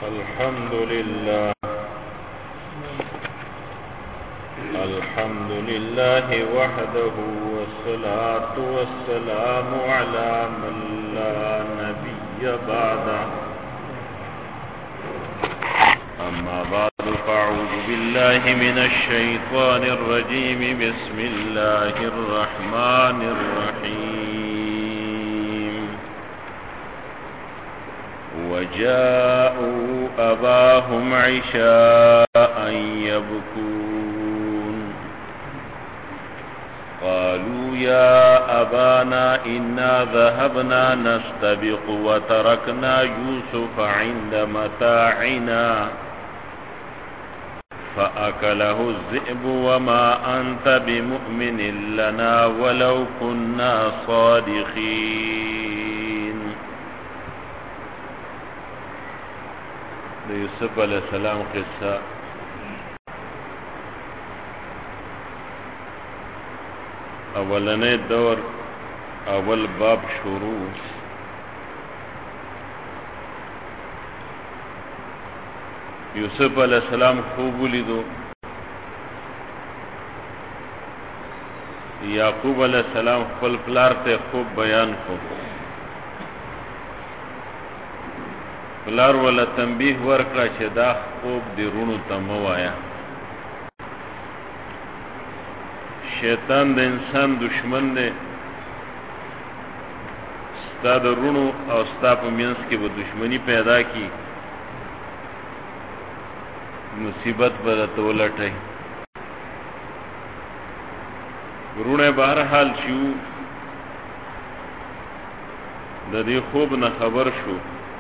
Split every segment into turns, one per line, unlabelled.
الحمد لله وحده والصلاة والسلام على من لا نبي بعده أما بعد فأعوذ بالله من الشيطان الرجيم بسم الله الرحمن الرحيم وجاءوا أباهم عشاء يبكون قالوا يا أبانا إنا ذهبنا نستبق وتركنا يوسف عند متاعنا فأكله الذئب وما أنت بمؤمن لنا ولو كنا صادقين. یوسف علیہ السلام قصہ اولنے دور اول باب شروع. یوسف علیہ السلام خوب ولیدو. یعقوب علیہ السلام خپل پلار ته خوب بیان کو. پلار ولا تنبیه ورکړه چې دا خوب دی رونو ته مه وایه. شیطان د انسان دشمن دی. ستا د رونو او ستا په منځ کې به دشمنی پیدا کی، مصیبت به درته ولټوي. رونه بهرحال چې د دې خوب نه خبر شو،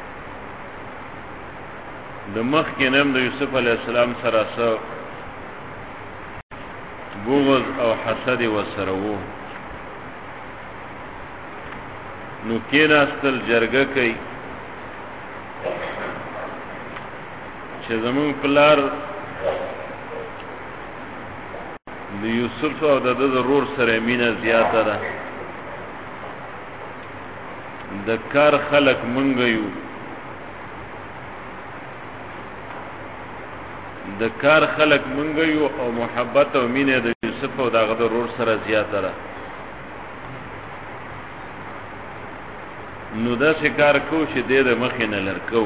د مخکې نه د یوسف علیه السلام سره څه بغض او حسد ورسره وو. نو کېناستل جرګه کوي چې زمون پلار د یوسف او د ضرور سره مینه زیاته ده. د کار خلق مونږ یو، د کار خلق مونږ یو او محبت او مینه د یوسف او د ضرور سره زیاته ده. نو دا کار کو چې د مخې نه لرکو.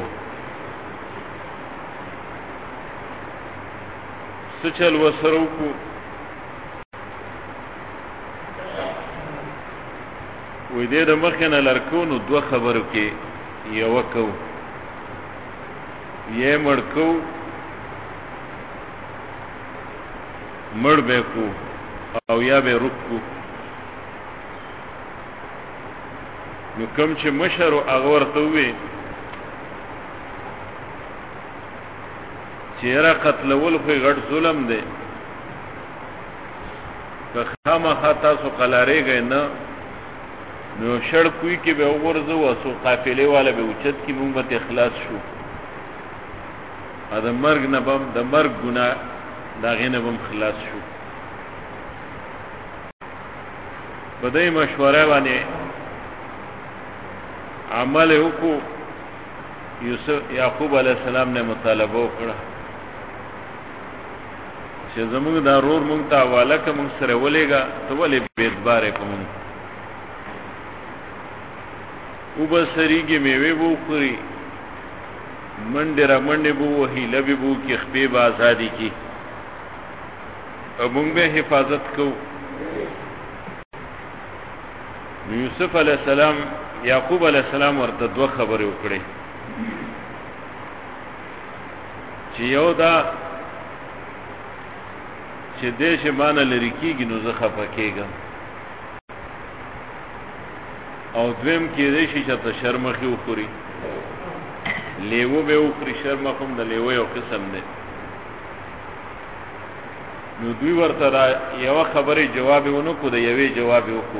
سچل وسرو کو وې دې د مخې نه لرکو. نو دوه خبرو کې یو کو، یې مړ کو مړ به کو او یا به رکو. نو کوم چې مشر او هغه ورته وې چیرې قتلول خو غټ ظلم دی، که خامخا تاسو قلاریږئ نه نو شړ کوی کې به وګرځو او سو قافلې والا به اوچت کې مونږ به اخلاص شو. دا مرګ نه بم د مرګ ګناه دا غینه بم خلاص شو. په دې مشوره باندې عمل وکړو. یعقوب علیہ السلام نے مطالبه وکړه چې زموږ دا رور مونږ ته حواله که مونږ سره ولېږه، ته ولې بېدبارې په مونږ اوبه سریږي، میوې به وخوري، منډې را منډې به ووهي، لبې به وکړي، خپې به ازادې کړي او مونږ به حفاظت کوو. نو یوسف علیہ السلام یعقوب علیہ السلام ورته دوه خبرې وکړې چې یو دا چې دیش مانه لري کېږي نو زه خفه کېږم، او دویم کېدی شي چې ته شرمخې وخوري. لیوه به وخوري، شرمخ هم د لیوه یو قسم دی. نو دوی ورته دا یوه خبرې جواب یې ونه کړو، د یوې جواب یې وکړو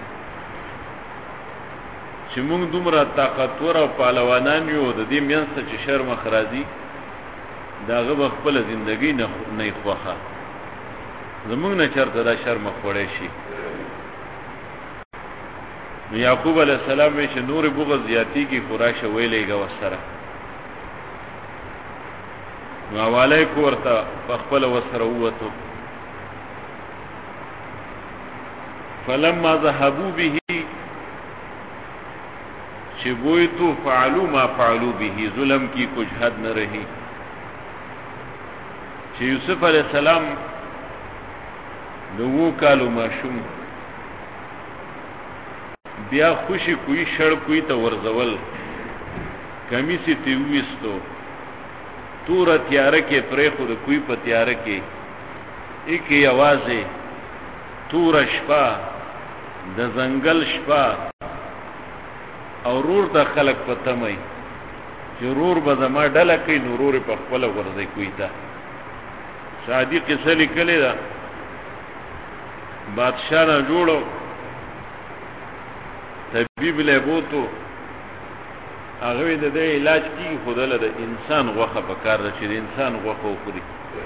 چې مونږ دومره طاقتور او پهلوانان یو، د دې منځ ته چې شرمخ راځي د هغه به خپله زندګي نه یې خوښه، زمونږ نه چېرته دا شرمخ وړی شي. نو یعقوب علیہ السلام وی چې نور بغض زیاتی کی خوراشه ویلېګه وسره. نو حواله کوورته خپل وسره وته. فلما ذهبوا به چې وای تو فعلوا ما فعلوا به، ظلم کی کچھ حد نہ رہی. چې یوسف علیہ السلام نو کالو ماشوم بیا خوشی کوئی شړ کوئی ته ورزول، کمیسی تی وستو تور تیاره کې پرې خود کوئی په تیاره کې اکی आवाजې تور شپه د زنګل شپه او رور د خلق پته مې چې رور به زما ډله کوي، نو رور په خپل ورځي کوي تا. شادي قصه لیکلې ده، بادشاہ نه جوړو طبيب له بوتو هغه د دې علاج کی خدله د انسان غوخه په کار ده چې د انسان غوخه وخوري.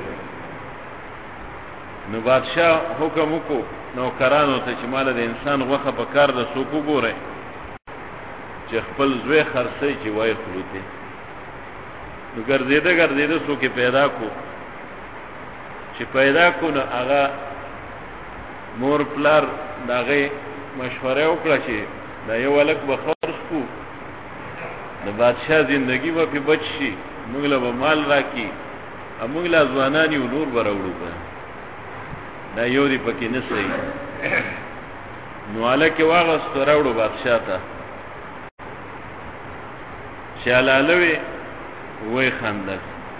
نو بادشاہ حکم وکړو نوکرانو ته چې مال د انسان غوخه په کار ده، سوق وګوره چې خپل زوی خرڅي چې وای خلوته. نو ګرځیده سو کې پیدا کو، چې پیدا کو نو هغه مور پلار داغه مشوره وکړه چې دا یو ولک به خرڅ کو، د بادشاہ زندگی به په بچ شي، موږ له مال راکی، موږ له ځوانانی نور وروړو. دا یو دی پکې نه صحیح. نو الکه واغست راوړو بادشاہ ته شالالوی وای خندل.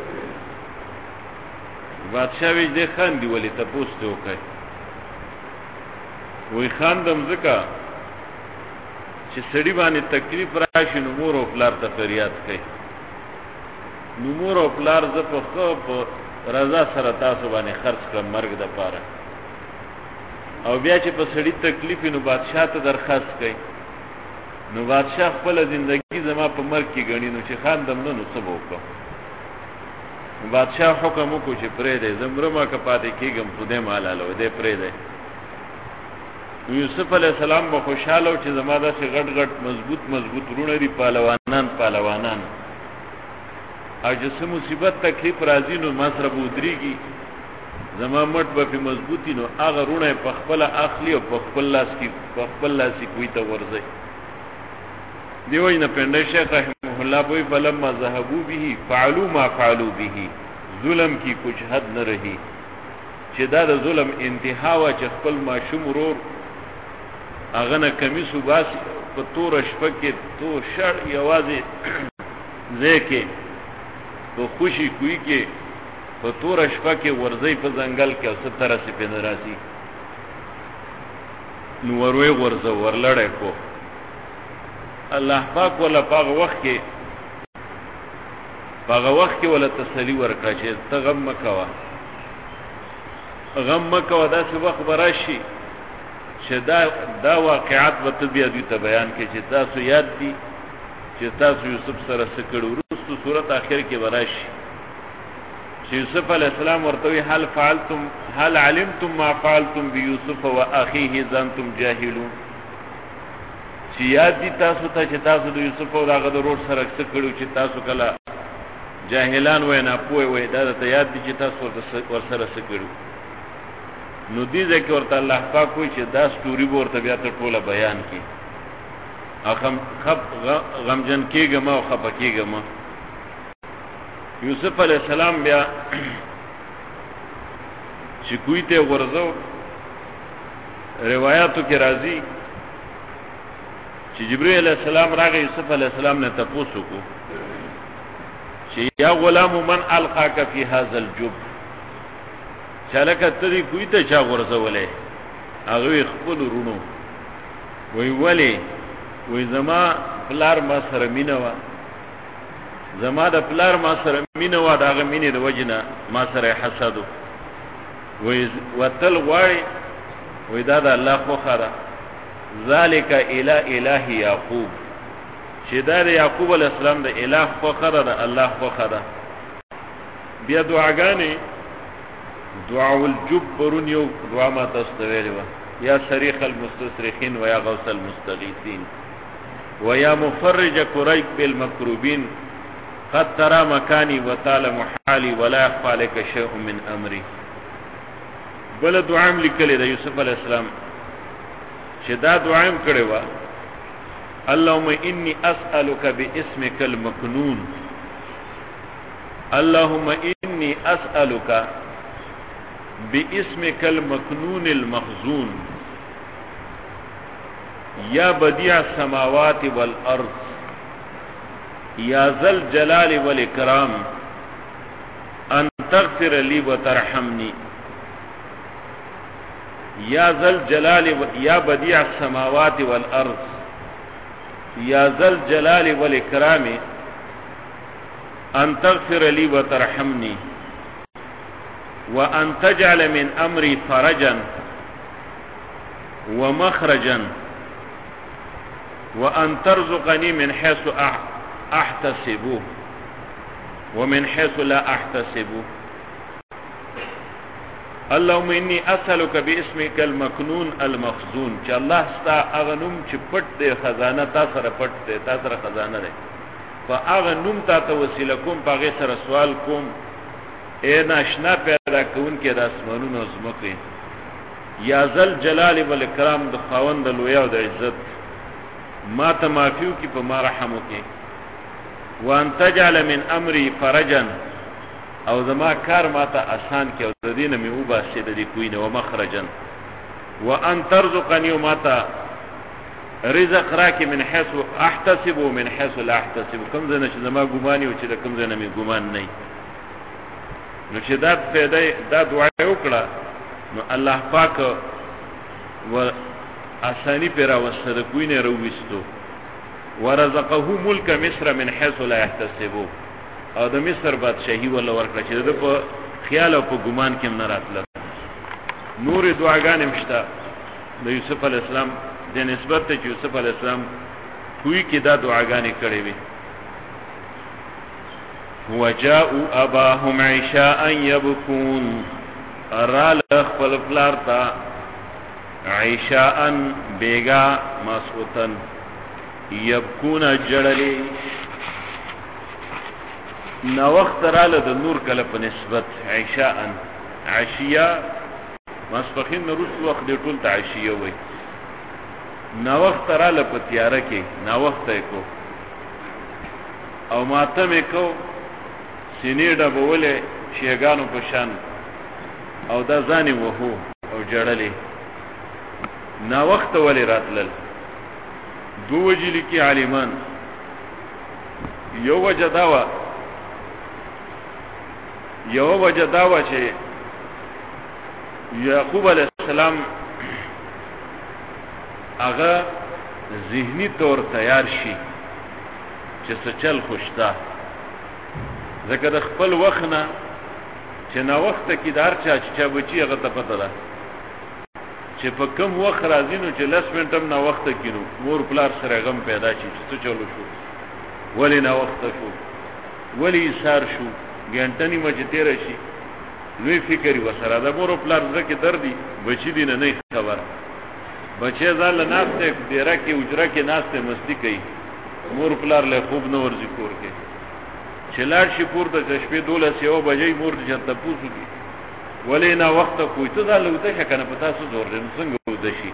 بادشاہ وی دې خاندي ولی تاسو ته وکړي، وای خاندم ځکه چې سړي باندې تکلیف راشي نو مور او پلار ته فریاد کوي. نو مور او پلار ز په خو رضا سره تاسو باندې خرج کړم مرګ د پاره، او بیا چې په سړي تکلیف نو بادشاہ ته درخواست کوي. نو بادشاہ خپل زندگی زما په مرګ کې غني، نو چې خاندم نو څه وکړم. بادشاہ حکم وکړو چې پرې دې زمرما کا پاتې کېږم خدای مالاله دې پرې دې. یوسف علیہ السلام به خوشاله چې زما د غټ غټ مضبوط رونه دي پهلوانان او چې سم مصیبت تکلیف راځي نو ما سره بودريږي، زما مټ به په مضبوطی نو هغه رونه په خپل اخلي او په خپل لاس کې کوي ته ورځي. دیوی نه پنده شیخ رحمه الله بوئی فلما ذهبوا به فعلوا ما فعلوا به، ظلم کی کچھ حد نہ رہی. چې دا د ظلم انتها وا چې خپل ماشوم ورور هغه نه کمیسو باس په تور شپه کې تو شړ یوازې زکه په خوشي کوي کې په تور شپه کې ورځي په ځنګل کې او ستاره سي په ناراضي نو وروي ورځ ورلړې کو. الله پاک ولا پاغه وخت کې ولا تسلی ورکړه چې ته غم مکوا دا څه وخت براشي چې دا واقعات به بیا دې ته بیان کې چې تاسو یاد دي چې تاسو یوسف سره سکړو. ورستو سورۃ اخر کې براشي چې یوسف علی السلام ورته هل علمتم ما فعلتم بيوسف واخيه ذنتم جاهلون، چې یاد دي تاسو ته چې تاسو د یوسف او دغه د ورور سره سکړو چې تاسو کله جاهلان وای نه پوي وای، دا ته یاد دي چې تاسو ور سره سکړو. نو دې ځکه ورته الله پاک وایي چې دا ستوري ورته بیا ته ټوله بیان کړي. غمجن کېږم او خپه کېږم. یوسف علی السلام بیا چې کوی ته ورځو روایتو کې راځي چې جبرئیل علیہ السلام راغی یوسف علیہ السلام نے تپوسو کو چې یا غلام من القاک فی هذا الجب، چالکه تدی کوی ته چا ورځولې؟ هغه خپل رونو وی زما پلار ما سره مینوا، زما د پلار ما سره مینوا، داغه مینې د وجنه ما سره حسد وی وتل غواړي وی دا د الله خو خره ذالک اله یعقوب، چې دا د یعقوب علی السلام د اله خو خره د الله خو خره. بیا دعاګانې دعاء الجب پرون یو دعا ما تستویل و یا صریخ المستصرخین و یا غوث المستغیثین و یا مفرج قریب بالمکروبین قد ترى مكاني وطال محالي ولا يخفى عليك شيء من امري. بل دعام لیکلی د یوسف علیہ السلام چې دا دعام کړي وا اللهم اني اسالك باسمك المكنون، اللهم اني اسالك باسمك المكنون المخزون يا بديع السماوات والارض يا ذا الجلال والاكرام ان تغفر لي وترحمني يا ذا الجلال يا بديع السماوات والارض يا ذا الجلال والاكرام ان تغفر لي وترحمني وان تجعل من امري فرجا ومخرجا وان ترزقني من حيث احتسب ومن حيث لا احتسب. اللهم اني اسالك باسمك المكنون المخزون چې الله ستا هغه نوم چې پټ دی خزانه تا سره پټ دی تا سره خزانه دی په هغه نوم تا ته وسیله کوم په هغه سره سوال کوم اے ناشنا پیدا کون کې د اسمانونو زمکه یا ذل جلال والاکرام د خاوند لوی او د عزت ما ته معفو کی په ما رحم وکي وان تجعل من امري فرجا او زما کار ما ته آسان کې او د دینه مې وباسي د دې کوینه او مخرجا وان ترزقني وما ته رزق راکې من حيث احتسب ومن حيث لا احتسب کوم ځنه چې زما ګماني او چې د کوم ځنه مې ګمان نه نو چې دا پیدا دا دعا وکړه نو الله پاک و اسانی پر اوسره کوینه رويستو ورزقه ملک مصر من حيث لا يحتسب او د مصر بادشاہي ولا ورکړه چې د په خیال او په ګمان کې نه راتله. نور دعاګانې مشته د یوسف علی السلام د نسبت ته یوسف علی السلام کوی کې دا دعاګانې کړې وي. وجاءوا اباهم عشاء يبكون ارال خپل فلار تا عشاء بیگا مسعوتن يبكون جړلې نو وخت رااله د نور کله په نسبت عشاء عشیه مسفخین نور وخت دی ټول ته عشیه وای نو وخت رااله په تیاره کې نو وخت کو او ماتم کو سینې ډبولې شیګانو په شان او دا ځاني وهو او جړلې نو وخت ولې راتلل دو وجلی کی عالمان یو وجه داوا چې یعقوب علیہ السلام هغه ذهنی طور تیار شي چې سچل خوشتا ځکه د خپل وخت نه چې نا وخت کې دار چا بچي هغه ته پته ده چې په کوم وخت راځي نو چې لاس منټم نا وخت کینو مور پلار سره غم پیدا شي چې چلو شو ولی نا وخت شو ولی سار شو ګنټنی مچ تیر شي لوی فکر وسره د مور پلار زکه دردي بچی دین نه خبر بچی ځل ناشته ډیره کې اجره کې ناشته مستی کوي مور پلار له خوب نو ورزي کور کې چلار شي پور د شپې 12 یو بجې مور دې ته پوسو کی ولی نا وخت کوی ته ځل وته شکنه پتا سو زور دې څنګه وته شي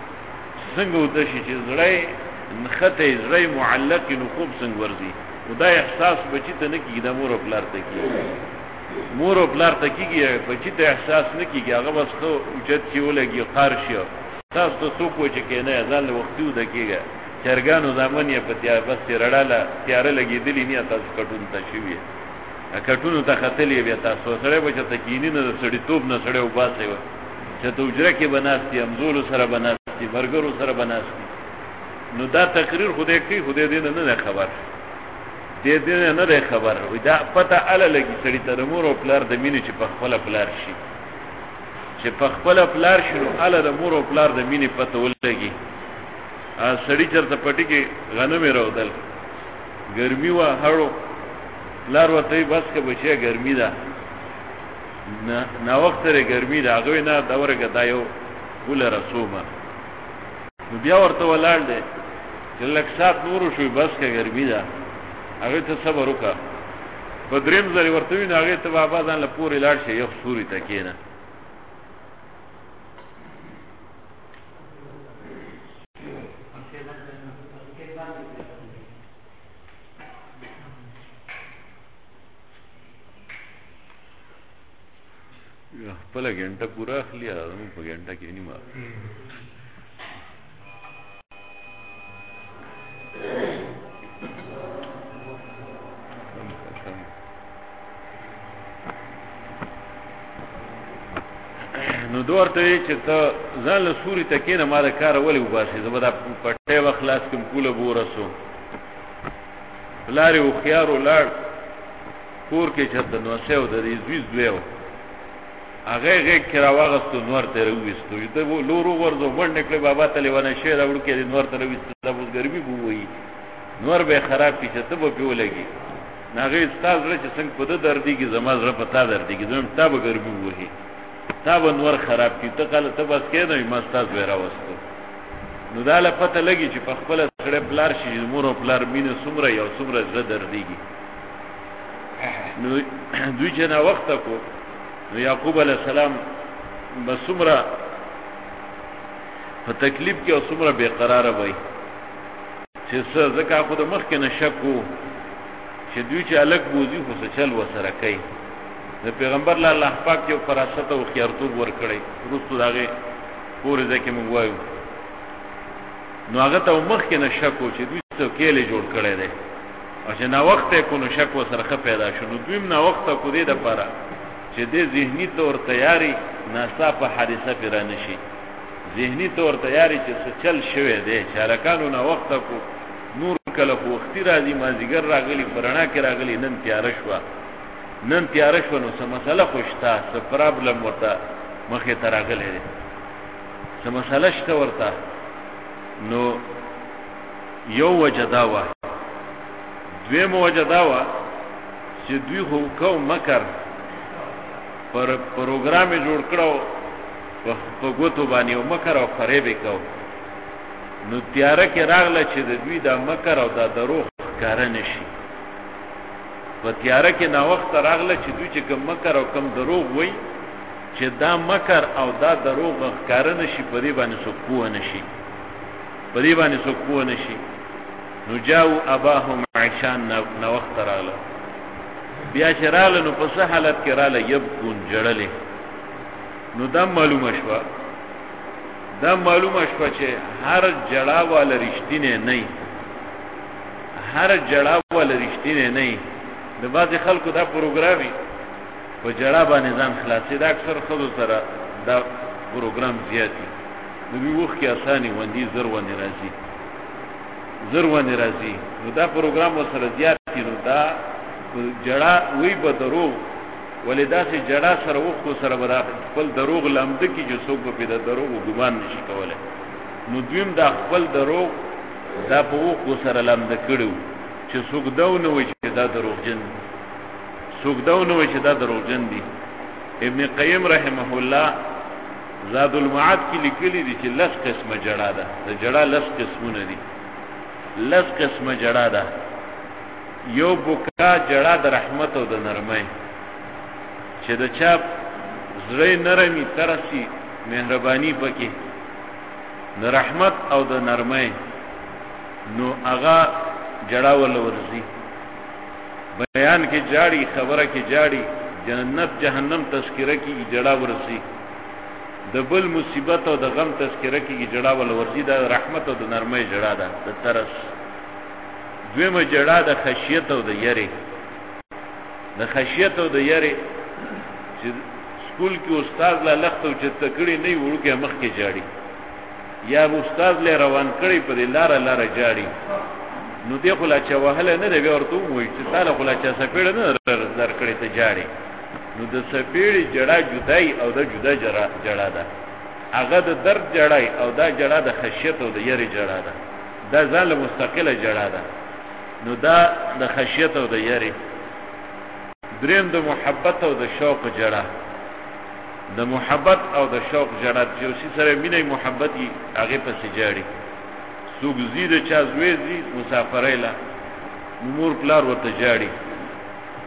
چې زړی نخته زړی معلق نو خوب څنګه ورزي خدا احساس بچی ته نه کیږي د مور او پلار ته کیږي مور او پلار ته کیږي بچی ته احساس نه کیږي هغه بس خو اوچت چې ولګي قار شي تاسو ته څوک چې کنه ځل وختو د کیږي چرګانو زمون یې په تیار بس رړاله تیار لګیدلی نه تاسو کټون ته شوی کټونو ته خطلې بیا تاسو سره بچی ته کینی نه سړی توپ نه سړی وباسي چې ته اجره کې بناستي امزول سره بناستي برګرو سره بناستي نو دا تقریر خدای کوي خدای دې نه خبر دې نه ده خبر وي دا پته اله لګي سړی ته مور او پلار د مینې چې په خپل پلار شي چې په خپل پلار شنو اله د مور او پلار د مینې پته ولګي ا سړی چرته پټي کې غنمه راودل ګرمي وا هړو پلار وته بس کې بچي ګرمي ده نه وخت لري ګرمي ده هغه نه دا ورګه دا یو ګل رسومه نو بیا ورته ولاړ دي چې لک سات نور شوي بس کې ګرمي ده هغه ته صبر وکړه په دریم ځل ورته وی هغه ته بابا ځان له پورې لاړ شي یو سوري تکینه خپل غنټه پورا اخلي او په غنټه کې نیمه نو دورته چې ته ځان له سوري تکینه ما د کار ولې وباسي زه به دا پټه وخلاص کوم کوله بورسو بلاري او خيار ولړ کور کې چته نو سیو د دې زوی زویو هغه غږ کرا واغستو نور ته رويستو ته لورو ورځو باندې کله بابا ته لیوانه شه راوړ کې نور ته رويستو د بوز ګرمي بووي نور به خراب کی چې ته به پیولګي ناغه استاد چې څنګه په دردي کې زما زړه پتا دردي کې زم ته به ګرمي ووهي تا به نور خراب کی ته کله ته بس کې نه ما استاد ویرا وستو نو داله پته لګي چې په خپل سره بلار شي مور او بلار مینه سمره یو سمره زړه درديږي نو دوی چې نا وخت کو نو یعقوب علیہ السلام بسمره په تکلیف کې او سمره بے قرار وای چې څه زکه خو د مخ کې نشکو چې دوی چې الګ بوزي خو څه چل وسره کوي د پیغمبر الله پاک یو فراست او خيارتوب ور کړی رستو داغه پورې ځکه موږ وایو نو هغه ته مخ کې نشکو چې دوی څه کېلې جوړ کړي دي او چې نا وخت کو نشکو سره پیدا شونه دویم نا وخت کو دې د پاره چې دې ذهني تور تیاری ناصافه حادثه پر نشي ذهني تور تیاری چې څه چل شوه دي چې لکانو نا وخت کو نور کله وختي راځي ما زیګر راغلي پرانا کې راغلي نن تیار شو نن تیار شو نو څه مسله خوشتا څه پرابلم ورته مخه تراغله دي څه مسله شته ورته نو یو وجداوا دویم وجداوا چې دوی هو کو مکر پر پروګرام جوړ کړو په ګوتو باندې او مکر او فریب کو نو تیار کې راغله چې د دوی د مکر او د دروغ کار نشي په تیار کې نا وخت راغله چې دوی چې کوم مکر او کوم دروغ وای چې دا مکر او دا دروغ کار نشي په دې باندې سکو نشي په دې باندې سکو نشي نو جاءوا اباهم عشان نا وخت راغله بیا چې راغله نو په څه حالت کې راغله يبكون جړلې نو دا معلومه شو چې هر جړا والا رښتینه نه هر جړا والا رښتینه نه د بعض خلکو دا پروګرامي په جړا باندې ځان خلاصي دا اکثر خلکو سره دا پروګرام زیاتی نو وی وخت کې اساني وندي زر وندي راځي نو دا پروګرام سره زیاتی نو دا جړا وی به دروغ ولدا سي جړا سره وخت سره برا خپل دروغ لمد کی جو څوک په دې دروغ ګمان نشي کولای نو دویم دا خپل دروغ دا په وخت سره لمد کړو چې څوک داو نه وي چې دا دروغجن دي ابن قیم رحمه الله زاد المعاد کې لیکلي دي چې لس قسمه جړا ده د جړا لس قسمونه دي لس قسمه جړا ده یو بوکا جړا د رحمت او د نرمۍ چې د چا زړه نرمي ترسي مهرباني پکې د رحمت او د نرمۍ نو هغه جړا ول ورزي بیان کې جاړي خبره کې جاړي جنت جهنم تذکرہ کې جړا ورسي د بل مصیبت او د غم تذکرہ کې جړا ول ورزي د رحمت او د نرمۍ جړا ده د ترس دویمه جړا د خشیت او د یری د خشیت او د یری چې سکول کې استاد لا لخت او چې تکړی نه وړوکه مخ کې جاړي یا استاد له روان کړي په لار جاړي نو دی خلا چې وهله نه دی ورته وای چې تعالی خلا چې سپېړ نه در کړی ته جاړي نو د سپېړي جړه جدای او د جدا جړه ده هغه د درد جړای او دا جړه د خشیت او د یری جړه ده دا ځل مستقله جړه ده نو دا د خشیت او د یری دریم د محبت او د شوق جړه د محبت او د شوق جړه چې اوسې سره مینه محبت یې هغه پسې جاړي سوق زید چا زوی زی مسافرای لا نمور پلار ورته جاړي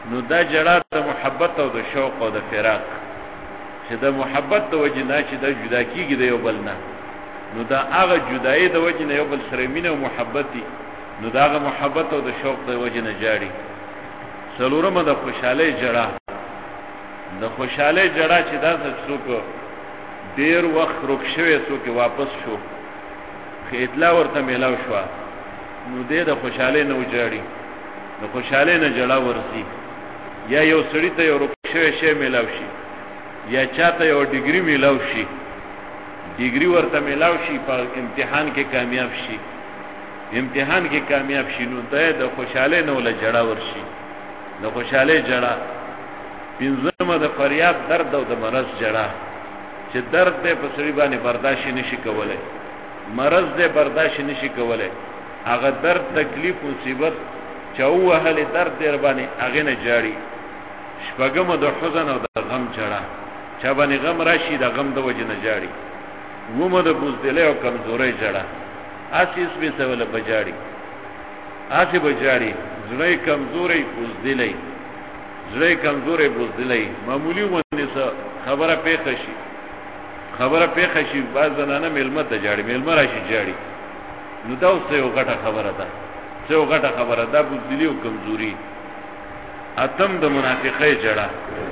نو دا جړه د محبت او د شوق او د فراق چې د محبت د وجه نه چې د جدا کیږي د یو بل نه، نو دا هغه جدای د وجه نه یو بل سره مینه او محبت دي، نو دا هغه محبت او د شوق د وجه نه جاړي. څلورمه د خوشحالۍ جړه، د خوشحالۍ جړه چې دا څوک ډیر وخت رک شوی څوک واپس شو خې اطلاع ورته میلاو شو، نو دې د خوشحالۍ نه وجاړي، د خوشحالۍ نه جړه ورسي. یا یو سړی ته یو رک شوی شی میلاو شي، یا چاته یو ډیګری میلاو شي، ډیګری ورته میلاو شي په امتحان کې کامیاب شي، امتحان کې کامیاب شي، نو د خوشحالۍ نه ول جړه ورشي، د خوشحالۍ جړه. پنځمه د فریاد درد او د مرض جړه، چې درد دې په سړي باندې برداشت نشي کولای، مرض دې برداشت نشي کولای، هغه درد تکلیف مصیبت چاوه هله درد دې باندې هغه نه جاړي. شپږمه د حزن او د غم جړه، چا باندې غم راشي د غم د وجه نه جاړي. ومه د بوزدلې او کمزورۍ جړه، اساس به سوال بجاړي، اسه بجاړي، زړه کمزوري بوزدلې، زړه کمزوري بوزدلې، معمولی ونه خبره پیښ شي، خبره پیښ شي باز زنانه ملمه ته جاړي، ملمه راشي جاړي، نو دا اوس یو غټه خبره ده، څو غټه خبره ده بوزدلې او کمزوري. اتم د منافقۍ جړه،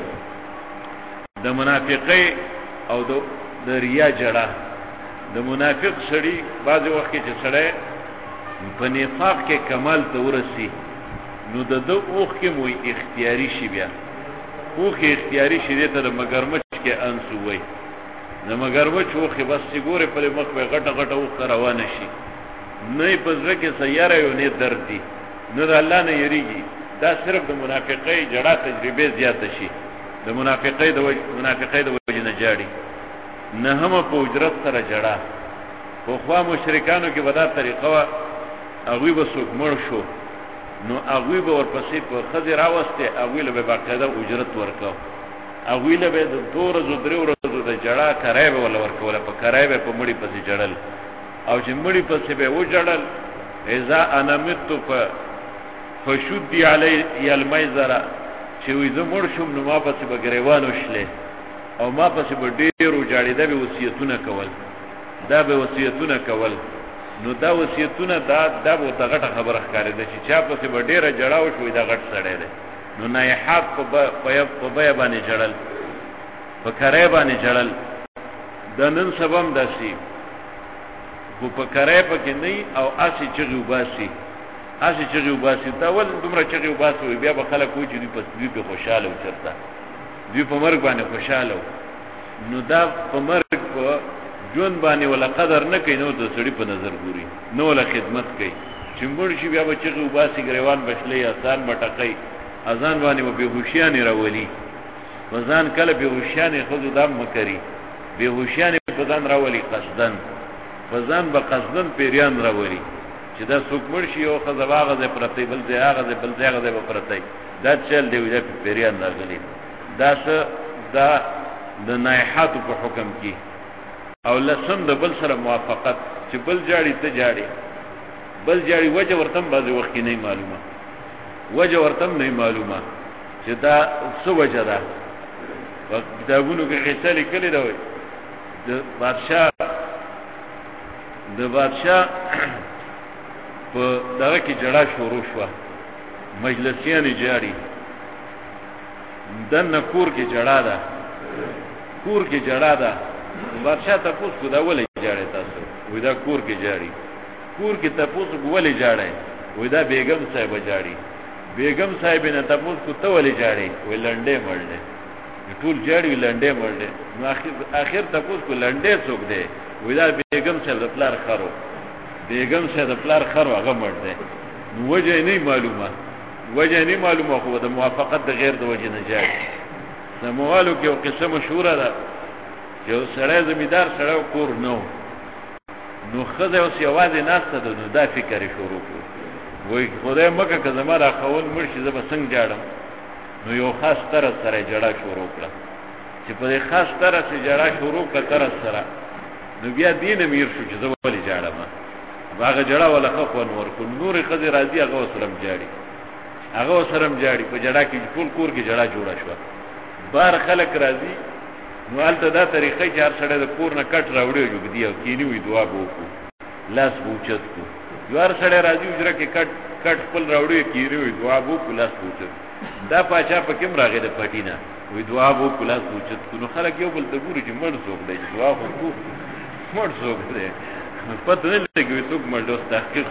د منافقۍ او د ریا جړه. د منافق سړی بعض وخت کې چې سړی په نفاق کې کمال ته ورسی، نو د اوخ کې مو اختیاري شي، بیا اوخ اختیاري شي ته د مگرمچ کې انسو وای، د مگرمچ اوخ بس سیګوره په مخ په غټه غټه اوخ روانه شي، نه په ځکه کې سیاره یو نه درد دي، نه د الله نه یریږي. دا صرف د منافقۍ جړه تجربه زیاته شي، د منافقۍ د وجه نه جاړي. نه هم په اجرت سره جړه، په خوا مشرکانو کې ودا طریقه وا، هغه به څوک مړ شو نو هغه به ورپسې په خځه راوسته، هغه له باقاعده اجرت ورکاو، هغه له به د 2 ورځې 3 ورځې د جړه کرای به ول ورکول، په کرای به په مړی پسې جړل، او چې مړی پسې به وجړل، اذا انا مت فشدي علی المیزرا، چې وې زه مړ شم نو ما پسې به ګریوان وشله، او ما پسې به ډیرو جاړیدا به وصیتونه کول، دا به وصیتونه کول، نو دا وصیتونه دا به غټه خبره ښکارې ده چې چا پسې به ډیره جړاو شوې، دا غټ سړی دی. نو نایحات په بیا باندې جړل، په کرای باندې جړل، د نن سبم داسي خو په کرای پکې نه او اسی چغي وباسي، اسی چغي وباسي، تا ول دومره چغي وباسي، بیا به خلک وایي چې دوی په خوشاله و، چرته دوی په مرګ باندې خوشاله. نو دا په مرګ په جون باندې ولا قدر نه کوي، نو د سړي په نظر ګوري، نو ولا خدمت کوي، چې مړ شي بیا به چغي وباسي، ګریوان بشلې، اذان بټقي، اذان باندې به هوښیانه راولي، وزن کله به هوښیانه خود دم مکري، به هوښیانه په ځان راولي قصدن، وزن به قصدن پیریان راولي، چې دا څوک مړ شي او خزواغه ز پرتی بل ځای هغه بل ځای هغه به پرتی، دا چل دی د پیریان راغلي. دا څه دا د نایحات په حکم کې. او لسم د بل سره موافقت، چې بل جاړي ته جاړي، بل جاړي وجه ورتم بعض وخت نه معلومه، وجه ورتم نه معلومه چې دا څه وجه ده. په کتابونو کې قصه لیکلې ده د بادشاہ په دغه کې جړه شروع شو، مجلسیان جاړي، دنه کور کې جړه ده، کور کې جړه ده، بادشاہ تاسو کو دا ولې جاړي، تاسو وې دا کور کې جاړي، کور کې تاسو ولې جاړي، وې دا بیگم صاحب جاړي، بیگم صاحب نه تاسو کو ته ولې جاړي، وې لنډې مړلې، ټول جاړي لنډې مړلې، نو اخر تاسو کو لنډې څوک دی، وې دا بیگم صاحب د پلار خرو، بیگم صاحب د پلار خرو هغه مړ دی، نو وجه نه معلومه، وجه نه معلومه، خو د موافقت د غیر د وجه نه جاړي. سموالو کې یو قصه مشهوره ده، یو سړی زمیدار سړی کور نو خزه اوس یوازې ناسته ده، نو دا فکر شروع کړ، وای خدای مکه که زما را خول مرشي زه به څنګه جاړم، نو یو خاص طرز سره جړه شروع کړه، چې په دې خاص طرز سره جړه شروع کړه طرز سره، نو بیا دین امیر شو چې زه ولې جاړم، هغه جړه ولا خو نور کو نور خزه راځي هغه سلام جاړي، هغه سرم جاړي په جړه کې ټول کور کې جړه جوړه شو بار خلک راځي نو البته دا طریقې چې هر سړی د کور نه کټ راوړي جو دی او کینی وي دعا وکړو لاس بوچت کو یو هر سړی راځي وجره کې کټ خپل راوړي کینی وي دعا وکړو لاس بوچت دا پاچا په کوم راغی د پټینا وی دعا وکړو لاس بوچت کو نو خلک یو بل د ګوري چې مړ څوک دی دعا وکړو مړ څوک دی پته نه لګي څوک مړ دوست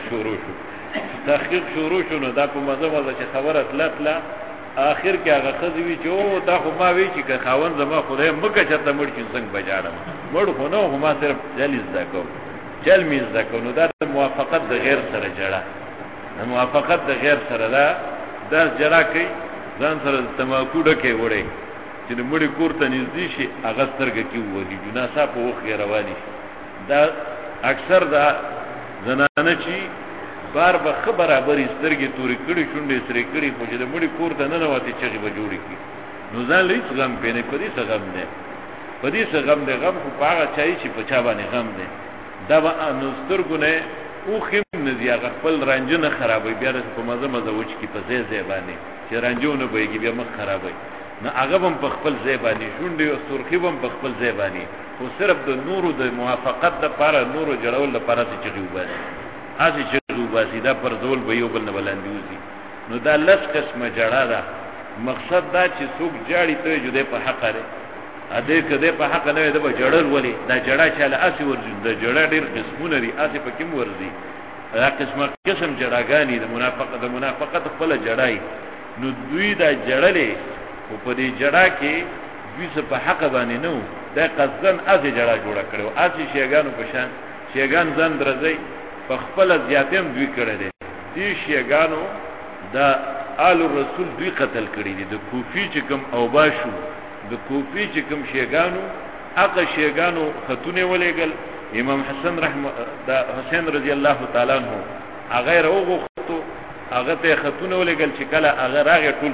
تحقیق شروع شو نو دا په مزه چې خبره تلتله آخر کې هغه خزوی چې او دا خو ما وی چې خاون زما خدای مکه چرته مړ چې څنګه بجاړم مړ خو نو ما صرف جلیز دکو چل میز دکو نو دا موافقت د غیر سره جړه موافقت د غیر سره دا جړه کوي ځان سره تماکو ډکه وړي چې مړ کور ته نږدې شي هغه سترګه کې وږي جناسا په وخت رواني دا اکثر دا زنانه چې بار به برابرې سترګې تورې کړي شونډې سرې کړي خو چې د مړي کور ته ننوتې چغې به جوړې کړي نو ځان له هېڅ غم پې نه په دې څه غم دی په دې څه غم دی غم خو په هغه چایي چې په چا باندې غم دی دا به نو سترګو نه اوښ هم نه ځي هغه خپل رانجه نه خرابوي بیا داسې په مزه وچ کړي په ځای باندې چې رانجه نه بهېږي بیا مخ خرابوي نه هغه به هم په خپل ځای باندې شونډې او سرخي به هم په خپل ځای باندې خو صرف د نورو د موافقت دپاره نورو جوړول دپاره چې چغې وباسي هسې چې باسی دا پر زول به یو بل نه بلندوزي نو دا لس قسمه جړه ده مقصد دا چې څوک جاړي ته جوړه په حق لري ا دې کده په حق نه ده به جړل ولي دا جړه چاله اسی ورځي دا جړه ډیر قسمونه لري اسی په کوم ورځي دا قسم جړاګانی د منافقت خپل جړای نو دوی دا جړلې او په دې جړه کې دوی څه په حق باندې نو دا قصدن اسی جړه جوړه کړو اسی شیګانو په شان شیګان ځان درځي په خپل زیاتم دوی کړی دي دې شیګانو دا آل رسول دوی قتل کړی دي د کوفی چې کوم او باشو د کوفی چې کوم شیګانو هغه شیګانو خطونه ولېګل امام حسن دا حسین رضی الله تعالی عنہ هغه راوغختو هغه ته خطونه ولېګل چې کله هغه راغی ټول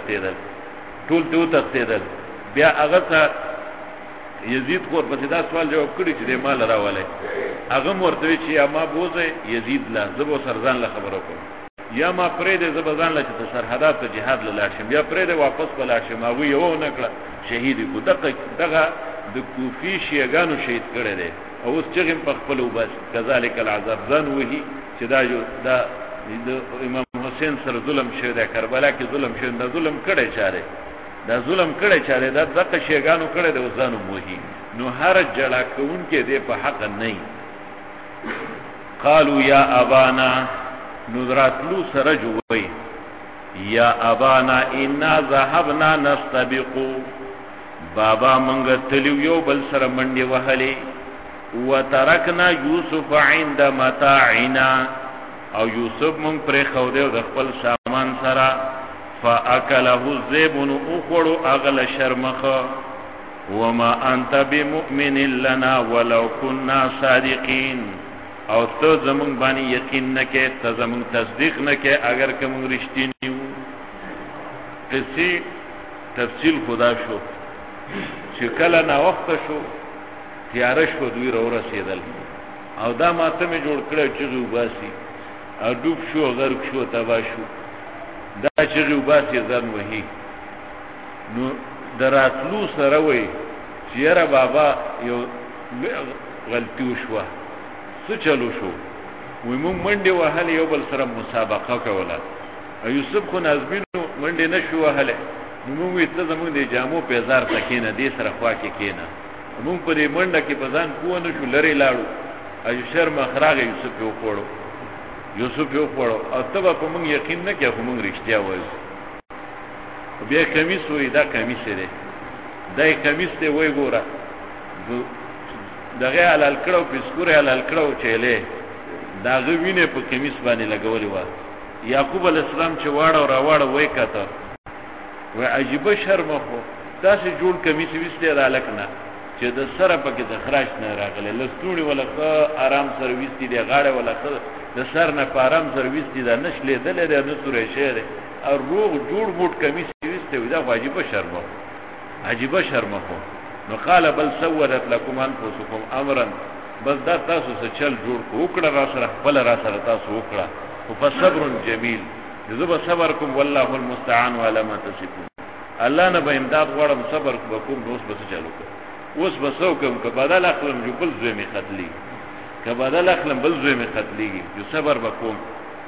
تو تختیدل بیا هغه ته یزید خور په دا سوال جواب کړی چې د مال راولې هغه ورته چې یا ما بوزه یزید لا زبو سرزان له خبرو کوم یا ما پرې د زبزان له چې سرحدات ته jihad لاله شم یا پرې د واپس بلا شم او یو نکړه شهید کو دغه د کوفی شیګانو شهید کړي دي او اوس چې په خپل وبس کذالک العذاب ځن وਹੀ چې دا امام حسین سره ظلم شوی د کربلا کې ظلم شوی د ظلم کړي چاره دا ظلم کړي چاره دا دغه شیګانو کړي د ځانو وਹੀ نو هر جړه کون کې دې په حق نه قالوا یا ابانا نذراتلو سرجوي یا ابانا انا ذهبنا نستبق بابا منګ تلیو یو بل سره منډي وهلي وترکنا یوسف عند متاعنا او یوسف مونږ پر خو دې د خپل سامان سره فاکله الذئب اخر اغل شرمخه وما انت بمؤمن لنا ولو كنا صادقين او ته زمون باندې یقین نکې ته زمون تصدیق نکې اگر کوم رښتینی وو قصې تفصیل خدا شو چې کله نا وخت شو تیار شو دوی را رسیدل او دا ماته می جوړ کړو چې وباسي او ډوب شو غرق شو تبا شو دا چې وباسي ځان وਹੀ نو دراتلو سره وای چې را بابا یو غلطي وشوه څه چلو شو وای مونږ منډه وهله یو بل سره مسابقه کوله یوسف خو نازبینو منډه نشو وهله نو موږ ته زموږ د جامو په هزار تکینه دې سره خوا کې کینه موږ په دې منډه کې پزان کوو نو شو لری لاړو اجو شرم اخراغ یوسف یو خوړو او تبه په موږ یقین نه کې موږ رښتیا وایو بیا کمیس وای دا کمیس دی دای کمیس ته وای ګوره دغه حلال کړو پسکور حلال کړو چيله داغه وینه په کمیس باندې لګولې و یعقوب علی السلام چې واړه او راوړه وای کته و عجیب شرم خو داسې جوړ کمیس وسته را لکنه چې د سره پکې د خراج نه راغله لستوړي ولا آرام سرویس دي غاړه ولا د سر نه پارام سرویس دي دا نشلې دلې د نسوره شهر او روغ جوړ بوټ کمیس وسته ودا عجیب شرم خو نو قال بل سولت لكم انفسكم امرا بس دا تاسو څه چل جوړ کو وکړه را سره خپل را سره تاسو وکړه او فصبر جمیل زه صبر کوم والله المستعان وعلى ما تصفون الله نه به امداد غواړم صبر کوم نو اوس بس چالو اوس بسو کوم که بدل اخلم جو بل زوی می قتلی که بدل اخلم بل زوی می قتلیږي جو صبر وکوم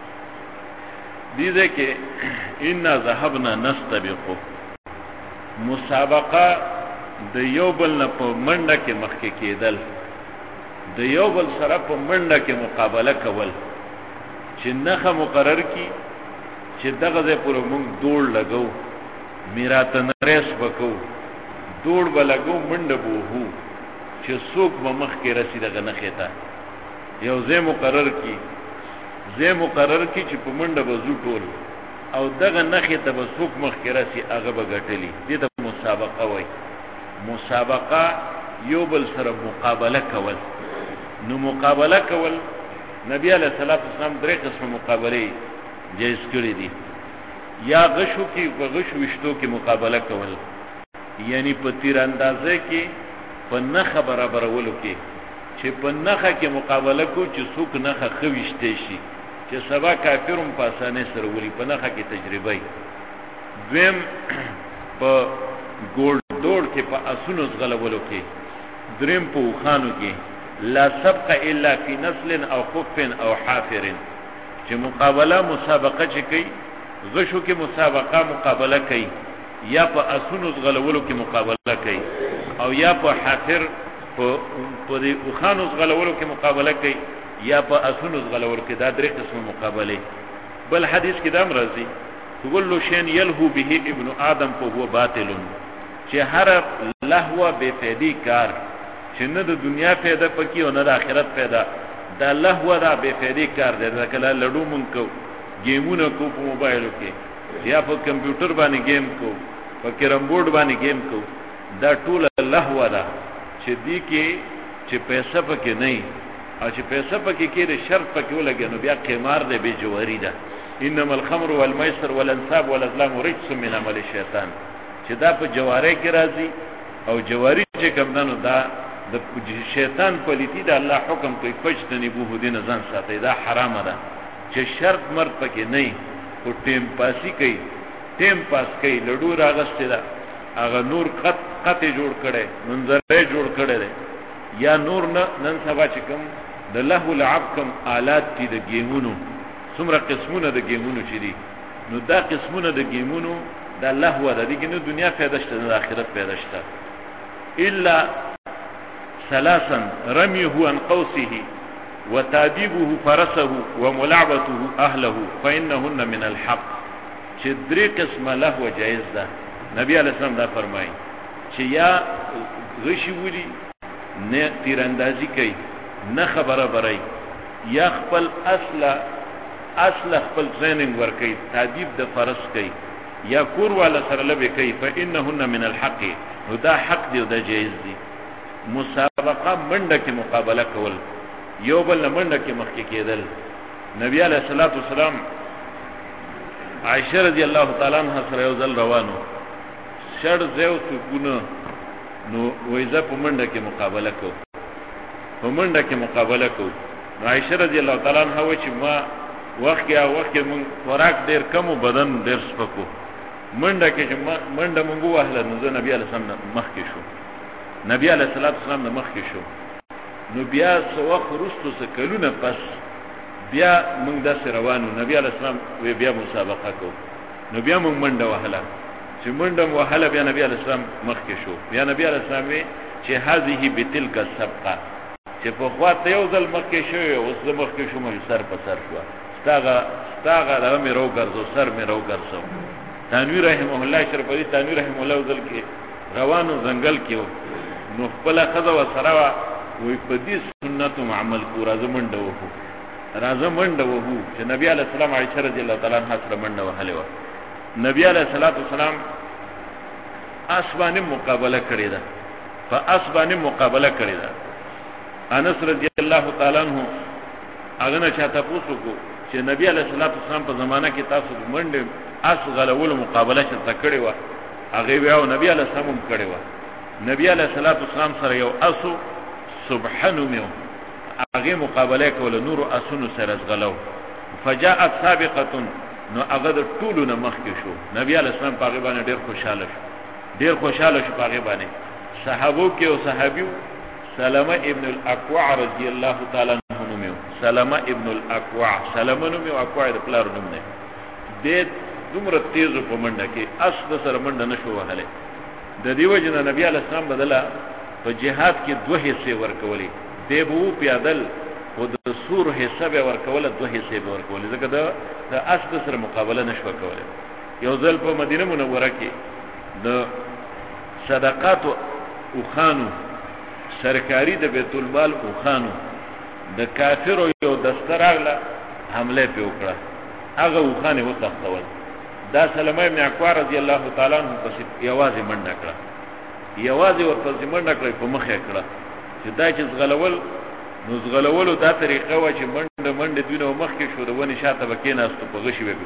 دیده که انا ذهبنا نستبقو مسابقه د یو بل نه په منډه کې مخکې کېدل د یو بل سره په منډه کې مقابله کول چې نخه مقرر کی چې دغه ځای پر موږ دوړ لګو میراته نریس وکاو دوړ بلګو منډه بوهو چې څوک به مخ کې رسید دغه نخه ته یو ځای مقرر کی چې په منډه بزو ټول او دغه نخه ته به څوک مخ کې رسی هغه به ګټلی دې ته مسابقه وای مسابقه یو بل سره مقابله کول نو مقابله کول نبی علیہ الصلوۃ والسلام درې قسم مقابله جایز کړی دي یا غشو کې غشو وشتو کې مقابله کول یعنی په تیر اندازه کې په نخه برابرولو کې چې په نخه کې مقابله کو چې څوک نخه خويشته شي چې سبا کافرم په اسانه سره ولي په نخه کې تجربه دویم په ګول دوړ کې په اسونو غلبولو کې دریم په خانو کې لا سبق الا فی نسل او خف او حافر چې مقابله مسابقه چې کوي غشو کې مسابقه مقابله کوي یا په اسونو غلبولو کې مقابله کوي او یا په حافر په دې خانو غلبولو کې مقابله کوي یا په اسونو غلبولو کې دا درې قسم مقابله بل حدیث کې دا مرضی كل شيء يلهو به ابن آدم فهو باطل چې هر لهو بے فائدې کار چې نه د دنیا فائدہ پکې او نه د آخرت فائدہ دا لهو دا بے فائدې کار دی دا کله لډو مونږ کو گیمونه کو په موبایلو کې یا په کمپیوټر باندې گیم کو په کیرم بورډ باندې گیم کو دا ټول لهو دا چې دی کې چې پیسې پکې نه او چې پیسې پکې کې د شرط پکې ولګي نو بیا قمار دی به جواری ده انما الخمر والميسر والانصاب والازلام رجس من عمل الشیطان چې دا په جواری کې راځي او جواری چې کومدانو دا د شیطان پلیتی دا الله حکم کوي فجتنبوه دین ځان ساتي دا حرام ده چې شرط مرد پکې نه او ټیم پاسي کوي ټیم پاس کوي لډو راغسته دا هغه نور قط جوړ کړي منظره جوړ کړي یا نور نه نن سبا چې کوم د لهو لعب کوم آلات دي د گیمونو څومره قسمونه د گیمونو چې دي نو دا قسمونه د گیمونو دا لهو ده دي کنه دنیا فایده شته د آخرت فایده شته الا ثلاثا رميه عن قوسه وتاديبه فرسه وملعبته اهله فانهن من الحق چې درې قسمه لهو جائز ده نبی علیہ السلام دا فرمایي چې یا غشي ولي نه تیراندازي کوي نه خبره بري یا خپل اصل خپل ټریننګ ور کوي تادیب د فرض کوي یا کور والا سره لبه کوي فانهن من الحق نو دا حق دی او دا جایز دی مسابقه منډه کې مقابله کول یو بل منډه کې مخکې کېدل نبی علیہ الصلوۃ والسلام عائشہ رضی الله تعالی عنها سره یو ځل روانو شړ زیو سکونه نو وایزه په منډه کې مقابله کو په منډه کې مقابله کو عائشہ رضی الله تعالی عنها و چې ما وخت مون خوراک ډیر کم او بدن ډیر سپکو منډه کې منډه مونږ واهله نو نبی علیہ السلام مخ کې شو نبی علیہ الصلوۃ والسلام مخ کې شو نو بیا سوخ رستو سکلونه پس بیا مونږ د روانو نبی علیہ السلام وی بیا مسابقه کو نو بیا مونږ منډه واهله چې منډه واهله بیا نبی علیہ السلام مخ کې شو بیا نبی علیہ السلام وی چې هذه بتلک السبقه چې په خواته یو ځل مخ کې شو او زه مخ کې شوم سر په سر شو ستاغه دا مې رو ګرځو سر مې رو ګرځو تنویر رحمه الله شرف علي تنویر رحمه الله ځل کې روانو ځنګل کې نو خپل خزه و سره وي په دې سنتو عمل کو راځه منډه وو چې نبی علیہ السلام عائشہ رضی الله تعالی عنها سره منډه وهله و نبی علیہ الصلوۃ والسلام اسبانه مقابله کړی دا فاسبانه مقابله کړی دا انس رضی الله تعالی عنہ هغه نه چاته پوښتنه چې نبی علیہ الصلوۃ والسلام په زمانہ کې تاسو منډه اس غلول مقابله شته کړی و هغه ویاو نبی علیہ السلام کړی و نبی علیہ الصلوۃ والسلام سره یو اسو سبحانه میو هغه مقابله کول نور اسونو سره غلو فجاءت سابقه نو هغه د ټولو نه مخکې شو. نبی علیہ السلام پاغه باندې ډیر خوشاله شو پاغه باندې. صحابو کې او صحابیو سلمہ ابن الاکوع رضی الله تعالی عنہ نومو، سلمہ ابن الاکوع، سلمہ نومو اکوع د پلار نوم نه. د دومره تیزو په منډه کې اصل سره منډه نشو وهله. د دیو جن نبی علیہ السلام بدلا په جهاد کې دوه حصے ورکولې. دی بو پیادل او د سور حصہ به ورکوله، دوه حصے به ورکولې. ځکه د اصل سره مقابله نشو کوله. یو ځل په مدینه منوره کې د صدقات او خانو سرکاری د بیت المال او خانو د کافرو یو دستراغله حمله په وکړه. هغه او خانه وتختول. دا سلمہ ابن اکوع رضی الله تعالی عنہ پس یوازې منډه کړه، یوازې ورپسې منډه کړه، په مخه کړه چې دا چې زغلولو دا طریقه و چې منډه دونه مخ کې شو، د ونی شاته بکیناستو په غشي به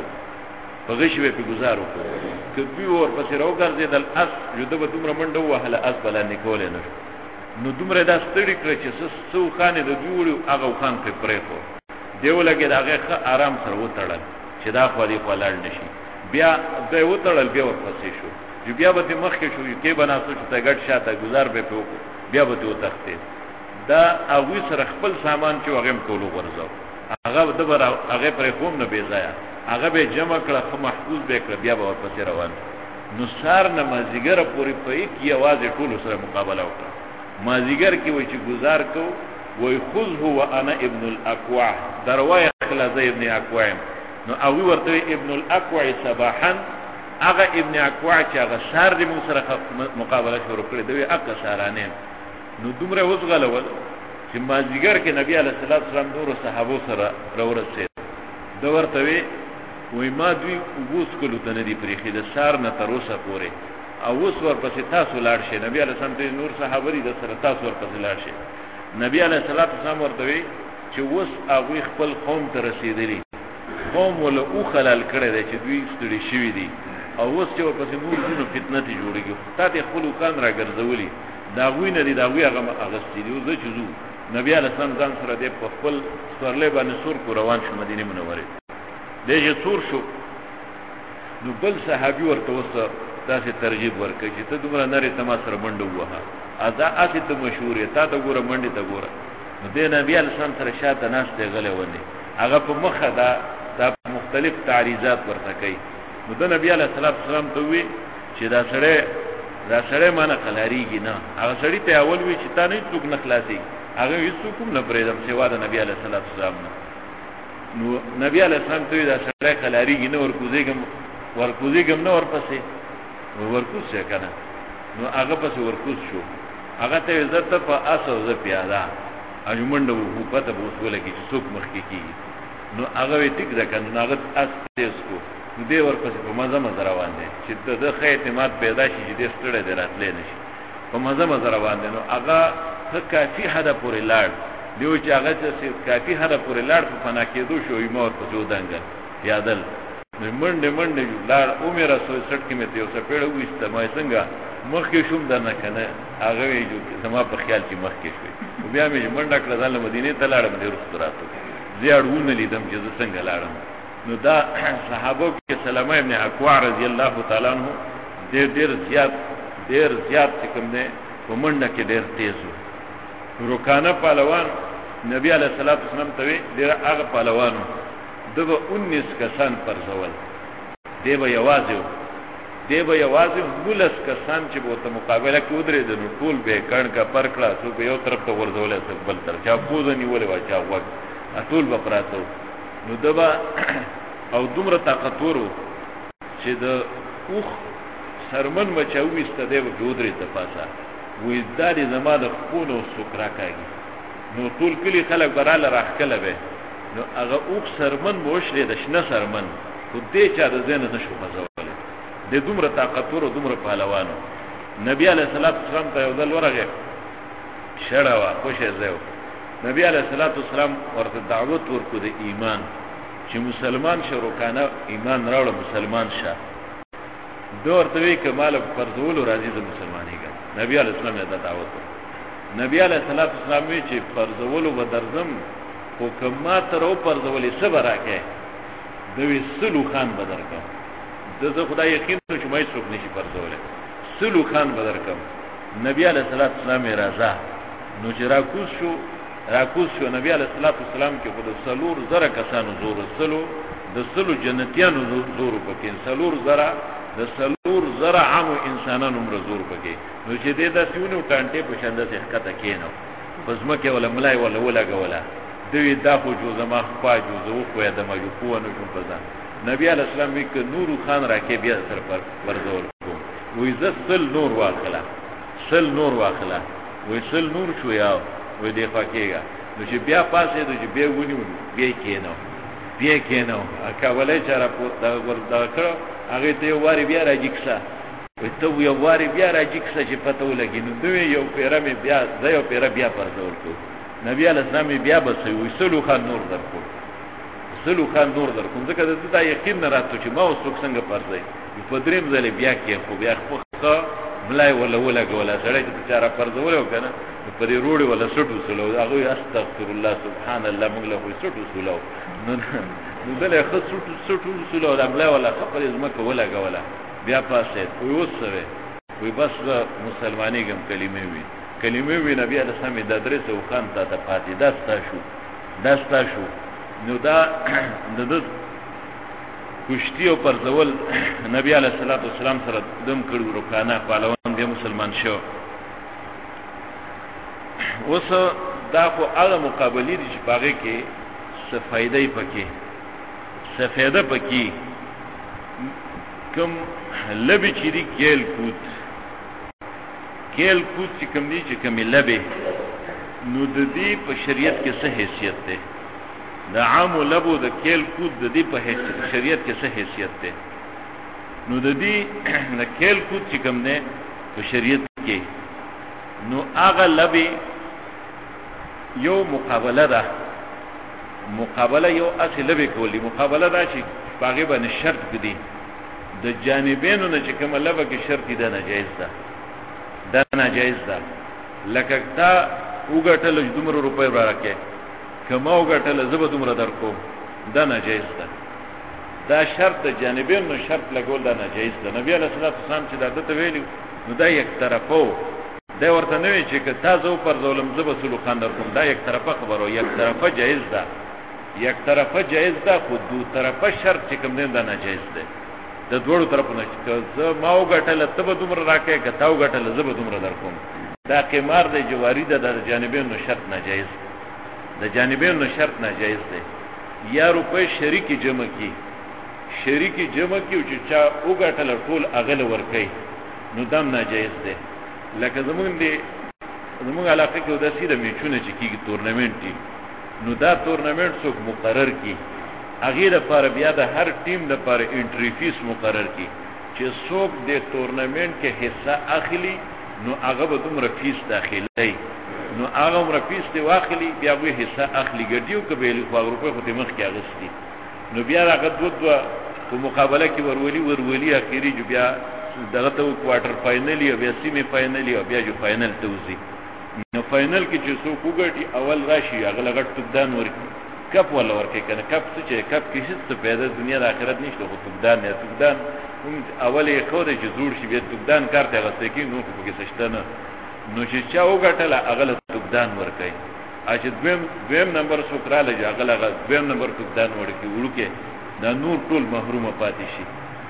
گزارو کبي ورپسې راوګرځیدل. اس جوړه به دومره منډه وهله، اس بل نه کولې نه. نو دومره دا ستړي کړ چې سو خانه د جوړو هغه خان په پرې خو دیو لګي داغه آرام سره وتړل چې دا خو دې خلل نشي. بیا د وتړل بیا ورپسې شو، چې بیا به مخ کې شو کې بناسو چې تګټ شاته گزار به په بیا به تو تخته. دا هغه سره خپل سامان چې هغه ټولو ورځو، هغه د بر هغه پرې کوم نه بیزایا، هغه به جمع کړه، خو محفوظ به کړ، بیا به ورپسې روان. نو سار نه مازیګر پوری په کې आवाज ټولو سره مقابله وکړه. مازیګر کې وای چې گزار کو وای خذه وانا ابن الاکوع، دروای خلاص ابن اکوع. نو او ورته ابن الاکوع صباحا، هغه ابن اکوع چې هغه سار دې موږ سره مقابله شروع کړې دوی اکه سارانه. نو دومره وزغلول چې مازیګر کې نبی علیہ الصلوۃ والسلام نور صحابه سره راورسېد. دا ورته وی ما دوی وګوس کولو ته ندی پریخي د سار نه تر اوسه پورې، او اوس ورپسې تاسو لاړ شئ. نبی علیہ السلام ته نور صحابه دې سره تاسو ورپسې لاړ شئ. نبی علیہ الصلوۃ والسلام ورته وی چې اوس هغه خپل قوم ته رسیدلی، قوم ولا او خلل کړی دی چې دوی ستړي شوی دي، او اوس چې ورپسې نور دینو فتنه ته جوړیږي. تا ته خپل کان راګرځولي، دا غوی نه دي، دا غوی هغه اغستی دی. زه چې زو نبی علیہ السلام ځان سره دې په خپل سورلې باندې سور کو روان شو مدینه منوره. دغه سور شو. نو بل صحابي ورته وسه داسې ترغیب ورکړي چې ته دومره نری تما سره منډه وها، ادا اته ته مشهور تا ته ګوره منډه ته ګوره. نو د نبی علیہ السلام سره شاته ناس ته غلې ونی، هغه په مخه دا مختلف تعریضات ورته کوي. نو د نبی علیہ السلام ته وی چې دا سره معنی خلاریږي نه. هغه سړی ته اول وی چې تا نه څوک نه خلاصي، هغه هیڅ کوم نه پرېدم سوا د نبی علیہ السلام نه. نو نبی علیہ السلام ته دا سره خلاریږي نه، ورکوزیګم نه ورپسې ورکوز څه کنه. نو هغه پسې ورکوز شو، هغه ته عزت په اسو ز پیاده اجمنډو په پته بوسوله کې چې څوک مخ کې کیږي. نو هغه ټیک ده کنه، هغه اس تیز کو دې ورپسې په مزه روان دي چې د خې اعتماد پیدا شي چې دې ستړي دراتلې نشي، په مزه روان دي. نو هغه کافي حدا پورې لاړ دیو چې هغه چې کافي حدا پورې لاړ په فنا کېدو شو ایمور په جوړدانګ یادل منډه لاړ. او مې رسول سټ کې مې ته اوسه پیړو وسته ما څنګه مخ کې شوم درنه کنه. هغه وی جو زما په خیال کې مخ کې شوی، بیا مې منډه کړه ځل مدینه ته لاړم، ډېر ستراتو زیاړونه لیدم چې څنګه لاړم. نو دا صحابه کې سلمہ ابن اکوع رضی الله تعالی عنہ ډېر زیات چې کوم نه په منډه کې ډېر تیز وو. رکانه پهلوان نبی علیہ الصلوۃ والسلام ته ډېر هغه پهلوانو دغه 19 کسان پر ځول دیو یوازې ولس کسان چې په مقابله کې ودرېد. نو ټول به کڼ کا پر کړه، څو به یو طرف ته ورځول، څو بل طرف چا پوز نیولې وا چا وګ ټول به پراتو. نو دبا او دومره طاقتورو چې د اوخ سرمن بچاوي استده و جوړې ته پاسه وې داري زما د خونو سکرا کوي. نو ټول کلی خلک براله راخکله به. نو هغه اوخ سرمن موشلې د شنه سرمن خو دې چا د زنه نشو غزول. د دومره طاقتورو دومره پهلوانو نبی علیہ الصلوۃ والسلام ته یو ځل ورغه شړا وا خوشې زو. نبی علیہ الصلوۃ والسلام ورته دعوت ورکو د ایمان چې مسلمان شروع کنه، ایمان راوړ مسلمان شه. دور ته وی کمال فرضول راځي د مسلمانېګا. نبی علیہ السلام ته دعوت ورکو. نبی علیہ الصلوۃ والسلام وی چې فرضول و درزم حکومت رو فرضولې صبر راکې دوی سلو خان بدر کم د خدای یقین چې مې څوک نشي پرځوله سلو خان بدر کم نبی علیہ الصلوۃ والسلام رضا نو چې راکوس شو نبی علیہ الصلوۃ والسلام کې خود سلور زره کسانو زور د سلو جنتیانو زور پکې سلور زره عام انسانانو عمر زور پکې نو چې دې داسونه ټانټې په شاندې ښکته کېنو پس مکه ولا ملای ولا غولا دوی دا خو جو زما خوا جو زو خو د مجو خو نه کوم پزا نبی علیہ السلام وک نور خان راکې بیا سر پر ورزول کو وې زسل نور واخلا سل نور واخلا وې سل نور شو یا وې دې فکیګا نو چې بیا پاسې د چې بیا ونیو بیا کېنو اکا ولې چر په دا وردا کړ هغه ته واری بیا راځکسا وې ته یو واری بیا راځکسا چې پته ولګي نو دوی یو پیره می بیا زيو پیره بیا پرځول کو نبی علیہ السلام بیا بس وې سلو خان نور درکو ځکه دا یقین نه راته چې ما اوس څنګه پرځي په دریم ځله بیا کې خو بیا خو ملای ولا سره چې چاره پرځول وکنه په دې روړي ولا سټو سلو هغه استغفر الله سبحان الله موږ له سټو سلو نو دله سټو سلو دا ملای ولا خپل زمکه ولا بیا پاسه وسره وي بس مسلمانۍ کوم کلمې وی نبی علیہ السلام د درس او خان ته پاتې داستا شو نو دا د کشتی او پر ځول نبی علیہ الصلوۃ والسلام سره دم کړو رکانه پهلوان به مسلمان شو اوس دا خو هغه مقابله دي چې باغې کې څه فائدې پکې کوم لبي چې دی کېل کوت چې کوم دي چې کوم لبي نو د دې په شریعت کې څه حیثیت ده د عام لبو د کېل کوت د دې په شریعت کې څه حیثیت ده نو د دې د کېل کوت چې کوم ده په شریعت کې نو هغه لبي یو مقابله یو اصل لبي کولی مقابله دا چې باغې باندې شرط کړي د جانبینو نه چې کوم لبه کې شرط ده ناجایز ده لکه تا وګټل دومره روپۍ ورکه کما وګټل زبر دومره درکو دا ناجایز ده دا شرط د جانبینو شرط لګول دا ناجایز ده نبی علیہ الصلوۃ والسلام چې دا ته ویلو نو دا یک طرفو دا ورته نه وی چې تاسو پر ظلم زبر سلو خان درکوم دا یک طرفه خبرو یک طرفه جایز ده خو دو طرفه شرط چې کوم نه دا ناجایز ده د دوړو طرفونه چې زه ما وګټل ته به دومره راکې کته وګټل زه به دومره درکوم دا قمار د جواری د جانبینو شرط ناجایز ده یا روپې شریکی جمع کی او چې چا وګټل ټول اغل ورکې نو دم ناجایز ده لکه زمونږ علاقه کې د سیده میچونه چې کیږي تورنمنت دي نو دا تورنمنت څوک مقرر کی هغه لپاره بیا د هر ټیم لپاره انټری فیس مقرر کی چې څوک د تورنمنت کې حصہ اخلي نو هغه به دومره فیس داخلي نو هغه عمر فیس دی واخلي بیا به حصہ اخلي ګډیو کبهلی خو روپې خو مخ کې اغستی نو بیا هغه دوه په مقابله کې ورولي اخیری جو بیا دغه ته کوارټر فائنل یا بیا سیمی فائنل یا بیا جو فائنل توزی نو فائنل کې چې څوک وګټي اول راشي هغه لګټ تدان ورکی کپ ولا ورکی کنه کپ چې کپ کې هیڅ پیدا دنیا د آخرت نشته خو تدان اول یې خو د جوړ شي بیا تدان کارته غسته کې نو په کې سشتنه نو چې چا وګټله هغه تدان ورکی اچې دویم نمبر سوکراله هغه دویم نمبر تدان ورکی ورکه دا نور ټول محرومه پاتې شي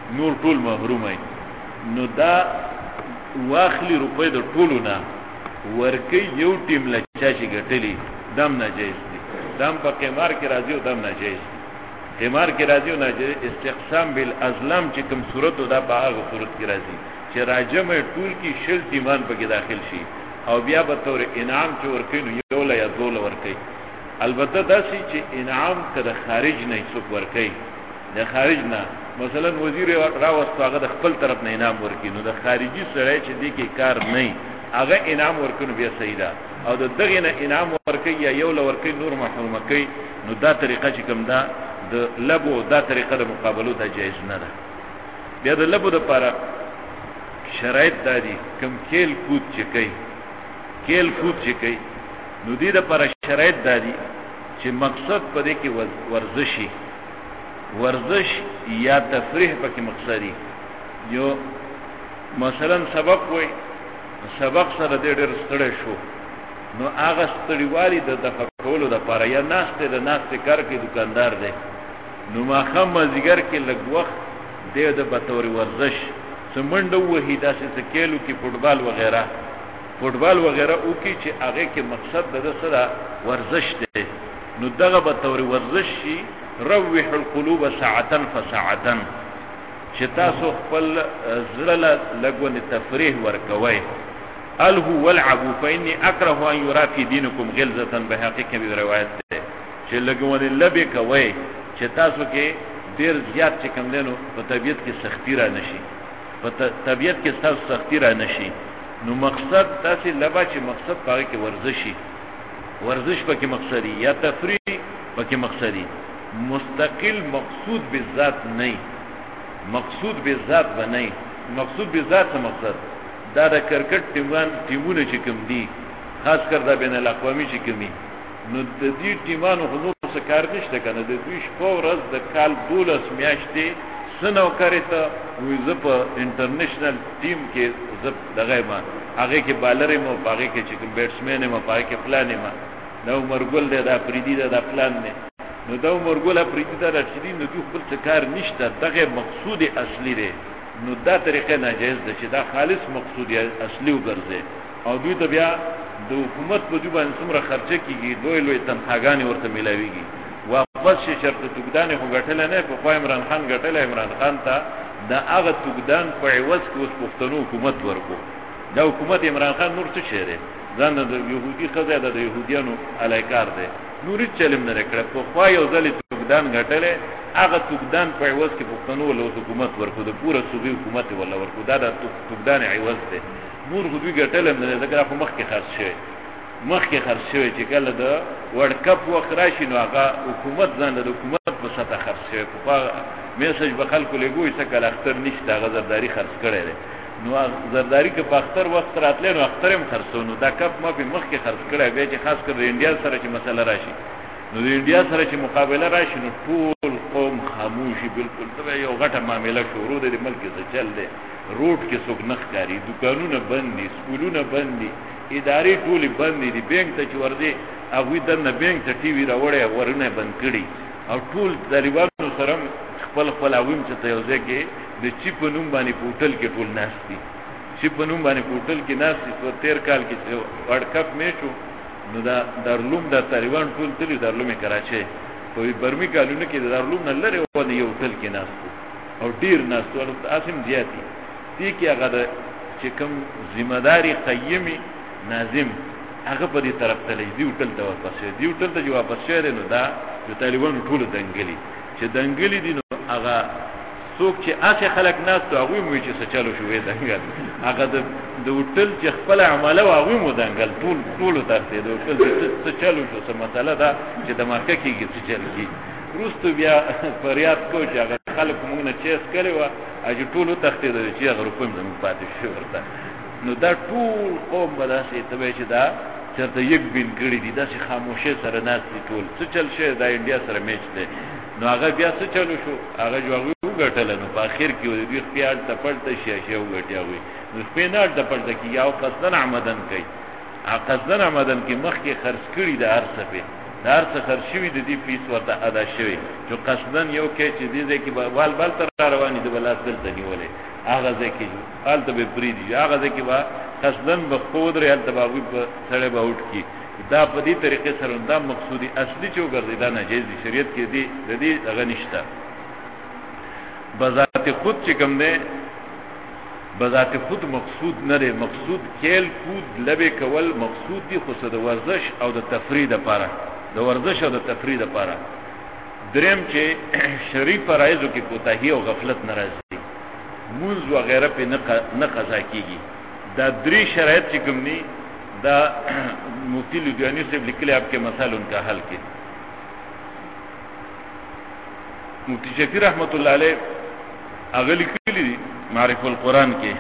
نو دا واخلی روپې د ټولو نه ورکی یو ټیم لچا چې ګټلی دم ناجایز دي دم په قمار کې راځي او دم ناجایز دي قمار کې راځي او ناجایز استقسام بالازلام چې کوم صورت دا په هغه صورت کې راځي چې راجم ټول کې شل تیمان پکې داخل شي او بیا به تور انعام چې ورکی نو یو لا یا دول ورکی البته دا چې انعام کده خارج نه څوک ورکی د خارج نه مثلا وزیر راوست هغه د خپل طرف نه انعام ورکی نو د خارجي سره چې دی کې کار نه هغه انعام ورکړو بیا صحیح ده او د دغه نه انعام ورکړي یا یو لورکړي نور محروم کوي نو دا طریقه چې کوم ده د لبو دا طریقه د مقابلو ته جایز نه ده بیا د لبو د لپاره شرایط دادي کوم کېل کوت چې کوي نو دې د لپاره شرایط دادي چې مقصد په دې کې ورزشي ورزش یا تفریح پکې مقصدی یو مثلا سبق وای سبق سره ډېر ستړی شو نو هغه ستړیوالي د دفعولو د لپاره یا ناشته د ناشته کار کې دکاندار دی نو ماخه مازیګر کې لږ وخت د بطور ورزش سمنډه وهی داسې سکیلو کې فوټبال وغیرہ او کې چې هغه کې مقصد د سره ورزش دی نو دغه بطور ورزش شي روح القلوب ساعتا فساعتا چې تاسو خپل زړه لګونه تفریح ورکوي الهو والعبو فإني أكره أن يرى في دينكم غلظة بحقيقة روایت ده چې لګونه لبه کوي چې تاسو کې ډیر زیات چې کوم دینو په طبيعت کې سختی را نشي په طبيعت کې تاسو سختی را نشي نو مقصد تاسو لبا چې مقصد پاره کې ورزش پکې مقصدی یا تفریح پکې مقصدی مستقل مقصود بالذات نه مقصود بالذات بنئ مقصود بالذات څه مقصد دا د کرکټ ټیمونه چې کوم دي خاص کر دا بین الاقوامی چې کومي نو د دې ټیمانو خو نور څه کار نشته کنه د دوی شپه ورځ د کال 12 میاشتې سنو کارته وې زه په انټرنیشنل ټیم کې زه دغه ما هغه کې بالر مو هغه کې چې کوم بیټسمن مو هغه کې پلان ما نو مرګل دا پریدي دا پلان نه نو دا مرګل پریدي دا راشدي نو دوی خپل څه کار نشته دغه مقصود اصلي دی نو دا طریقه ناجیز ده چې دا خالص مقصود اصلي وګرځي او دوی ته بیا د حکومت په دوی باندې څومره خرچه کیږي لوی تنخواګانې ورته ملاويږي واپس شي شرط توګدان خو غټل نه په خو عمران خان غټل عمران خان ته دا هغه توګدان په عوض کې اوس پښتنو حکومت ورکو دا حکومت عمران خان نور څه شهره ځان د يهودي خزه د يهوديانو الایکار ده نور چلم نه کړ په خو یو ځل توګدان غټل هغه توګدان په عوض کې پښتنو له حکومت ورکو د پوره صوبې حکومت ولا ورکو دا د توګدان عوض ده نور خو دوی ګټل نه ذکر په مخ کې خرڅ شوی چې کله د ورلد کپ وخت راشي نو هغه حکومت ځان د حکومت په سطح خرڅ شوی په میسج به خلکو لګوي چې کله اختر نشته هغه زرداری خرڅ کړي نو زرداری کې په اختر وخت راتلې نو اختر هم خرڅونو دا کپ ما په مخ کې خرڅ کړي به چې خاص کر د انډیا سره چې مسله راشي نو د انډیا سره چې مقابله راشي نو ټول قوم خاموشي بالکل ته یو غټه معاملې شروع د ملک څخه چل دی روډ کې څوک نخ کاری دکانونه بند دي سکولونه بند دي ادارې ټولې بند دي بانک ته چې ور دي هغه دنه بانک ته ټي وی راوړې ورنه بند کړي او ټول طالبانو سره خپل اویم چې ته یوځای کې د چیپ نوم باندې پورټل کې ټول ناس دي چیپ نوم باندې پورټل کې ناس دي په 13 کال کې ورلد کپ میچو نو دا دارلوم د طالبان ټول تللی دارلوم کراچي په برمی کالونو کې دارلوم نه لري او یو ټل کې ناس او ډیر ناس ټول اسیم زیاتی دي کې هغه چې کوم ذمہ داری قیمی ناظم هغه په دې طرف ته دی ټل ته واپس دی ټل ته واپس شه نو دا د طالبان ټول دنګلی چې دنګلی دي نو هغه څوک چې اسه خلک ناس ته هغه مو چې څه چالو شوې دنګل هغه د ټل چې خپل عمله هغه مو دنګل ټول ترته د ټل څه چالو شو څه مسله ده چې د مارکه کېږي څه چل کی روستو بیا فریاد کو چې هغه خلک مونږ نه چیس کړي وا اجه ټول تخته د چې هغه روپم زموږ پاتې شو ورته نو دا ټول قوم بداسي ته چې دا چرته یک بین کړي دي دا چې خاموشه سره ناس دي ټول څه چل شه دا انډیا سره میچ دی نو هغه بیا څه چلو شو هغه جوړ وګټل نو په اخر کې دوی خپل ته پړته شي وګټیا وي نو سپینار د پړته کې یو قصدن عمدن کوي قصدن عمدن کې مخ کې خرڅ کړي د ارڅه په دار څخه خرڅ شوی د دې پیس ورته ادا شوی چې قصدن یو کې چې دې کې بال تر رواني د بلات دلته نیولې هغه ځکه حالت به بریدي هغه ځکه وا قصدن به خود ریال تباوی په سړې به اوټ کی دا په دې طریقې سره دا مقصودی اصلي چې وګرځي دا ناجیز دي شریعت کې دي د دې هغه نشته بذات خود چې کوم نه بذات خود مقصود نه دی مقصود کېل کود لبه کول مقصود دي خو د ورزش او د تفرید لپاره د ورزش او د تفرید لپاره دریم چې شریف فرایضو کې کوتاهی او غفلت ناراضي موز وغیرہ په نه قضا کیږي دا درې شرایط چې کوم ني دا مفتی لدیانی سے لیکلي آپ کے مسائل ان کا حل کې مفتی شفیع رحمت الله علیه هغه لیکلي معرف القرآن کې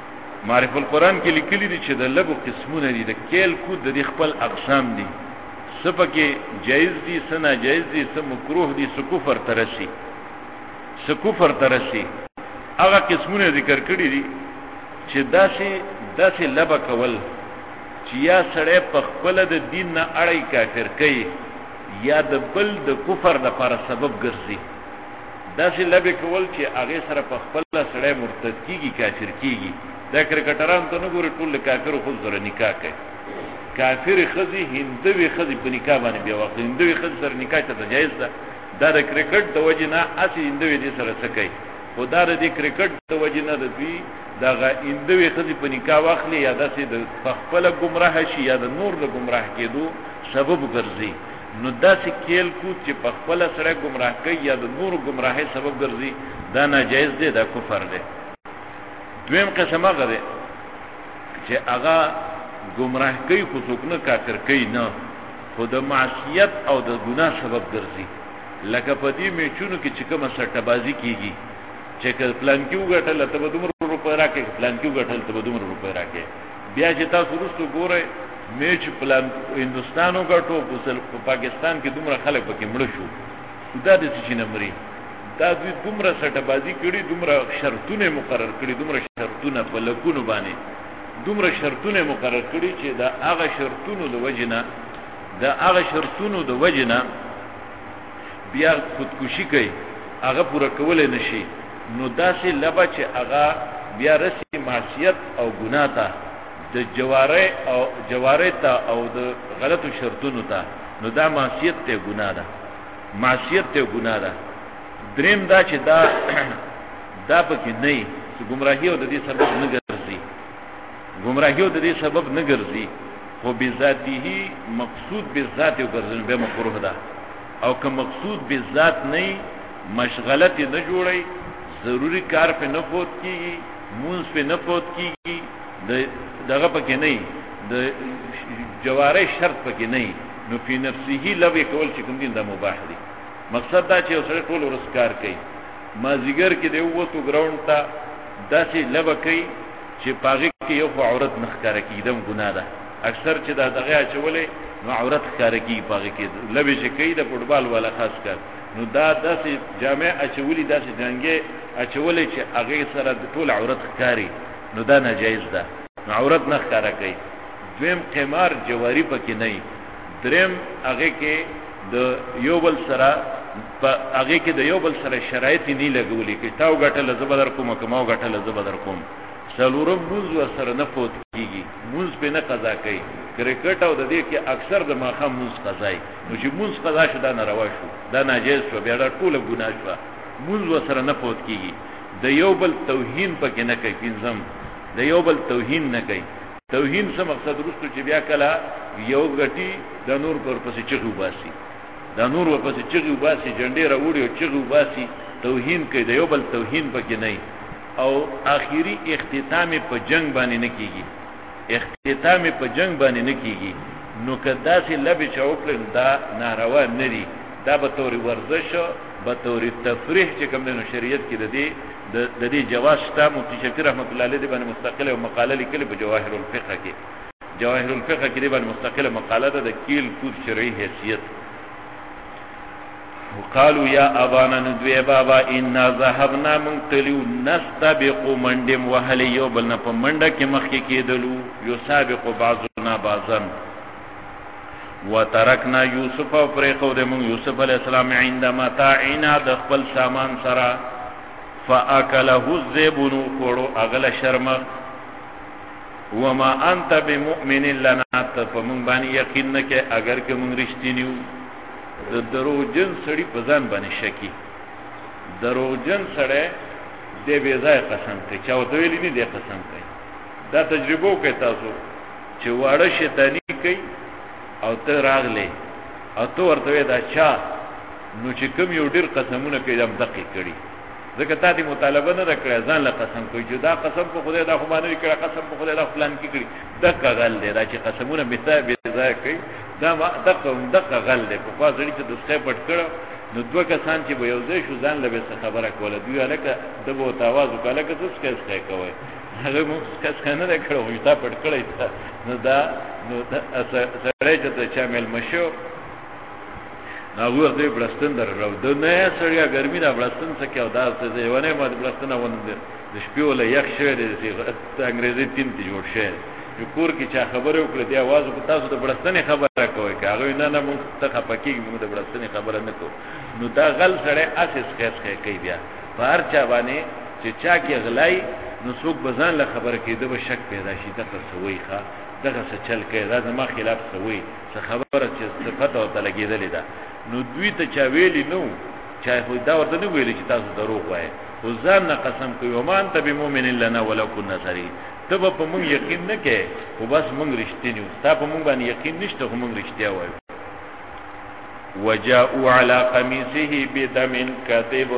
لیکلي دي چې د لبو قسمونه دي د کېل کود د خپل اقسام دي سپکه جایز دي سنا جایز دي سم مکروه دي سکفر ترسي سکفر ترسي هغه قسمونه ذکر کړی دي چې داسې لبا کول چې یا سړی په خپل د دین نه اړای کافر کوي یا د بل د کفر لپاره سبب ګرځي داسې لبا کول چې هغه سره په خپل سړی مرتد کیږي کافر کیږي دا کرکټران ته نه ګوري ټول کافر خو سره نکاح کوي کافر خزي هندوي خزي په نکاح باندې بیا وخت هندوي خزي سره نکاح ته جایز ده دا د کرکټ د وجه نه اسی هندوي دي سره سکی خدا د کرکټ د وجه نه د دوی دا هندوي خزي په نکاح واخلي یا داسې د خپل گمراه شي یا د نور د گمراه کېدو سبب ګرځي نو داسې کېل کو چې په خپل سره گمراه کوي یا د نور گمراهي سبب ګرځي دا ناجایز دی دا کفر دی دویم قسم هغه دی چې هغه گمراه کوي خو څوک نه کافر کوي نه خو د معصیت او د ګناه سبب ګرځي لکه په دې میچونو کې چې کومه سټبازي کیږي چې پلان کیو غټل ته به دومره روپۍ راکې پلان کیو غټل ته به دومره روپۍ راکې بیا چې تاسو ورستو ګورئ میچ پلان هندستانو غټو په پاکستان کې دومره خلک پکې مړ شو دا د څه نه مري دا دوی دومره سټبازي کړي دومره شرطونه مقرر کړي دومره شرطونه په لکونو باندې دومره شرطونه مقرر کړي چې دا هغه شرطونو د وجنه بیا خودکشي کوي هغه پوره کول نه شي نو داسې لبا چې هغه بیا رسي معصیت او ګناه ته د جواره ته او د غلطو شرطونو ته نو دا معصیت ته ګناه ده دریم دا چې دا پکې نه گمراهی او د دې سبب نه ګرځي خو بذاته مقصود بذات او ګرځن به مکروه ده او که مقصود بذات نه مشغلت نه جوړي ضروری کار په نه فوت کیږي مونږ په نه فوت کیږي دغه پکې نه د جواره شرط پکې نه نو په نفسه لوي کول چې کوم دین دا مباح دي مقصد دا چې اوسره ټول ورس کار کوي ما زیګر کې دی وته ګراوند ته داسې لبا کوي چې پاغي کې یو عورت نخکاره کیدم ګناه ده اکثر چې دا دغه چولې نو عورت ښکاره کی پاغي کې لبي چې کوي د فوټبال والا خاص کار نو دا داسې جامع اچولې داسې جنگي اچولې چې هغه سره د ټول عورت ښکاری نو دا ناجایز ده نو عورت نه ښکاره کوي دویم قمار جواری پکې نه دریم هغه کې د یو بل سره شرایط نه لګولې کې تاو غټل زبر کوم کماو غټل زبر کوم سلورم موز ور سره نه فوت کیږي موز په نه قضا کوي کرکټ او د دې کې اکثر د ماخه موز قضای نو چې موز قضا شو دا ناروا شو دا ناجیز شو بیا دا ټول ګناه شو موز ور سره نه فوت کیږي د یو بل توهین پکې نه کوي پینځم د یو بل توهین نه کوي توهین څه مقصد ورستو چې بیا کله یو غټي د نور پر پسې چغو باسي دا نور ور پسې چغو باسي جنډې راوړي او چغو باسي توهین کوي د یو بل توهین پکې نه او آخری اختتام په جنگ باندې نه کیږي نو کدا سي لبي چوکل دا ناروا ندي دا به تور ورزش به تور تفریح چې کوم د شریعت کې د دې جواز شته مفتی شفیع رحمت الله علیه باندې مستقله مقاله لیکلې په جواهر الفقه کې باندې مستقله مقاله ده د کیل کود شرعي حیثیت وقالوا يا ابانا ندوي بابا ان ذهبنا منقلو نستبق مندم وهل يوبلنا فمنډه کې مخکې کېدلو يسابق بعضنا بعضا وتركنا يوسف فريقو د من يوسف عليه السلام عند متاعنا د خپل سامان سره فاكله الذئب نقرو اغل شرم وما انت بمؤمن لنا فمن باندې یقین نه کې اگر کې مونږ رښتینیو د دروغجن سړی په ځان باندې شکی دروغجن سړی د بې ځای قسم کوي چا وته ویلی نه دی قسم کوي دا تجربه کوي تاسو چې واړه شیطانی کوي او ته راغلی او ته ورته دا چا نو چې کوم یو ډیر قسمونه کوي دم دقیق کړي ځکه تا دې مطالبه نه کړې ځان له قسم کوي چې دا قسم په خدای دا خو باندې کړه قسم په خدای دا فلان کې کړي دغه غل دی دا چې قسمونه مثال به ځای کوي دا دغه غل دی په خوا ځړي چې د څه پټ کړه نو دوه کسان چې به یو ځای شو ځان له به خبره کوله دوی الکه دغه تاواز وکاله که څه څه کوي هغه مو څه نه کړو یو تا پټ کړی نو دا سره چې ته چا مل مشو ناغور دې بلستان درو د نه سړیا ګرمي دا بلستان څه کې او دا څه دی ونه ما بلستان ونه د شپې ولا یخ شوی دی د انګريزي تیم ته جوړ شوی یو کور کې چا خبره وکړه دی आवाज کو تاسو د بلستان خبره کوي هغه نه مونږ ته خپکیږي مونږ د بلستان خبره نه کوو نو دا غل سره اساس خیس کوي بیا بهر چا باندې چې چا کې غلای نو څوک بزان له خبره کېده به شک پیدا شي د تسوي ښه دغه څه چل کې دا ما خلاف سوي څه خبره چې صفته او تلګېدلې ده نو دوی ته چا ویلی نو چا خو دا ورته نه ویلی چې تاسو دروغ وایي خو ځان نه قسم کوي ومان ته بمؤمن لنا ولو كنا سری ته په مونږ یقین نه کې خو بس مونږ رښتینی یو تا په مونږ باندې یقین نشته خو مونږ رښتیا وایو وجاءوا على قميصه بدم كذب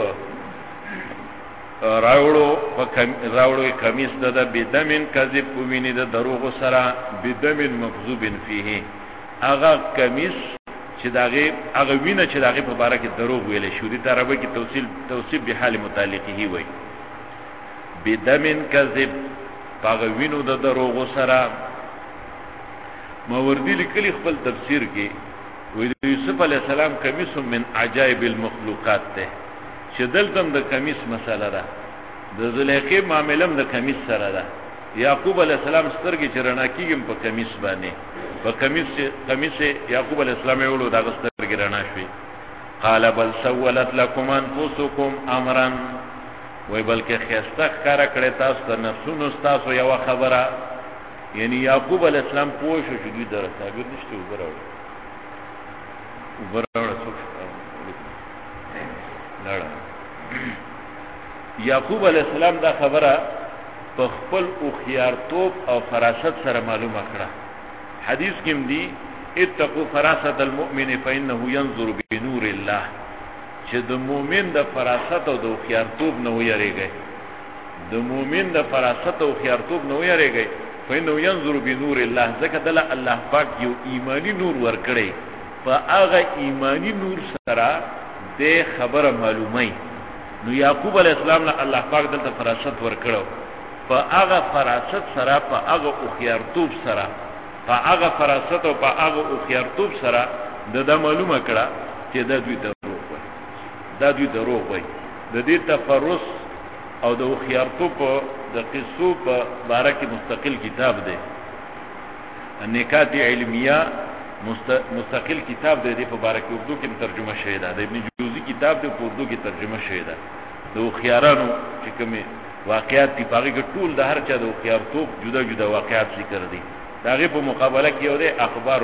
راوړو قمیص د بدم کذب ویني د دروغ سره بدم مکذوب فيه هغه قمیص چې داغه هغه وینه چې داغه په باره کې دروغ ویل شو دي عربی کې توصیف به حال متعلقه وي بدم کذب هغه وینو د دروغ سره ماوردی لیکلی خپل تفسیر کې وی یوسف علی السلام قمیص من عجائب المخلوقات ته چې دلته د قمیص مساله ده د زلیخې معاملم د قمیص سره ده یعقوب علی السلام سترګې چرنا کیږم په قمیص باندې په قمیص یعقوب علی السلام یو له دغه سترګې رڼا شوې قال بل سولت لكم انفسكم امرا وای بلکې خيسته کار کړی تاسو ته نفسونو تاسو یو خبره یعنی یعقوب علی السلام پوه شو چې دوی درته اگر نشته وګورئ یعقوب علیہ السلام دا خبره په خپل او خيارتوب او فراست سره معلومه کړه حدیث کې دی اتقوا فراست المؤمن فانه ينظر بنور الله چې د مؤمن د فراست او د خيارتوب نه ویریږي د مؤمن د فراست او خيارتوب نه ویریږي فانه ينظر بنور الله ځکه دل الله پاک یو ایمانی نور ورکړي په هغه ایمانی نور سره د خبره معلومه نو یعقوب علیہ السلام نه الله پاک دلته فراست ورکړو په هغه فراست سره په هغه او خيارتوب سره په هغه فراست او په هغه او خيارتوب سره د معلومه کړه چې د دوی دروغ وایي دا دوی دروغ وایي د دې تفرس او د خيارتوب د قصو په باره کې مستقل کتاب دی النکات علمیه مستقل کتاب دی په باره کې اردو کې ترجمه شوی دی د ابن جوزی کتاب دی په اردو کې ترجمه شوی دی د خيارانو چې کومه واقعات دی پاره کې ټول د هر چا د خيارتوب جدا جدا واقعات ذکر دي داغه په مقابله کې یو دی اخبار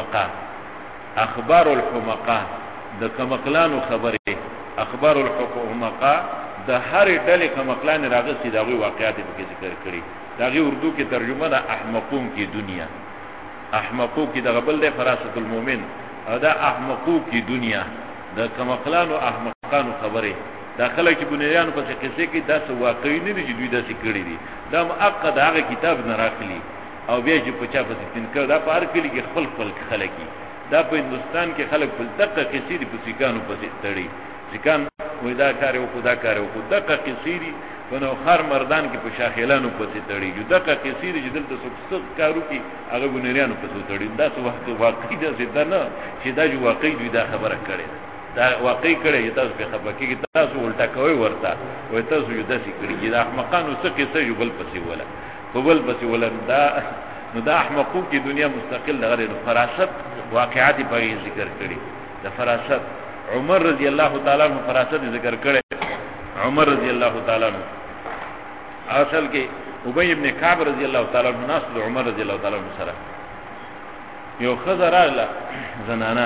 الحمقاء د کمقلانو خبره اخبار الحمقاء د هر ډلې کمقلان راغسي دغه واقعات په ذکر کړي داغه اردو کې ترجمه د احمقون کی دنیا احمقو کی دغه بل د فراست المؤمن او دا احمقو کی دنیا د کمقلانو احمقانو خبره داخله کې بنیانو په قصې کې دا څه واقعي نه دي چې دوی دا سکړي دي دا مؤقت هغه کتاب نه راخلي او بیا چې په چا په تنکر دا په هر کلی کې خپل خلک دا په هندستان کې خلک په دقه قصې دي په سکانو په تړي ځکان وې دا کار او خدا کار او دقه قصې دي په نو خر مردان کې په شاخلانو په تړي جو دقه قصې دي چې دلته څه کارو کې هغه بنیانو په تړي دا څه وخت واقعي ده نه چې دا جو واقعي دوی دا خبره کړي دا واقعي کړي تاسو په خبره کې تاسو الټا کوي ورته وای تاسو یو داسې کړي دا احمقانو څه قصه جو بل پسې ولا دا نو دا احمقو کی دنیا مستقل لغره فراست واقعات په ذکر کړي د فراست عمر رضی الله تعالی عنہ فراست ذکر کړي عمر رضی الله تعالی عنہ اصل کې ابی ابن کعب رضی الله تعالی عنہ ناس عمر رضی الله تعالی عنہ سره یو خزر اعلی زنانا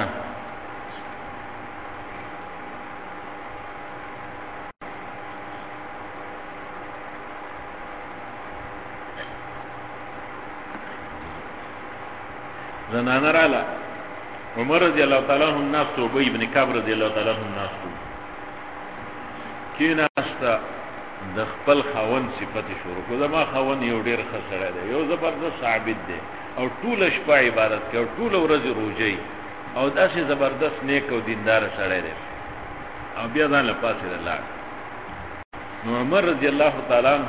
رالا عمر رضی الله تعالی عنہ الناس تو ابی ابن کعب رضی الله تعالی عنہ الناس تو کینا استا د خپل خاون صفت شروع کو زما خاون یو ډیر خسره دی یو زبردست عابد دی او ټول شپه عبادت کوي او ټول ورځ روزي او داسې زبردست نیک او دیندار سره دی او بیا ځان له پاسه الله نو عمر رضی الله تعالی عنہ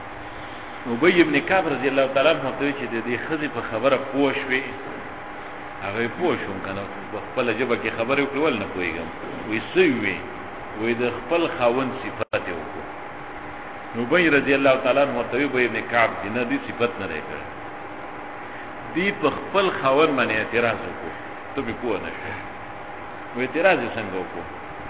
ابی ابن کعب رضی الله تعالی عنہ ته چې د دې خزي په خبره پوښوي هغه پوه شوم کنه خپل جبه کې خبرې کول نه پويګم وې سوي وې د خپل خاوند صفات یو کو نو بې رضی الله تعالی عنہ ورته وې ابن کعب دې نه دي صفات نه لري دی په خپل خاوند باندې اعتراض وکړ ته به پوه نه شې و اعتراض څنګه وکړو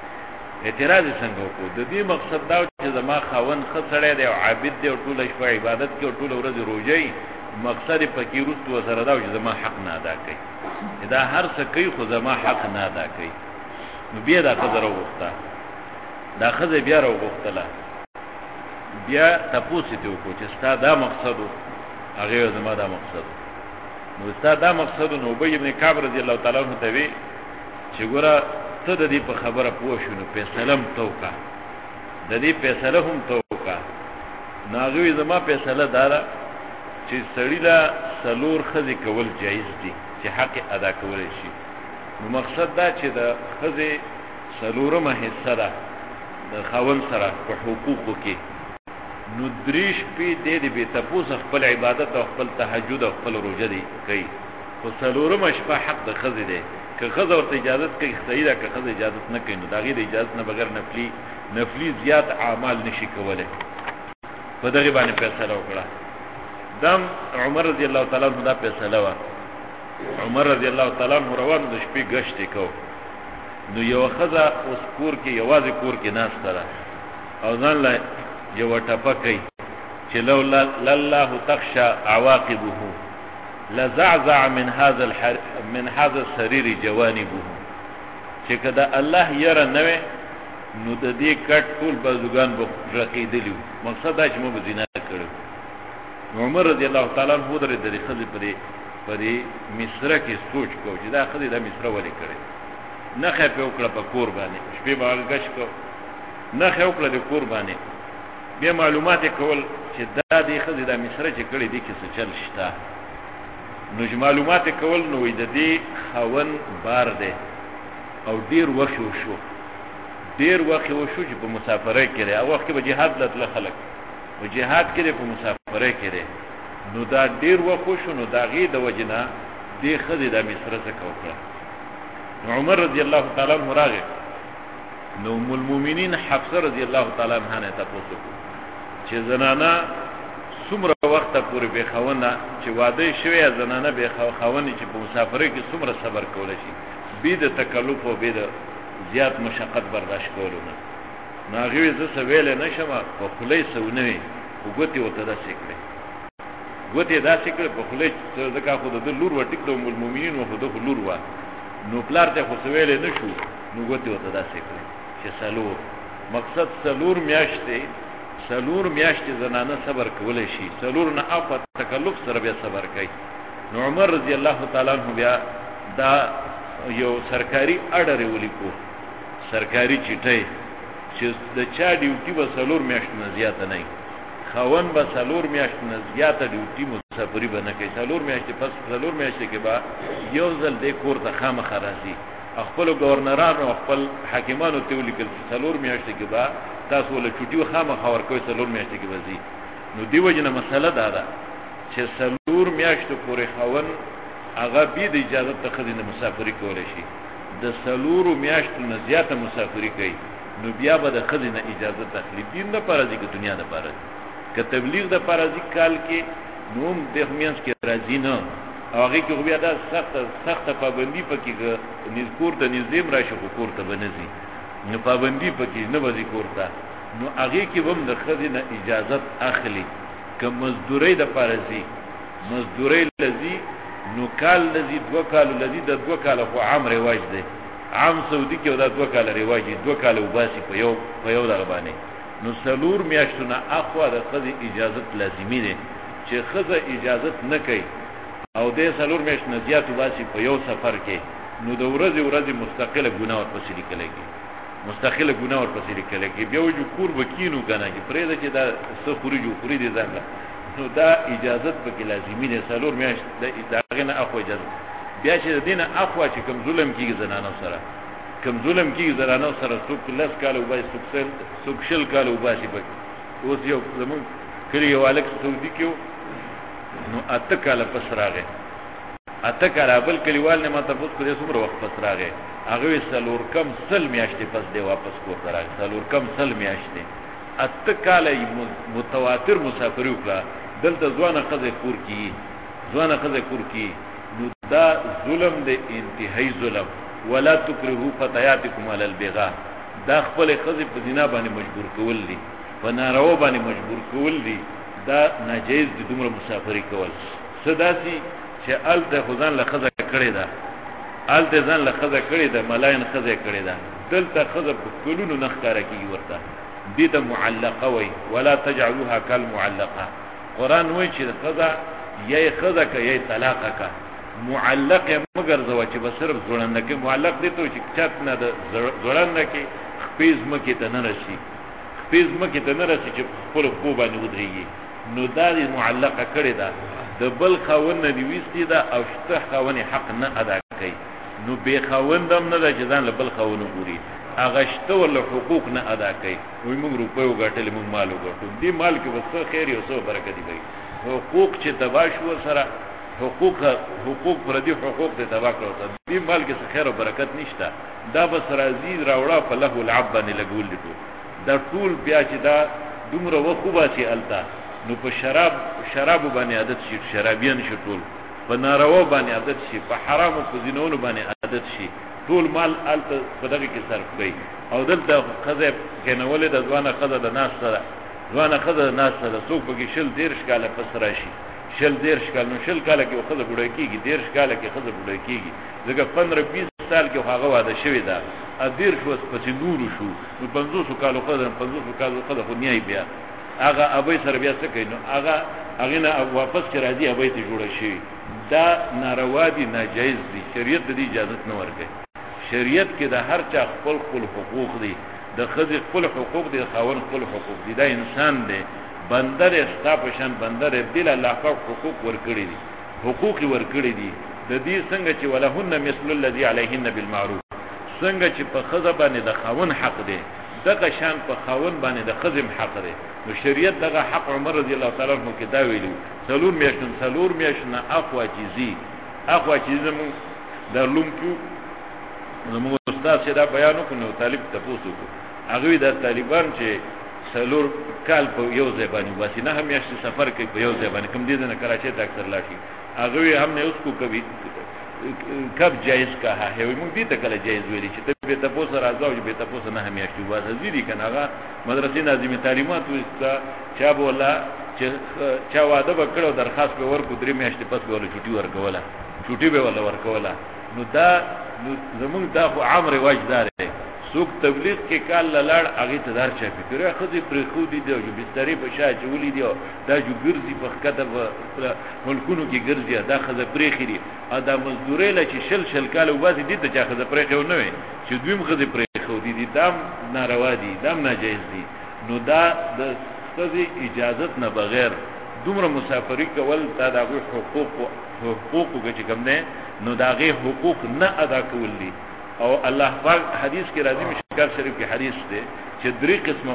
د دې مقصد دا چې زما خاوند خسړې دی او عابد دی او ټول شپه عبادت کوي او ټول ورځ روزي مقصد پکې رستو سره دا چې زما حق نه ادا کوي دا هر څه کوي خو زما حق نه ادا کوي نو بیا دا خبره وغوښته دا خزه بیا وغوښتله بیا تاسو ته وکړو چې ستا دا مقصد هغه زما دا مقصد نو ستا دا مقصد نو ابي ابن کعب رضی الله تعالی عنہ ته وی چې ګوره ته د دې په خبره پوه شونه فیصله توکا د دې فیصله هم توکا ناغوی زما فیصله دارا چې سړی لا سلور خزي کول جایز دي چې حق ادا کول شي نو مقصد دا چې د خزي سلورمه حصہ ده د خاوند سره په حقوقو کې نو دریش په دې به تاسو خپل عبادت او خپل تهجد او خپل روزه دي کوي خو سلورمه شپه حق د خزي ده که خزه ورته اجازه کوي صحیح ده که خزه اجازه نه کوي نو دا غیر اجازه نه بغیر نفلی زیات اعمال نشي کوله په دغه باندې فیصله وکړه دم عمر رضی الله تعالی عنہ دا فیصله وا عمر رضی الله تعالی عنہ روان د شپې گشت کو نو یو خزه اوس کور کې یوازې کور کې ناس تره او ځان لا یو ټپکې چې لولا لله تخشى عواقبه لزعزع من هذا السرير جوانبه چې کدا الله یره نوې نو د دې کټ ټول بازوګان به رقیدلی مقصد دا چې مو زنا کړو عمر رضی الله تعالی عنہ درې درې خزي پرې مصر کې سوچ کو چې دا خزي د مصر ولې کړي نه خې په وکړه په قرباني شپې باغ غش کو نه خې وکړه د قرباني بیا معلومات کول چې دا دې خزي د مصر چې کړي دي کې څه چل شته نو معلومات کول نو د دې خاون بار ده او ډیر وخت شو چې په مسافرۍ کې لري او وخت به jihad لته خلک او jihad کې په مسافرۍ کې لري نو دا ډیر وخت شو نو دا غي د وجنه دې خدي د مصر څخه وکړه عمر رضی الله تعالی عنہ راغی نو ام المؤمنین حفصه رضی الله تعالی عنها نه تاسو چې زنانا څومره وخت پورې به خوونه چې واده شوی زنانه به خوونه چې په مسافرۍ کې څومره صبر کول شي به د تکلف او به د زیات مشقت برداشت کولونه ناغوی زه سویل نشم په خلی سونوي وګتی وته دا سیکړي ګوتی دا سیکړي په خلی ځکه خو د لور وټیک د المؤمنین او خو د لور وا نو پلار ته خو سویل نشو نو ګوتی وته دا سیکړي چې سلور مقصد سلور میاشتې زنانه صبر کولای شي سلور نه افت تکلف سره بیا صبر کوي نو عمر رضی الله تعالی عنہ بیا دا یو سرکاري اډر ولیکو سرکاري چټي چې د چا ډیوټي به سلور میاشتې نه زیاته نه خوان به سلور میاشتې نه زیاته ډیوټي مسافری به نه کوي سلور میاشتې پس سلور میاشتې کې به یو ځل د کور ته خامخا راځي خپل گورنرانو خپل حاکمانو ته ولیکل سلور میاشتې کې به تاسو له چټیو خامخا ورکوي سلور میاشتې کې وځي نو دیو جن مسله دا ده چې سلور میاشتې پورې خوان هغه به د اجازه ته خدینه مسافری کولای شي د سلور میاشتو نه زیاته مسافری کوي نو بیا به د خدینه اجازه تخلیق دین نه پارځي کې دنیا نه پارځي که تبلیغ د پارځي کال کې نوم د همینس کې راځي نه هغه کې بیا دا سخت پابندي پکې نذکور د نظام راشي کور ته بنځي نو پابندي پکې نه وځي کور ته نو هغه کې هم د خدینه اجازه اخلي که مزدوري د پارځي مزدوري لذي نو کال لذي دو کال لذي د دو کال خو عام رواج دی عام سعودي کې دا دو کال رواج دی دو کال وباسي په یو دغه باندې نو سلور میاشتونه اخوا د خدای اجازه لازمي دی چې خدای اجازه نه کوي او د سلور میاشتونه زیات وباسي په یو سفر کې نو د ورځې مستقله ګناه ورپسې لیکل کېږي مستقله ګناه ورپسې لیکل کېږي بیا وجو کور وکینو کنه چې پرې د چې دا سخوري جو خوري دي ځان نو دا اجازه به لازمي ده سلور میاشت دا غنه اخو اجازه بیا چې دینه اخو چې کوم ظلم کیږي زنانو سره څوک لس کال وبای څوک شل کال وباسي به اوس یو زمون کلی یو الک سعودي کې نو اته کال پس راغی اته کارابل کلیوال نه ماته پوس کړی څومره وخت پس راغی هغه سلور کم سل میاشتې پس دی واپس کوته راغی سلور کم سل میاشتې اته کاله متواتر مسافر وکړه دلته ځوانه خزه کور کی نو دا ظلم دی انتهایی ظلم ولا تکرهوا فتياتكم على البغاء دا خپل خزه په زنا باندې مجبور کول دي په ناروا باندې مجبور کول دي دا ناجیز دي دومره مسافری کول صداسي چې الته خدان له خزه کړی دا الته ځان له خزه کړی دا ملاین خزه کړی دا دلته خزه په کلونو نخکاره کی ورته دي ته معلقه وي ولا تجعلوها كالمعلقه قران وایي چې خزه یې خزه کا یې طلاق کا معلق مگر زو چې بصرف زړنده کې معلق دي ته چې چت نه زړنده کې خپیز مکه ته نه راشي چې خپل خو باندې ودرېږي نو دا معلقه کړی دا د بل خاون نه دی وستي دا او شته خاون حق نه ادا کوي نو به خاوندم نه دا چې ځان له بل خاون ګوري هغه شته ول حقوق نه ادا کوي وي موږ روپیو غټل موږ مالو غټو دې مال کې وسه خیر او سو برکت دی حقوق چې تباشو سره حقوق پردي حقوق ته تبا کړو دې مال کې خیر او برکت نشته دا بس راضي راوړه په له العب باندې لګول دي دا ټول بیا چې دا دومره وخوبه چې التا نو په شراب باندې عادت شي شرابيان شي ټول په ناروا باندې عادت شي په حرام او زینونو باندې عادت شي ټول مال الته په دغه کې صرف کوي او دلته خزه کنهولې د ځوانه خزه د ناس سره څوک به شل دیر شکاله پس راشي شل دیر شکال نو شل کاله کې خزه بډای کیږي دیر شکاله کې خزه بډای کیږي ځکه 15-20 سال کې هغه واده شوی دا ادیر شو پس نور شو نو 500 کالو خزه خو نه بیا هغه ابي سره بیا څه کوي نو هغه نه واپس چې راځي ابي ته جوړ شي دا ناروا دي ناجایز دي شریعت دې اجازه نه ورکړي شریعت کې د هر چا خپل حقوق دي د خځې خپل حقوق دي خاون خپل حقوق دي دا انسان دی بندر استاپشن بندر بل الله پاک حقوق ورکړي دي د دې څنګه چې ولهن مثل الذي عليهن بالمعروف څنګه چې په خځه باندې د خاون حق دی دغه شان په خاون باندې د خزم حق دی نو شریعت دغه حق عمر رضی الله تعالی عنہ کې دا ویلو سلور میاشن اخوا چیزی زمون د لومکو زمون استاد چې دا بیان وکړو طالب تاسو کو هغه د طالبان چې سلور کال په یو ځای باندې واسي نه هم یاشت سفر کوي په یو ځای باندې کوم دي نه کراچۍ ته اکثر لاشي هغه هم نه اوس کو کوي کب جایز کا ہے موږ دې ته کله جایز ویلي چې ته به تاسو راځو او به تاسو نه همیاشتي واسه زیری کنه هغه مدرسې نظمی تعلیمات وستا چا بولا چې چا واده وکړو درخواست به ورکو درې میاشتې پس به ول چټي به ورکوله نو دا زموږ دا عام رواج دار دی څوک تبلیغ کې کال لاړ هغه ته دار چا فکر خو پر خو دي دی جو بسترې په شا چولې دی دا جو ګرځي په کته ملکونو کې ګرځي دا خزه پرې خري ادا مزدورې ل چې شل کال وباسي دي ته چا خزه پرې خو نه وي چې دویم خزه پرې خو دي دام ناروا دي دام ناجیز دي نو دا د خزه اجازت نه بغیر دومره مسافری کول تا دغه حقوق چې کوم نه نو دغه حقوق نه ادا کول دي او الله پاک حدیث کې راځي مشکل شریف کې حدیث دی چې درې قسمه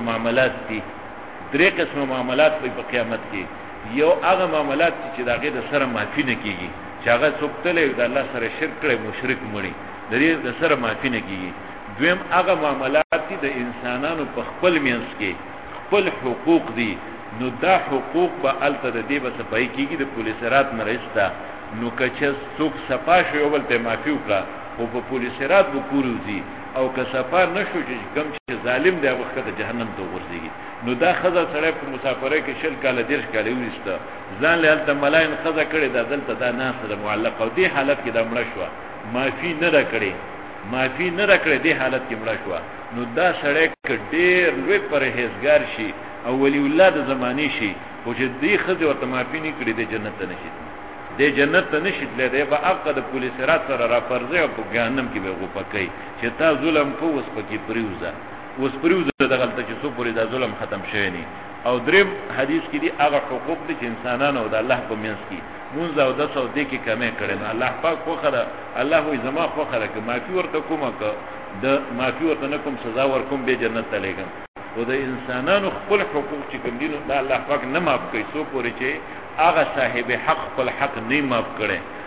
معاملات په قیامت کې یو هغه معاملات چې دغه د سره معافي نه کیږي چې هغه څوک تلې د الله سره شرک کړي مشرک مړي د سره معافي نه کیږي دویم هغه معاملات دي د انسانانو په خپل مینس کې خپل حقوق دي نو دا حقوق به الته د دې به صفای کیږي د پولیسرات نه رستا نو کچې څوک صفاش یو بل ته معافي وکړه او په پولیسرات وکوروزي او که سفر نشو چې کوم چې ظالم دی هغه د جهنم ته ورځي نو دا خزه سره په مسافرۍ کې شل کاله دیرش کاله وسته ځان له الته ملاین خزه کړي دا دلته دا ناس د معلق او دی حالت کې د مړ شو معافي نه راکړي دی حالت کې مړ شو نو دا سړی ډېر لوی پرهیزګار شي او ولی الله د زمانی شي او چې دی خزه ورته معافي نه کړي د جنت ته نشي د جنت ته نشي تللی دی به عقد پولیسرات سره را فرضه او په جهنم کې به غوپکای چې تا ظلم کو وس پکې پریوزه دغه ته چې څو پوری دا ظلم ختم شوی نه او دریم حدیث کې دی هغه حقوق دي چې انسانانو او د الله په منځ کې مونږ او د سو دې کې کمې کړي نو الله پاک خو خره الله وي زما خو خره کې معافي ورته کومه که د معافي ورته نه کوم سزا ورکوم به جنت ته لګم او د انسانانو خپل حقوق چې کوم دي نو الله پاک نه معاف کوي څو پوری چې هغه صاحب حق خپل حق نه معاف کړي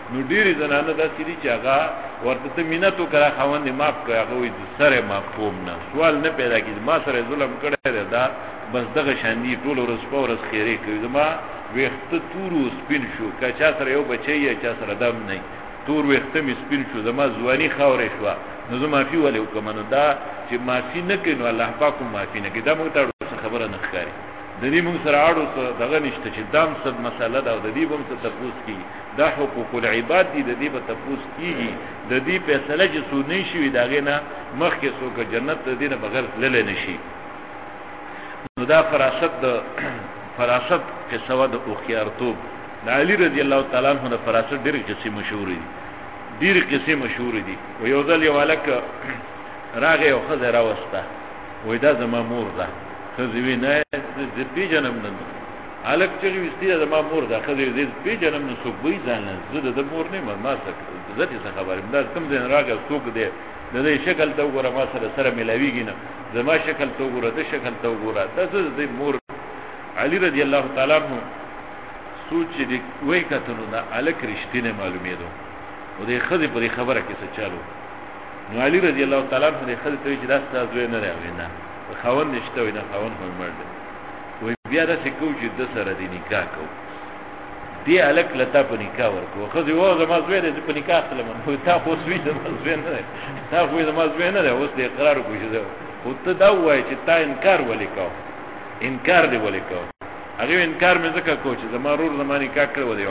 نو ډیری زنانه دا سړي چې هغه ورته ته مينتو کرا خوند معاف کړ هغه وي سره مفهوم نه سوال نه پیدا کیږي ما سره ظلم کړی دا بس دغه شاندي ټول ورځ په ورځ خیره کوي زما وخت تورو سپین شو که چا سره یو بچي یا چا سره دم نه تور وخت می سپین شو زما ځواني خاورې شو نو زما معافي ولې وکم نو دا چې معافي نه کینو الله پاک معافي نه کی دا موږ ته خبره نه ښکاري د دې موږ سره اړو دغه نشته چې دام صد مسله دا د دې بم څه تفوس کی دا حقوق العباد دي د دې په تفوس کیږي د دې فیصله چې سود نه شي داغه نه مخکې څوک جنت د دې نه بغیر للی نشي نو دا فراست کې سواد او خيارتوب د علي رضی الله تعالی عنہ د فراست ډېر قصې مشهور دي ډېر قصې مشهور دي و یو ځل یو الک راغه او خزه راوسته وې دا زما مور ده خزوی نه د پی جنم نه الک چې وستي زما مور ده خزوی د پی جنم نه څوک وې ځان زه د مور نه ما څه ذاته خبرم دا کوم ځای راغه څوک دی د دې شکل ته وګوره ما سره ملاویږي نه زما شکل ته وګوره د شکل ته وګوره د مور علي رضی الله تعالی عنہ سوچ دې وای کتل دا الک رښتینه معلومېدو او دې خزه په خبره کې څه چالو نو علي رضی الله تعالی عنہ دې خزه ته چې دا ستاسو نه راوي نه خاون نشته وي نه خاون هم مرده وای بیا دا څه کو چې د سره دې نکاح کو دې الک لتا په نکاح ورکو خزه و زما زوی دې په نکاح سلام نو تا خو سوي زما زوی نه تا خو زما زوی نه اوس دې اقرار کوی خو ته دا وای چې تا انکار ولیکاو انکار دی ولیکاو هغه انکار مې ځکه کو چې زما رور زماني کا کړو دی یو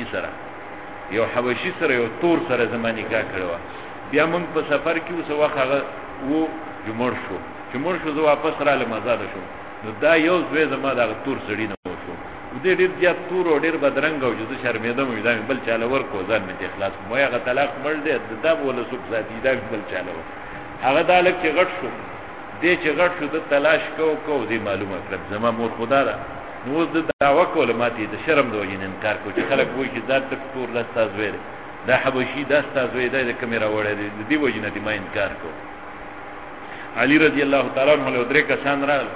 حبشي سره یو تور سره زماني کا کړو بیا موږ په سفر کې اوس واخ هغه وو جمهور شو زه واپس را لم آزاد شو نو دا یو زوی زما د تور سړی نه وشو دې ډېر زیات تور او ډېر بدرنګ او چې شرمېدم دا بل چاله ورکو ځان مې اخلاص مو هغه طلاق مړ دې دا بوله سوق ذاتی دا بل چاله هغه دالک چې غټ شو دې چې غټ شو د تلاش کو دې معلومه کړ زما مور خدا را نو د دعوا کوله ماتي د شرم د وجې انکار کو چې خلک وایي چې دا تکتور د تاسو دا حبشي د تاسو د کیمرا وړه دې وجې نه ما انکار کو علي رضی الله تعالی عنہ له درې کسان راغله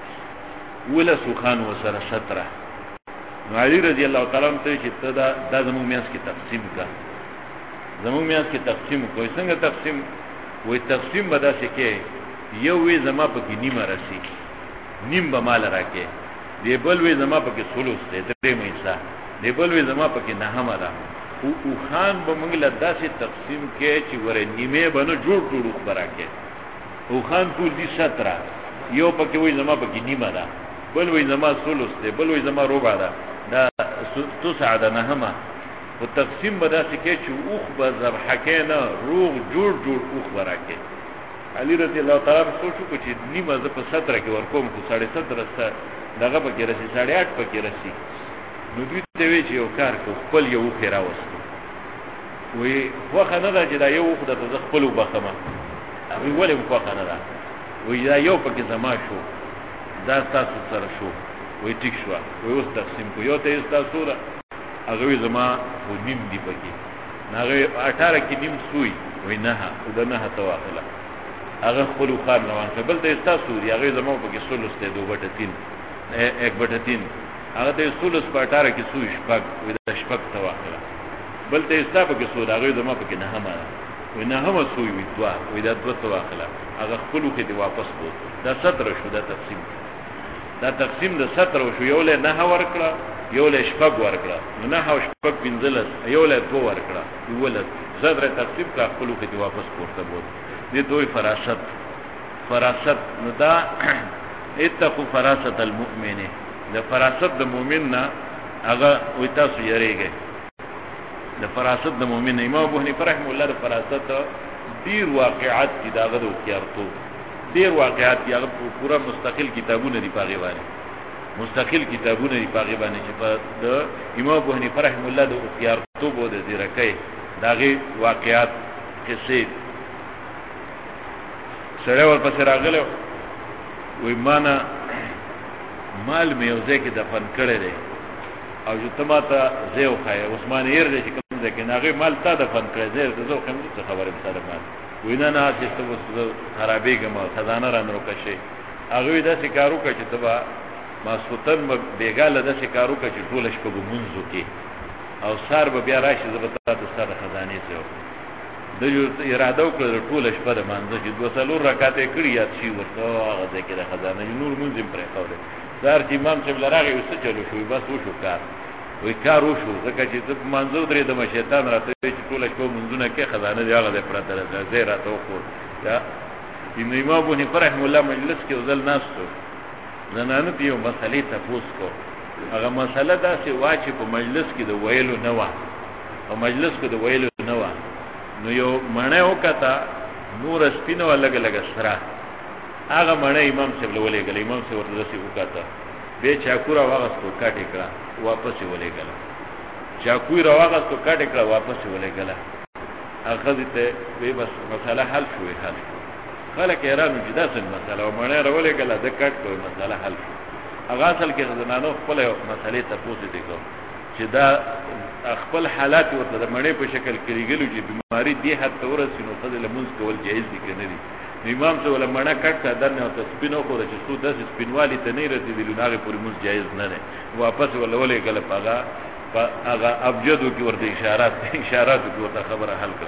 ولا سوخان وسره 17 نو علي رضی الله تعالی عنہ ته چې دا زموږ میاس کې تقسیم کا زموږ میاس کې تقسیم کوی څنګه تقسیم وې تقسیم بدا شي کې یو وی زما په کې نیمه رسی نیم به مال راکې دی بل وی زما په کې ثلث دی درې مېسا دی بل وی زما په کې نه همدا او خان به موږ له داسې تقسیم کې چې ور نیمه بنو جوړ خبره او خان ټول دي 17 یو په کې وی زما په کې نیمه ده بل وی زما ثلث دی بل وی زما ربع ده دا تسعه ده نه همه او تقسیم به داسې کې چې اوخ به ذبح کینه روغ جوړ اوخ ورکه علي رضی الله تعالی عنہ سوچو چې نیمه ز په 17 کې ورکوم خو 17.5 دغه په کې رسی 8.5 په کې رسی نو دوی ته وی چې یو کار کو خپل یو خیره وسته وی خوخه نه ده چې دا یو خدای ته خپل وبخمه وی ولې خوخه نه ده وی دا یو په کې زما شو دا تاسو سره شو وی ټیک شو وی اوس تقسیم کو یو ته تاسو را هغه زما و نیم دی پکې هغه 18 کې نیم سوی وی نه او دا نه تواخله هغه خپل خان روان بل ته تاسو دی هغه زما په کې ثلث ته 2/3 1/3 هغه ته ثلث په 18 کې سوی شپږ وی دا شپږ تواخله بل ته تاسو کې سو هغه زما په کې نه هم وی نه هم سوی وی دوا وی دا 2 تواخله هغه خپل کې دی واپس وو دا 17 شو دا تقسیم د 17 شو یو له نه ورکړه یو له شپږ ورکړه نو نه هو شپږ بنځلس یو له 2 ورکړه ولت زدر تقسیم کا خپل کې دی واپس ورته وو دې دوی فراست نو دا اتقوا فراست المؤمن د فراست د مؤمن نه هغه وي تاسو یریږئ د فراست د مؤمن امام ابو حنیفه رحمه الله د فراست ډیر واقعات کی داغه د اختیارتو ډیر واقعات کی هغه پورا مستقل کتابونه دی پاغي باندې چې په د امام ابو حنیفه رحمه الله د اختیارتو بو د ذکرای داغه واقعات قصې سره ورپسې راغله وی مانا مال مې یو ځای کې دفن کړی دی او چې تماته زیو خای عثمان ير دې کوم ځای کې ناغه مال تا دفن کړی دی زه کوم څه خبره سره مال وینا نه چې ته خرابېږم خزانه را نو کشي هغه دا سکارو کوي چې تبا ما سوتن بیګاله دا سکارو کوي چې ټول شپه منځو کې او سار به بیا راشي زبتا د ستاره خزانه سره د اراده وکړه ټول شپه د مانځه چې 2 رکعات کړی یاد شي ورته هغه ځکه د خزانه نور مونږ پرې خوله سار چې امام صاحب لراغه وسه چلو شو بس وشو کار وی کار وشو ځکه چې د مانځو درې د شیطان راته چې ټول شپه مونږونه کې خزانه دی هغه د پرته راځي راته وکړ دا ابن امام ابن فرح مولا مجلس کې وزل ناستو زنانه یو مسلې تاسو کو هغه مسله دا چې واجب په مجلس کې د ویلو نه و او مجلس کې د ویلو نه و نو یو مړه وکتا نور سپینو الګ الګ سره هغه مړه امام صاحب له ولېګل امام صاحب ورته دسی وکتا به چاکورا واغستو کاټی کړه واپس ولېګل چاکورا واغستو کاټی کړه واپس ولېګل هغه دې به بس مسله حل شوې حل خلک ایرانو جدا څنګه مسله او مړه ولېګل د کټ کوي مسله حل هغه اصل کې زنانو خپل مسلې تاسو دې کو چې دا خپل حالات ورته د مړې په شکل کې لري چې بیماری دې حد ته ورسینو خدای له منځ کول جایز دي کنه دي امام ته ولا مړه کټه درنه او سپینو خو چې څو داسې سپینوالی ته نه رسیدلی هغه پوری منځ جایز نه نه واپس ولا ولې کله پاغه هغه ابجدو کې ورته اشارات کې ورته خبره حل کړ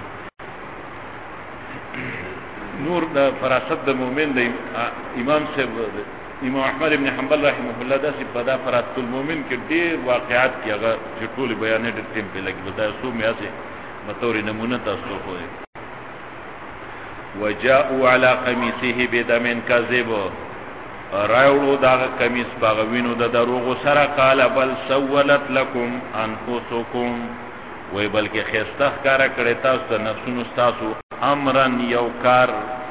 نور د فراست د مؤمن د امام صاحب امام احمد ابن حنبل رحمه الله دا په دا فرات المؤمن کې ډېر واقعات کې هغه چې ټول بیانې د ټیم په لګي دا سو مې اسه متور نمونه تاسو خو وجاءوا على قميصه بدم كذب رايو دا قميص باغوینو د دروغ سره قال بل سولت لكم انفسكم وای بلکې خسته کار کړی تاسو د نفسونو تاسو امرن یو کار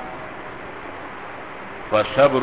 فصبر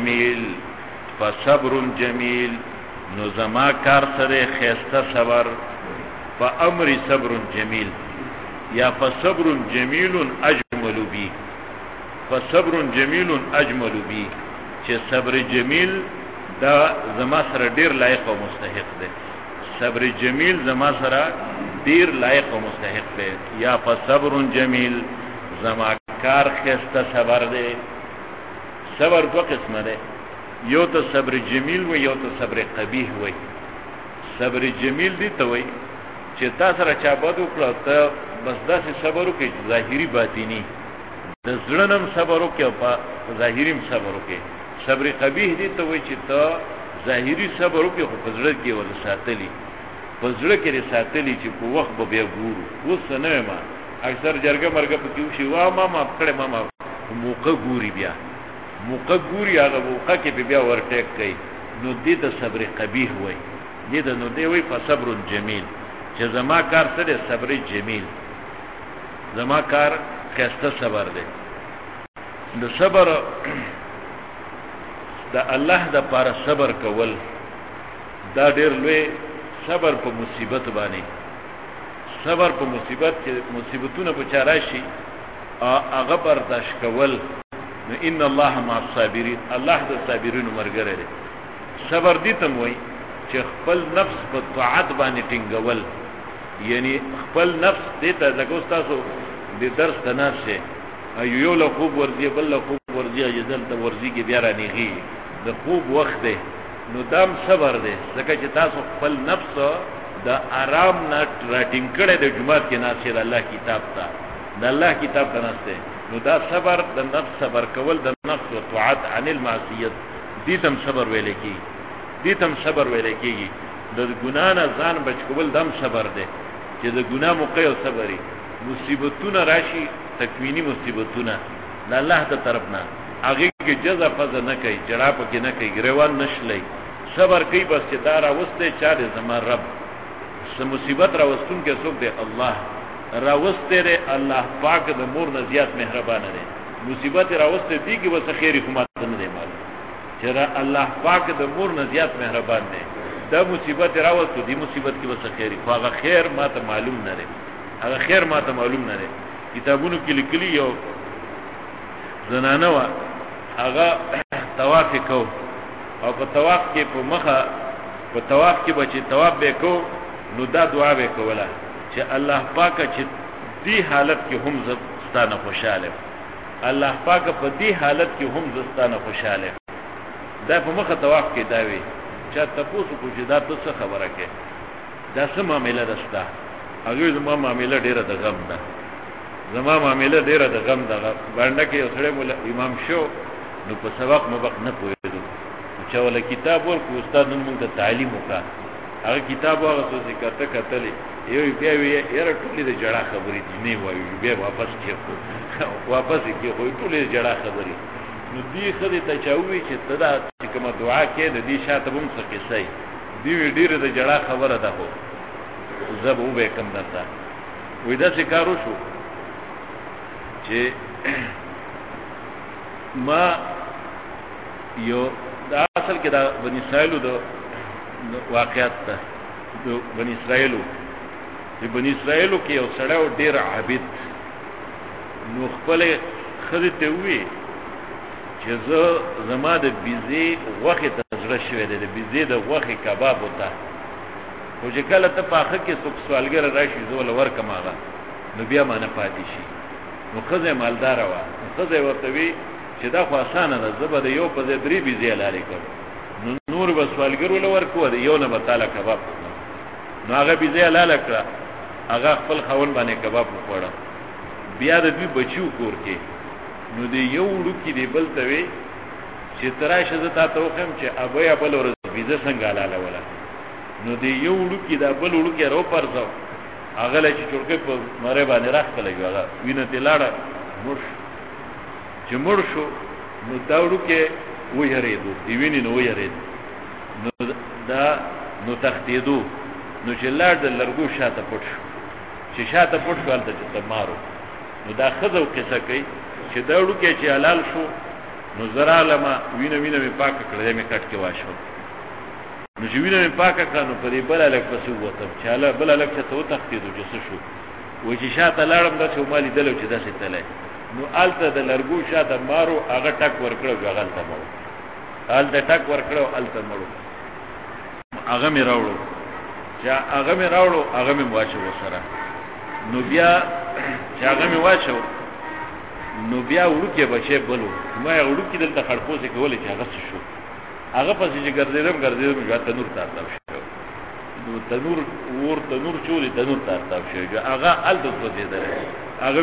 جمیل نو زما کار سره خسته صبر فامر صبر جمیل یا فصبر جمیل اجمل بی فصبر جمیل اجمل بی چې صبر جمیل دا زما سره ډیر لایق او مستحق دی صبر جمیل زما سره ډیر لایق او مستحق دی یا فصبر جمیل زما کار خسته صبر دی صبر دو قسمه ده یو ته صبر جمیل و یو ته صبر قبیح و صبر جمیل دی ته وای چې تاسو را چا بد وکړه ته بس داسې صبر وکړي ظاهری باطینی د زړنم صبر وکړي او په ظاهریم صبر وکړي صبر قبیح دی ته وای چې ته ظاهری صبر وکړي خو په زړه کې ول ساتلی په زړه کې ساتلی چې په وخت به بیا ګورو وس نه ما اکثر جرګه مرګه په کیو شي وا ما کړه ما موقع ګوري بیا موقع ګوري هغه موقع کې بیا ورټیک کوي نو دې د صبر قبیح وای دې د نو دی وای فصبر جمیل چې زما کار سره صبر جمیل زما کار خسته صبر دی د صبر د الله د پاره صبر کول دا ډېر لوی صبر په مصیبت باندې صبر په مصیبت چې مصیبتونه بچاره شي هغه برداشت کول نو ان الله مع الصابرین الله د صابرینو مرګره دی صبر دي ته وای چې خپل نفس په طاعت باندې ټینګول یعنی خپل نفس دې ته لکه تاسو د درس تناسه یو له خوب ورځي بل له خوب ورځي یدل ته ورځي کې بیا رانیږي د خوب وخت دی نو دام صبر دی ځکه چې تاسو خپل نفس د آرام نه راټینګ کړي د جمعات کې ناصر الله کتاب ته د الله کتاب ته نسته نو دا صبر د نفس صبر کول د نفس او طاعت عن المعصیت دې تم صبر ویل کی دې تم صبر ویل کیږي د ګنا نه ځان بچ کول دم صبر دی چې د ګنا موقع او صبري مصیبتونه راشي تکوینی مصیبتونه د الله ته طرف نه هغه کې جزا فز نه کوي جړه پکې نه کوي ګریوان نشلي صبر کوي بس چې دا راوسته چا دې زما رب سم مصیبت راوستون کې څوک دی الله راوسته ر الله پاک د مور نه زیات مهربان دی مصیبت راوسته دی کې وسه خیر حکومت نه دی مال چې الله پاک د مور نه زیات مهربان دی دا مصیبت راوسته دی مصیبت کې وسه خیر هغه خیر ماته معلوم نه دی هغه خیر ماته معلوم نه دی کتابونو کې لیکلي یو زنانه وا هغه طواف کو او په طواف کې په مخه په طواف کې بچي طواف به کو نو دا دعا به کوله چې الله پاک چې دې حالت کې هم زستانه خوشاله الله پاک په دې حالت کې هم زستانه خوشاله دا په مخه طواف کې دا وی چې تاسو کو چې دا څه خبره کې دا څه معاملې رستا هغه زما معاملې ډیره د غم ده زما معاملې ډیره د غم ده باندې کې اوسړې مولا امام شو نو په سبق مبق نه پوهېدو چې ولا کتاب ورکو استاد نن موږ ته تعلیم وکړه هغه کتاب هغه څه ذکر ته کتلې یو بیا وی یاره ټولې د جړه خبرې دي نه وایي بیا واپس کېږو واپس کېږو ټولې د جړه خبرې نو دې خدای ته چاوي چې تدا چې کومه دعا کې د دې شاته هم څه قصې دی ډیره د جړه خبره ده هو زب او به کم درته وې دا څه کارو شو چې ما یو دا اصل کې دا بنی اسرائیل د واقعیت ده د بنی اسرائیل د بنی اسرائیل کې یو سړی ډیر عابد نو خپل خدای ته وی چې زما د بيزي غوخه تجربه شوې ده د بيزي د غوخه کباب وته او چې کله ته پاخه کې څوک سوالګر راشي زول ورکم هغه نو بیا ما نه پاتې شي نو خزه مالدار و خزه ورته وی چې دا خو اسانه ده زبر د یو په درې بيزي لاله کړ نو نور بسوالګر ول ورکو د یو نه متعالی کباب نو هغه بيزي لاله کړ هغه خپل خون باندې کباب وخوړه بیا د دوی بچو کور کې نو دی یو لوکی دی بل ته وی چې تراشه زتا ته وخم چې ابیا بل ورځ بيزه څنګه لاله ولا نو دی یو لوکی دا بل لوکی رو پرځو هغه له چې چورکې په مره باندې راخته لګي هغه وینه تلاړه مرش چې مرشو نو دا لوکی وېریدو دی ویني نو وېرید نو دا نو تختیدو نو چې لاړ د لرګو شاته پټ شو چې شاته پټ شو الته چې مارو نو دا خزو قصه کوي چې دا لوکی چې حلال شو نو زرا لما وینه می پاک کړې می کټ کې واشو نو چې وینه می پاک کړه نو په دې بل الک پسې وته چې اله بل الک څه تو تختیدو چې څه شو و چې شاته لاړم دا چې مالي دلو چې داسې تله نو الته د لرګو شاته مارو هغه ټک ورکړو غلطه مو الته ټک ورکړو الته مړو هغه می راوړو چې هغه می راوړو هغه می واچو سره نو بیا چې هغه می واچو نو بیا ورکه بچي بلو ما ورکه دلته خړپوسه کولې چې هغه شو هغه پسې چې ګرځیدم بیا تنور تارتاو شو نو تنور چولې تنور تارتاو شو هغه الته سوځیدل هغه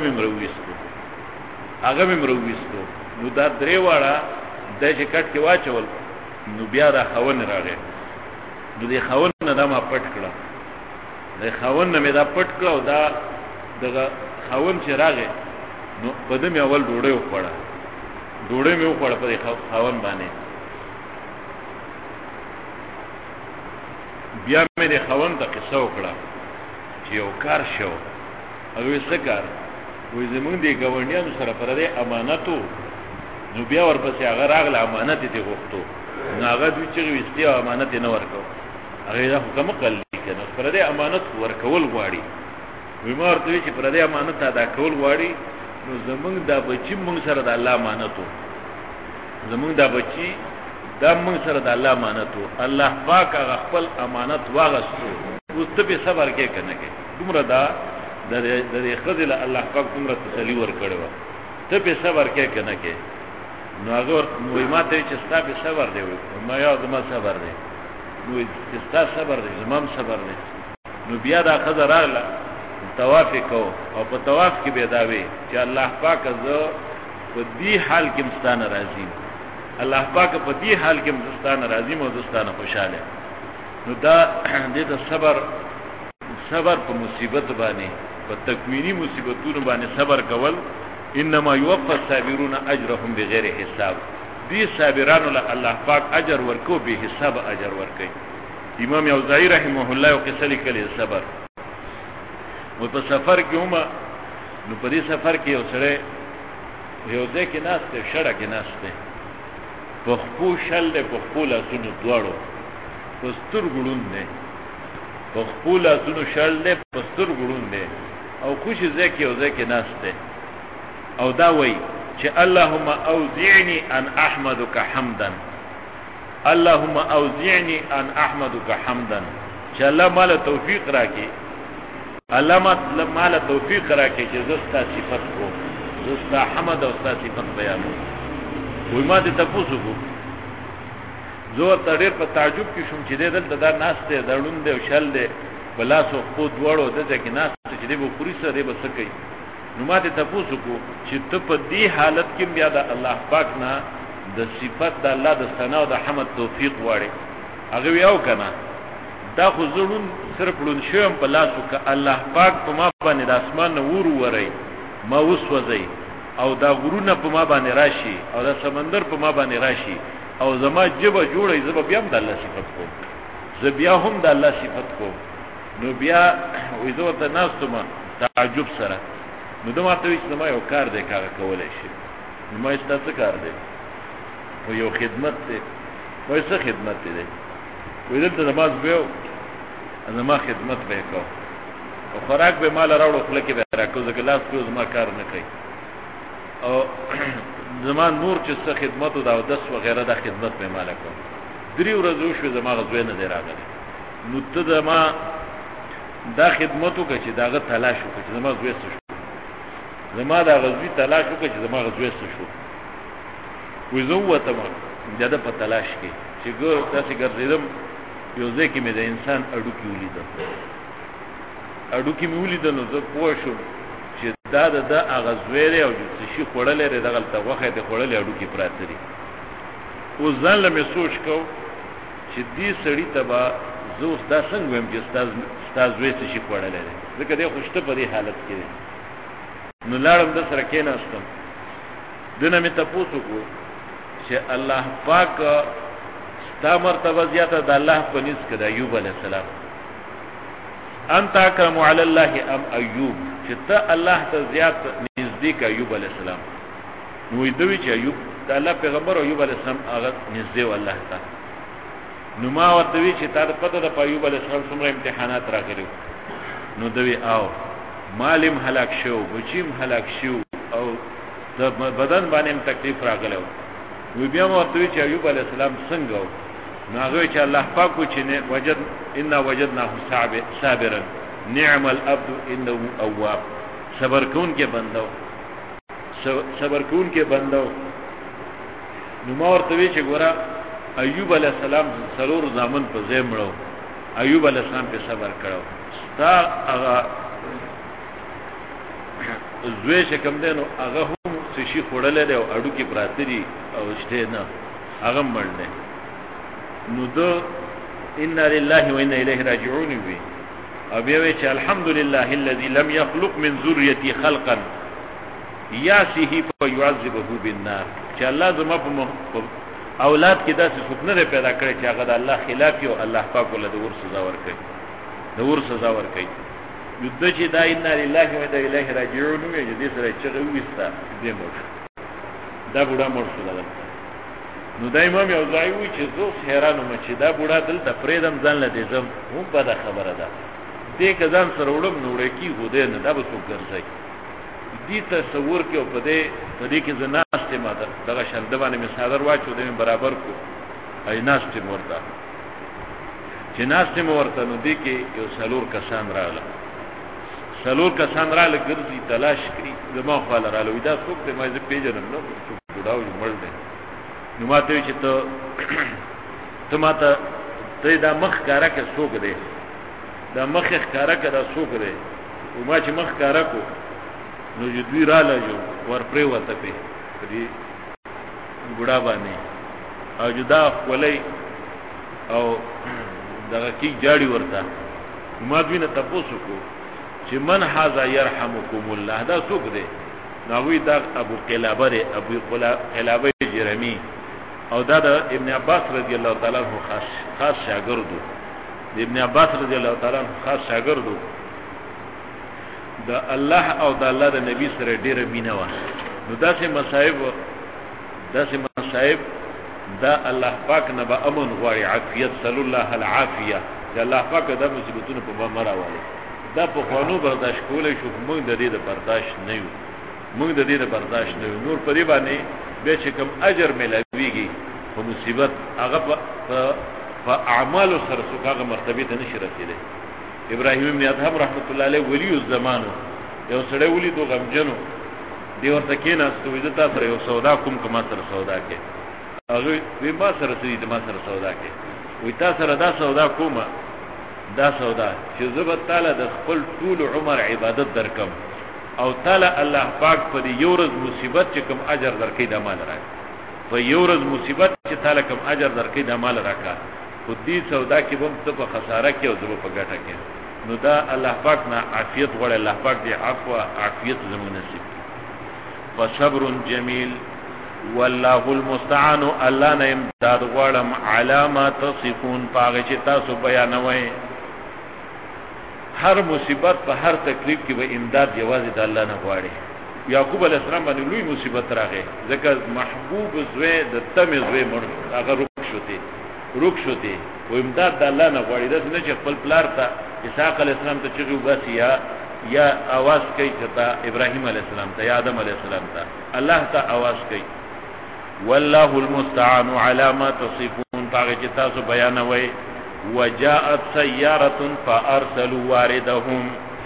مرويستو نو دا درې واړه د چې کټ کې واچول نو بیا دا خاون راغی نو دې خاون نه دا ما پټ کړه د خاون نه مې دا پټ کړه او دا دغه خاون چې راغی نو په دې مې اول ډوډۍ وخوړه په خاون باندې بیا مې د خاون ته قصه وکړه چې یو کار شو هغه څه کار وې زمونږ دی ګاونډیانو سره پر دې امانتو نو بیا ورپسې هغه راغله امانت دې غوښتو نو هغه دوی چې وستي امانت نه ورکو هغه دا حکم کړل کنه پر دې امانت ورکول غواړي وې ما ورته چې پر دې امانت ادا کول غواړي نو زمونږ دا بچی مونږ سره د الله امانتو زمونږ دا بچی دا مونږ سره د الله امانتو الله پاک هغه خپل امانت واغستو او ته به صبر کې کنه کې دومره دا د خذل الله پاک دومره تسلی ور کړو ته به صبر کې کنه کې نو هغه نو ما ته چې ستا به صبر دی ما یو زما صبر دی نو چې ستا صبر دی زمام صبر دی نو بیا دا خذ راغله طواف کو او په طواف کې به داوي چې الله پاک زه په دې حال کې مستانه راضي الله پاک په دې حال کې مستانه راضي مو دوستانه خوشاله نو دا دې ته صبر په مصیبت باندې په تکوینی مصیبتونو باندې صبر کول انما يوفى الصابرون اجرهم بغیر حساب دې صابرانو له الله پاک اجر ورکو به حساب اجر ورکي امام اوزاعی رحمه الله او قصه لیکلي صبر و په سفر کې هم نو په دې سفر کې یو سره یو ځکه ناشته شړه کې ناشته په خپل شل له په خپل اسونو دواړو پستر ګړون نه په خپل اسونو شل له پستر ګړون نه او خوشي ځکه یو ځکه ناشته او دا وای چې اللهم اوزعني ان احمدك حمدا اللهم اوزعني ان احمدك حمدا چې الله مال توفیق راکړي علامات مال توفیق راکړي چې زستا صفات کو زستا حمد او زستا صفات بیان وي ما دې تاسو کو زور تړیر په تعجب کې شوم چې دلته دا ناس ته دړون دی او شل دی بلاسو خود وړو دته کې ناس چې دی به پوری سره به سکی نو ماته تاسو کو چې ته په دې حالت کې بیا د الله پاک نه د صفات د الله د ثنا او د حمد توفیق واړي هغه یو کنه دا خو زړون صرف لون شوم په لاسو ک الله پاک په ما باندې د اسمان نور وري ما وسوځي او دا غرونه په ما باندې راشي او دا سمندر په ما باندې راشي او زما جبه جوړي زما بیا هم د الله صفات کوم زه بیا هم د الله صفات کوم نو بیا وې زه ته ناستم تعجب سره نو دوه ماته چې ما یو کار دی کار کولای شي نو ما ستاسو کار دی او یو خدمت دی وای څه خدمت دی وې دلته نماز به زما خدمت به کو او خوراک به مال راوړو خپل کې به راکو ځکه لاس کو زما کار نه کوي او زمان نور چې څه خدمت او داودس وغیرہ د خدمت به مال کو درې ورځې شو زما غوې نه دی راغلی نو ته زما دا خدمتو کې چې داغه تلاش وکړي چې زما غوې شو زما دا غوې تلاش وکړي چې زما غوې شو وې زه وته ما د په تلاش کې چې ګور تاسو ګرځیدم یو ځکه مې د انسان اډو کې ولیدل نو زه پوه شوم چې دا د اغزویره او چې شي خړلې لري دغه ته وخت خړلې اډو کې پراته دي او ځان له سوچ کو چې دې سړی تبا زه دا څنګه ويم چې استاد وې شي خړلې لري ځکه دې خوشته په دې حالت کې نو لاړم د سره کې ناستم دنه مې تاسو کو چې الله پاک ستا مرتبه زیاته د الله په نس کې د ایوب علی السلام انت اکرم علی الله ام ایوب چې ته الله ته زیات نزدیک ایوب علی السلام نو دوی چې ایوب د الله پیغمبر ایوب علی السلام هغه نږدې و الله ته نو ما ورته وی چې تا پته د ایوب علی السلام څومره امتحانات راغلي نو دوی او مالم هلاک شو بچیم هلاک شو او د بدن باندې تکلیف راغلی وی بیا ورته وی چې ایوب علی السلام څنګه ناغوی چې الله پاک کو چې ان وجدناه صابرا نعم العبد انه اواب صبر کون کې بندو نو ما ورته وی چې ګوره ایوب علی السلام سرور زامن په ځای مړو ایوب علی السلام په صبر کړو تا هغه زوی چې کوم دینو هغه هم شي خړلې دی او اډو کې پراته دي او شته نه هغه مړ دی نو دو ان لله وانا الیه راجعون وی او بیا وی چې الحمدلله الذي لم يخلق من ذريتي خلقا ياسه فيعذبه بالنار چې الله زما په اولاد کې داسې څوک نه پیدا کړی چې هغه د الله خلاف یو الله پاک ول د ور سزا ورکړي د چې دا ان لله وانا الیه راجعون وی دې سره چې وستا دې مو دا بوډا مور شو نو دا امام یو ځای وی چې زه حیرانم چې دا بوډا دلته پریدم ځان لدې زم هم په دا خبره ده دې کزان سره وړم نو لکه غوډه نه دا به څوک ګرځي دې تصور کې په دې کې زناست ما دغه شرده باندې مثال واچو دې برابر کو اي ناست ورته چې ناست ورته نو دې کې یو سلور کسان رااله ګرځي تلاش کوي زما خپل رااله دا څوک دې ما زه پیژنم نو څوک بوډاو مړ دی نو ماته چې ته ماته دا مخ کارا کې څوک دی دا مخ کارا کې دا څوک دی او ما چې مخ کارا کو نو دوی را لږو ور پرې وته په دې بوډا باندې او جدا ولې او دغه کی جاړي ورته ما دوی نه تاسو کو چې من هاذا يرحمكم الله دا څوک دی ناوی دا ابو قلابه جرمی او دا ابن عباس رضی الله تعالی عنہ خاص شاګردو ابن عباس رضی الله تعالی عنہ خاص شاګردو دا الله او دا الله د نبی سره ډیره مینه و نو داسې مصائب دا الله پاک نه به امن غواړي عافیت صلی الله العافیه چې الله پاک دا مصیبتونه په مره والی دا په خوانو برداشت کولای شو موږ د دې برداشت نه یو نور په دې باندې به چې کوم اجر ملويږي په مصیبت هغه په اعمال سره څوګه مرتبه ته نشي رسیدي ابراهیم ابن ادهم رحمت الله علیه ولی الزمان یو سړی ولی دو غمجنو دی ورته کېناستو وې تاسو سره یو سودا کوم کما سره سودا کې هغه وی ما سره سړي د ما سره سودا کې وې تاسو سره دا سودا کومه دا سودا چې زبر تعالی د خپل طول عمر عبادت درکم او تعالی الله پاک په یو ورځ مصیبت چې کوم اجر درکې د مال راک په یو ورځ مصیبت چې تعالی کوم اجر درکې د مال راکا خو دې سودا کې هم ته په خساره کې او درو په ګټه کې نو دا الله پاک نه عافیت غواړي الله پاک دې عفو عافیت زموږ نصیب فصبر جمیل والله المستعان الله نه امداد غواړم علامات تصفون پاغه چې تاسو بیانوي هر مصیبت په هر تکلیف کې به امداد یوازې د الله نه غواړي یعقوب علیہ السلام باندې لوی مصیبت راغی ځکه محبوب زوی د تم زوی مړ هغه روک شوتی و امداد د الله نه غواړي د نه چې خپل پلار ته اسحاق علیہ السلام ته چغي وباسي یا आवाज کوي چې تا ابراهيم علیہ السلام ته یا آدم علیہ السلام ته الله ته आवाज کوي والله المستعان على ما تصفون باغ چې تاسو بیانوي وجاءت سياره فارسلوا واردهم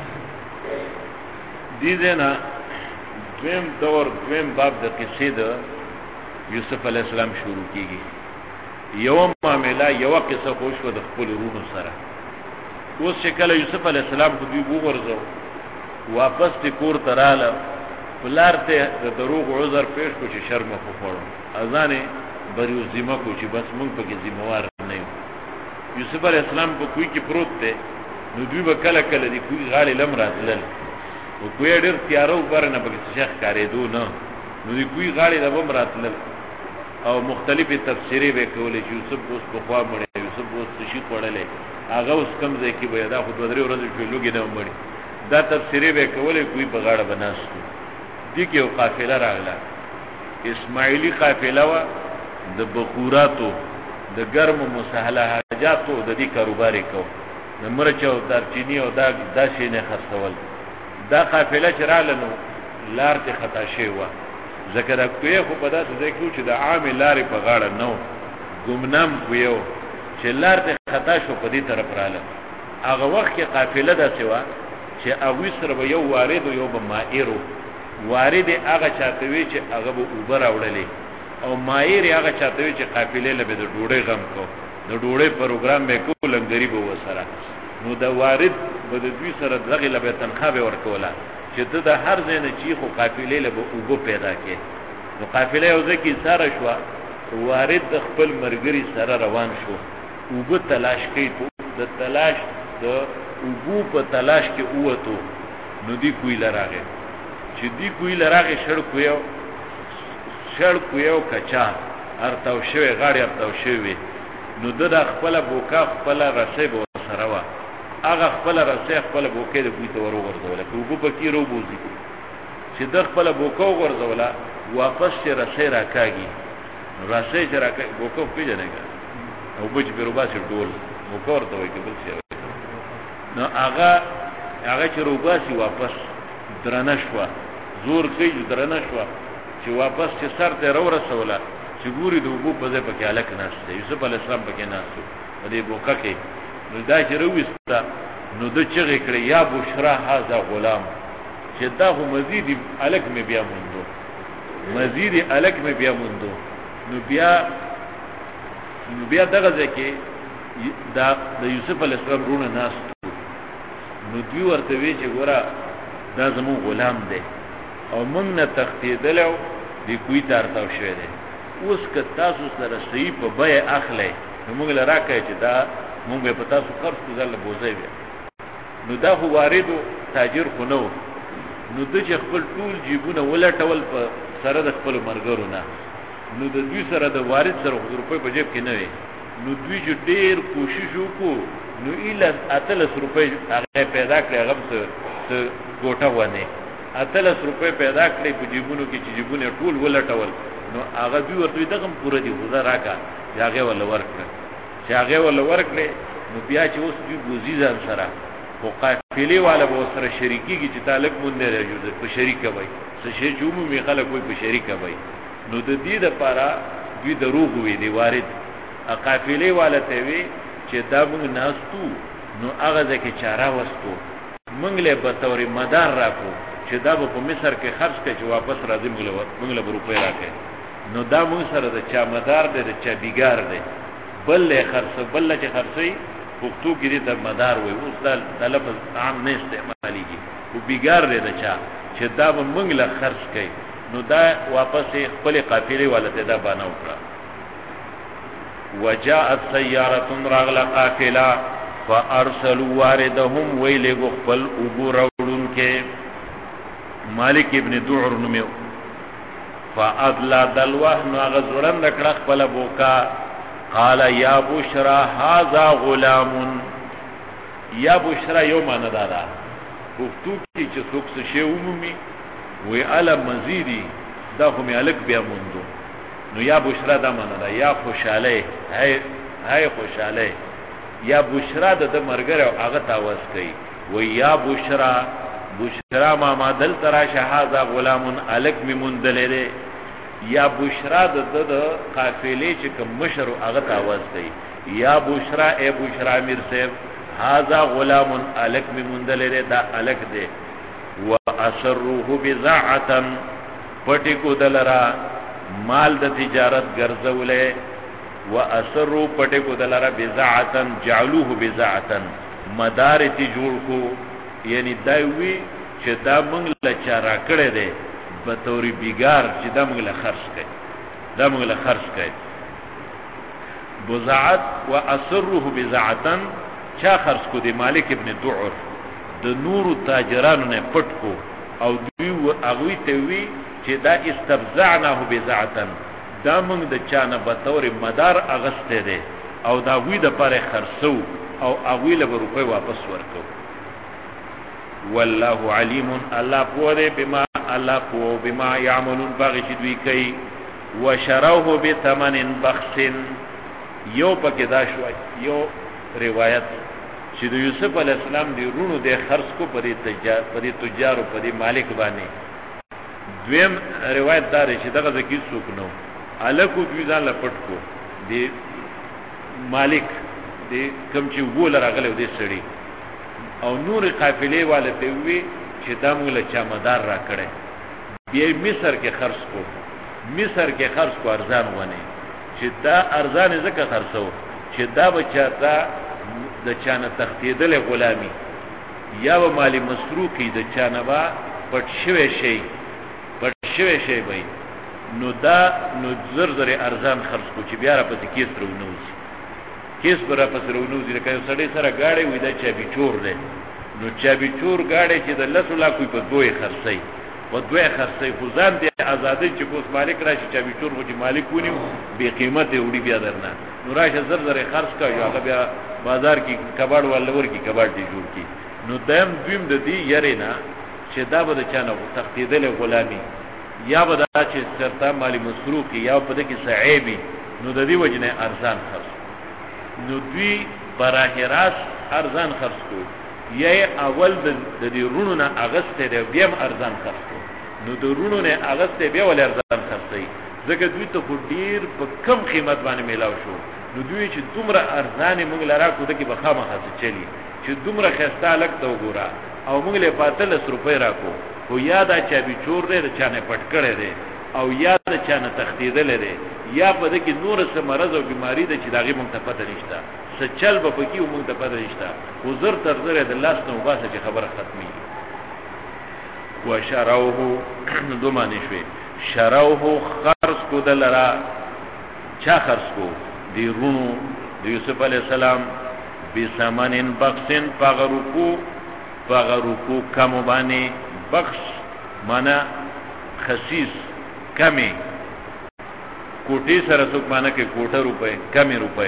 دي زنا دویم باب د قصې د یوسف علی السلام شروع کیږي یو معاملہ یو قصه خوش و د خپل ورونو سره اوس چې کله یوسف علی السلام کو دی وګرځو واپس ته کور تراله بلار ته د دروغ عذر پیش کو چې شرم خو پړو اذانه بریو ذمہ کو چې بس مونږ پکې ذمہوار نه یو یوسف علی السلام په کوی کې پروت دی نو دوی به کله کله دی کوی غاړي لم راتلل او کوی ډیر تیارو پر نه پکې شیخ کارې دو نه نو دی کوی غاړي لم راتلل او مختلفه تفسیرې به کولې چې یوسف اوس په خوا مړ یوسف اوس شي پړلې هغه اوس کم ځای کې به دا خو درې ورځې کې لوګي نه مړ دا تفسیرې به کولې کوی په غاړه بناستو دي کې یو قافله راغله اسماعیلی قافله وا د بخوراتو د ګرم مسهله حاجاتو د دې کاروبار کو د مرچ او دارچینی او دا شي نه خرڅول دا قافله چې رااله نو لار ته خطا شي وا ذکر کوی خو په داسې ځای کې چې د عام لارې په غاړه نو ګمنام کویو چې لار ته خطا شو په دې طرف رااله هغه وخت کې قافله دا سوا چې اوی سره یو وارد او یو بمائرو وارد هغه چاته وی چې هغه به اوبر راوړلې او مایر هغه چاته وی چې قافلې لبه د ډوړې غم کو د ډوړې پروګرام به کو لنګری به وسره نو د وارد به د دوی سره دغه لبه تنخواه به ورکوله چې ته د هر ځای نه چی خو قافلې لبه اوبو پیدا کې نو قافلې او ځکه سره شو وارد د خپل مرګري سره روان شو اوبو تلاش کوي د تلاش د اوبو په تلاش کې اوته نو دی کوی لراغه چې دی کوی لراغه شړ کویو کچا ارتاو شوی غاړي ارتاو شوی نو د خپل بوکا خپل رسې بو سره وا هغه خپل رسې خپل بوکې د کوی ته ورغورځول کوګو پکې رو بوزي چې د خپل بوکا ورغورځولا واپس چې رسې راکاږي رسې چې راکاږي بوکا پیژنېګا او بچ بیروباسي ډول بوکا ورته وایي کبل شي نو هغه چې روباسي واپس درنه شو زور کوي درنه شو چې واپس چې سر ته ورسوله چې ګوري د وګو په ځای پکې الک ناشته یوسف علی السلام پکې ناشته په دې بوکا کې نو دا چې رويستا نو د چغې کړې یا بشرا هاذا غلام چې دا هو مزید الک مې بیا موندو مزید الک مې بیا موندو نو بیا دغه ځکه دا د یوسف علی السلام رونه ناشته نو دوی ورته وی چې ګوره دا زمون غلام دی او موږ نه تختیدلو دی کوی تارتاو شوی دی اوس که تاسو سره صحیح په بای اخلي نو موږ لراکای چې دا موږ په تاسو قرض کوزل بوزي بیا نو دا خو واردو تاجر خو نو د خپل ټول جیبونه ولټول په سره د خپل مرګرو نه نو د دوی سره د وارد سره روپۍ په جیب کې نه وي نو دوی چې ډیر کوشش وکړو نو اله 30 روپۍ هغه پیدا کړی هغه څه ګوټه ونه 30 روپۍ پیدا کړی په جیبونو کې چې جیبونه ټول ولټول نو هغه دوی ورته دغه پوره دی خدا راکا هغه ولا ورکړه چې هغه ولا ورکړي نو بیا چې اوس دوی بوزیزان سره او قافلې والا به سره شریکيږي چې تعلق مونږ نه راځي په شریکه وای څه شی چې عمومي خلک وای په شریکه وای نو د دې لپاره دوی دروغ وي دی وارد قافلې والا ته وی چې دا موږ ناستو نو هغه ځکه چاره وستو موږ له به تور مدار راکو چې دا په مصر کې خرج کړي چې واپس راځي موږ له روپې راکې نو دا موږ سره د چا مدار دی د چا بیګار دی بل له خرڅ بل چې خرڅي پښتو کې دې ته مدار وي. اوس دا لفظ عام نه استعماليږي او بیګار لري دچا چې دا به موږ له خرج کوي نو دا واپس خپل قافلې ولته دا باندې وکړه. وجاءت سياره راغله قافله فارسلوا واردهم ويلغ خپل وګورون کې مالک ابن دعر نومو فادلا دلوه نو غزړن کړه خپل بوکا قال يا بشرى هذا غلام. یا بشرى یوم نه دادا پښتو کې چې څوک څه شی ومومي وی علم مزيدي دا خو می الک بیا موندو نو یا بشرى دا معنا دا یا خوشاله هاي خوشاله. یا بشرى د مرګره هغه تاواز کوي وی یا بشرى ما دل ترا شهاذا غلام الک می مندلره. یا بشرى د قافلې چې کوم مشر هغه تاواز کوي یا بشرى اے بشرى امیر صاحب هذا غلام الک می مندلره دا الک دے. واسروه بضاعه پټی کو دلرا مال د تجارت ګرځولې. واسروا پټی کو دلرا بضاعه جعلوه بضاعه مدار تی جوړ کو یعنی دایوی چې دا موږ له چارا کړه دے به توري بیګار چې دا موږ له خرج کړي بضاعت. واسروه بضاعه چا خرج کو دی مالک ابن دعر د نور تاجرانو نه پټ کو او دوی اغوی ته وی چې دا استبزعناه بضاعه دا موږ د چانه به تور مدار اغسته دي او دا وی د پاره خرڅو او اغوی له روپې واپس ورکو. والله علیم الله پوره بما يعملون باغ چې دوی کوي. وشروه بثمن بخس یو پکې دا شو یو روایت چې د یوسف علی السلام دی رونو د خرڅ کو پرې تجار او پرې مالک باندې. دویم روایت دار چې دغه ځکه څوک نو الکو دوی ځان لپټ کو دی مالک دی کم چې وګول راغله دې سړی او نور قافلې والے ته وی چې دا موږ له چا مدار را کړي. بیا مصر کې خرڅ کو ارزان ونه چې دا ارزان زکه خرڅو چې دا بچاته د چانه تختیدل غلامی یا و مالی مسروقی د چانه با پټ شوی شی وای نو دا نو زر ارزان خرڅ کو چې بیا را پته کیس برا پس رونوزی لکه یو سړی سره گاڑی وی دا چابی چور دی نو چابی چور گاڑی چې د لسو لاکوی په دوی خرڅی خو ځان دی آزادی چې کوس مالک راشي چابی چور خو چې مالک ونیو بی قیمت وړي بیا درنه نو راشه زر خرڅ کا یو هغه بیا بازار کې کباړ ولور کې کباړ دی جوړ کی نو دیم دویم د دې یرینا چې دا به چانه تختیدل غلامی یا به دا چې سرتا مالی مسروقی یا په دې کې صعيبي نو د دې وجنه ارزان خرڅ نو دوی براه راست ارزان خرڅ کو یا اول د دې رونو نه اغسته دی بیا ارزان خرڅ کو نو د رونو نه اغسته بیا ول ارزان خرڅي ځکه دوی ته ډیر په کم قیمت باندې میلاو شو نو دوی چې دومره ارزان موږ لرا کو د کې بخامه خرڅ چلی چې دومره خسته لګته وګوره او موږ له 40 روپۍ راکو خو یادا چا به چور دی چانه پټ کړی دی او یاد چانه تختیدل دی یا په دې کې نور څه مرض او بیماری ده چې داغه مونږ ته پته نشته څه چل به پکې مونږ ته پته نشته وزر تر زره د لاس نو باسه چې خبره ختمي. وشروه دومانی شوي شروه خرص کو دلرا چا خرص کو دی رونو دی یوسف علی السلام بسمنن بخسن فغرقو کم باندې بخس معنا خسیس کمی کوټی سره څوک معنا کې کوټه روپے کمی روپے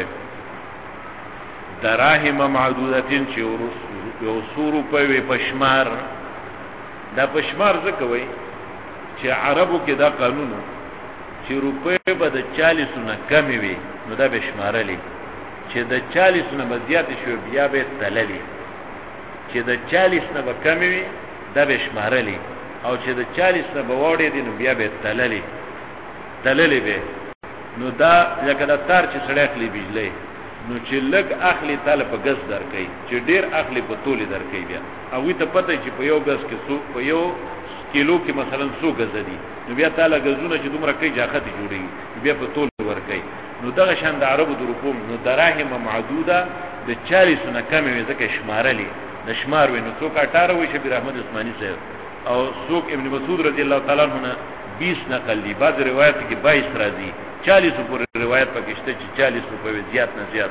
دراهم معدودتين چې یو سور روپے وي پشمار دا پشمار څه کوي چې عربو کې دا قانون چې روپے به د 40 نه کمی وي نو دا به شمارلې چې د 40 نه زیات شو بیا به تللې چې د 40 نه کمی وي دا به شمارلې او چې د 40 نه بوړې دي نو بیا به تللې به نو دا لکه د تار چې سړی اخلي بجلی نو چې لګ اخلي تعالی په غز درکې چې ډیر اخلي په تولې درکې بیا او ته پته چې په یو غز کې سو په یو کیلو کې مثلا 100 غز دي نو بیا تعالی غزونه چې دومره کې جاخت جوړي بیا په تول ورکې نو دغه شان د عربو د روپوم نو دراهم معدوده د 40 نه کم وي ځکه شمارلې د شمار وینو څوک 18 وي شبیر احمد عثماني صاحب او څوک ابن مسعود رضی الله تعالی عنہ 20 نقل دي بعض روایت کې 22 راځي 40 پر روایت پکې شته چې 40 روپے زیات نه زیات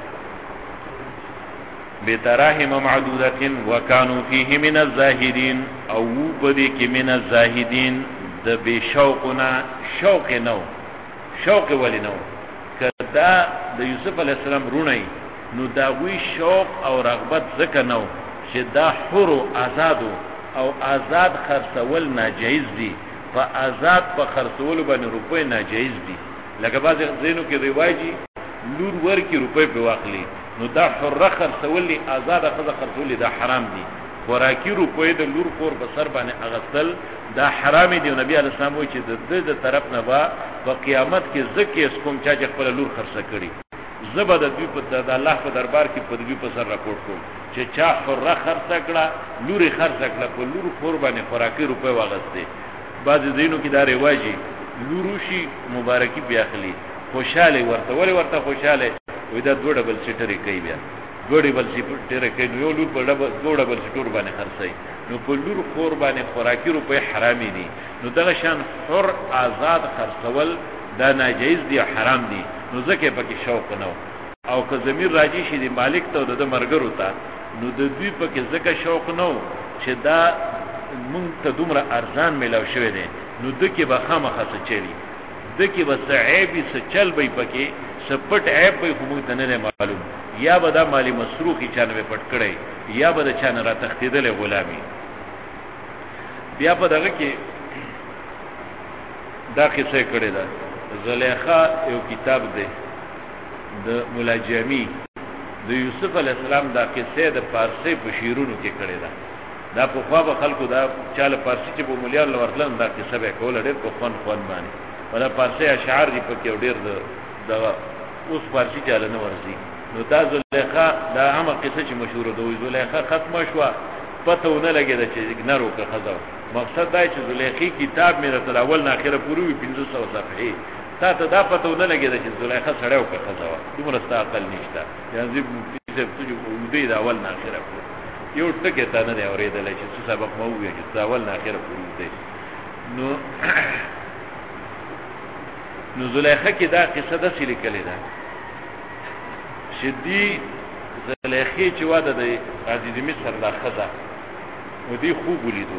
بتراهم معدودة وكانوا فيه من الزاهدين او بدی کې من الزاهدين د بشوقنا شوق نو شوق ولی نو کدا د یوسف علی السلام رونی نو دا وی شوق او رغبت زکه نو چې دا حر او او آزاد خرڅول ناجیز دي په آزاد په خرڅول باندې روپے ناجیز دي لکه بعض زینو کې رواجی لور ورکی روپے په واخلي نو دا حر خرڅول آزاد خرڅول دا حرام دي خوراکی روپے د لور کور په سر باندې اغسل دا حرام دي نبی علیہ السلام وایي چې د طرف نه با په قیامت کې زکه اس کوم چې خپل لور خرڅ کړي زبد دوی په د الله په دربار کې په دوی په سر راپورټ کوم چې چا حر خرڅ کړه لوري خرڅ کړه په لور کور باندې خوراکی روپے واغسته بعض دینو کې دا رواجی لوروشي مبارکي بیاخلي خوشاله ورته خوشاله وې دا دوه ډبل سیټری کوي بیا دوه ډبل سیټری کوي نو یو لور په دوه ډبل سیټور باندې خرڅي نو په لور خور باندې خوراکي روپے حرامي دي نو دغه شان حر آزاد خرڅول دا ناجیز دي حرام دي نو ځکه پکې شوق نه او که ضمیر راځي شي د مالک ته د مرګرو ته نو د دوی پکې ځکه شوق نه چې دا مونږ ته دومره ارزان ملاو شوی دی نو دکې به خامخا څه چلی دکې به څه عیبي څه چل به پکې سپټ عیب به خو مونږ ته نه معلوم یا به دا مالی مصروفي چانه به پټ کړی یا به د چانه را تختیدلې غلامي بیا په دغه کې دا قصه کړې ده زلیخا یو کتاب دی د مولا جامی د یوسف علی السلام دا قصه د فارسی په شیرونو کې کړې ده دا په خوا به خلکو دا چاله فارسی چې په مولیان لورتلن دا قصه به کول ډېر په خوان باندې ولا فارسی اشعار دی په کې ډېر د اوس فارسی چاله نه ورزي نو دا زلیخا دا هم قصه چې مشهور ده زلیخا ختمه شو پته ونه لګید چې اګنرو که خزاو مقصد دا چې زلیخی کتاب مې تر اول نه اخره پورې 1500 صفحې تا ته دا پته ونه لګید چې زلیخا سړیو که خزاو دومره عقل نشته یعنی دې څه چې ودې دا اول نه اخره پورې یو ټکی ته نه اورېدل چې څه سبق مو ویل چې اول نه اخره پورې دې نو زلیخا کې دا قصه د سلی کلی ده شدی زلیخی چې واده د عزیز مصر دا خزه و دی خوب ولیدو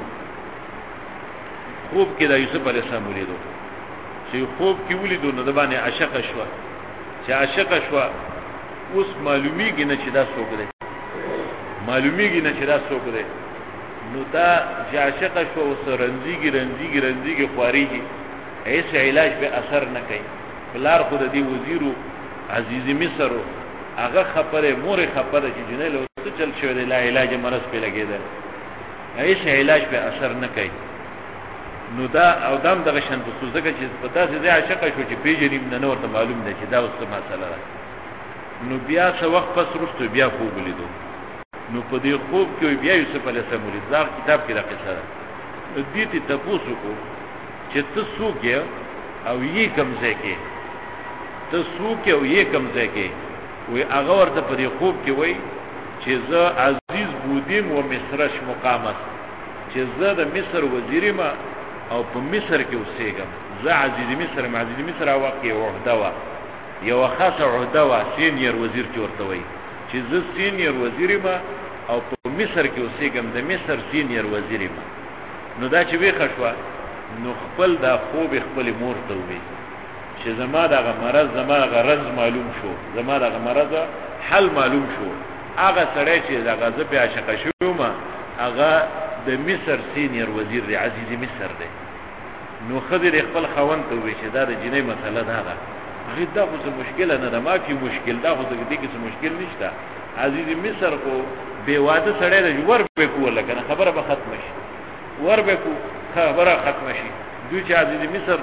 خوب کې د یوسف علیه السلام ولیدو چې خوب کې ولیدو نو د باندې عاشق شو چې عاشق شو اوس معلومیږي نه چې دا څوک دی معلومیږي نه چې دا څوک دی نو دا چې عاشق شو اوس رنځيږي خواریږي هیڅ علاج به اثر نه کوي بلار خود دی وزیرو عزیز مصر هغه خبره مور خبره چې جنې له څه چل شو دی لا علاج مرض په لګیدل هیڅ علاج به اثر نه کوي نو دا او دام دغه شان په سوزګه چې پتا سي ځای عاشق شو چې پیژنیم نه نور ته معلوم دی چې دا اوس څه مسله ده نو بیا څه وخت پس وروسته بیا خوب ولیدو نو په دې خوب کې بیا یوسف علیه السلام ولید دا کتاب کې راځي سره دې ته تاسو کو چې تاسو کې او یې کمزې کې تاسو کې او یې کمزې کې وی هغه ورته په دې خوب کې وای چې زه عزیز بودیم و مصرش مقامت چې زه د مصر وزیر ما او په مصر کې اوسېږم زه عزیز مصر او واقع وحده وا یو خاصه عہده وا سینیر وزیر کې ورته وای چې زه سینیر وزیر ما او په مصر کې اوسېږم د مصر سینیر وزیر ما نو دا چې وی خشوا نو خپل دا خوب خپل مور ته وی چې زما دغه مرض زما غرض معلوم شو زما دغه مرض حل معلوم شو هغه سړی چې دغه ز په عاشق شوم هغه د مصر سینیر وزیر دی عزیز مصر دی نو خدای خپل خوند ته وی چې دا د جنې مسله ده هغه دا خو څه مشکل نه ده ما فی مشکل دا خو دې کې څه مشکل نشته عزیز مصر کو بے واده سړی د ور به کوله کنه خبره به ختم شي ور به کو خبره ختم شي دوی چې عزیز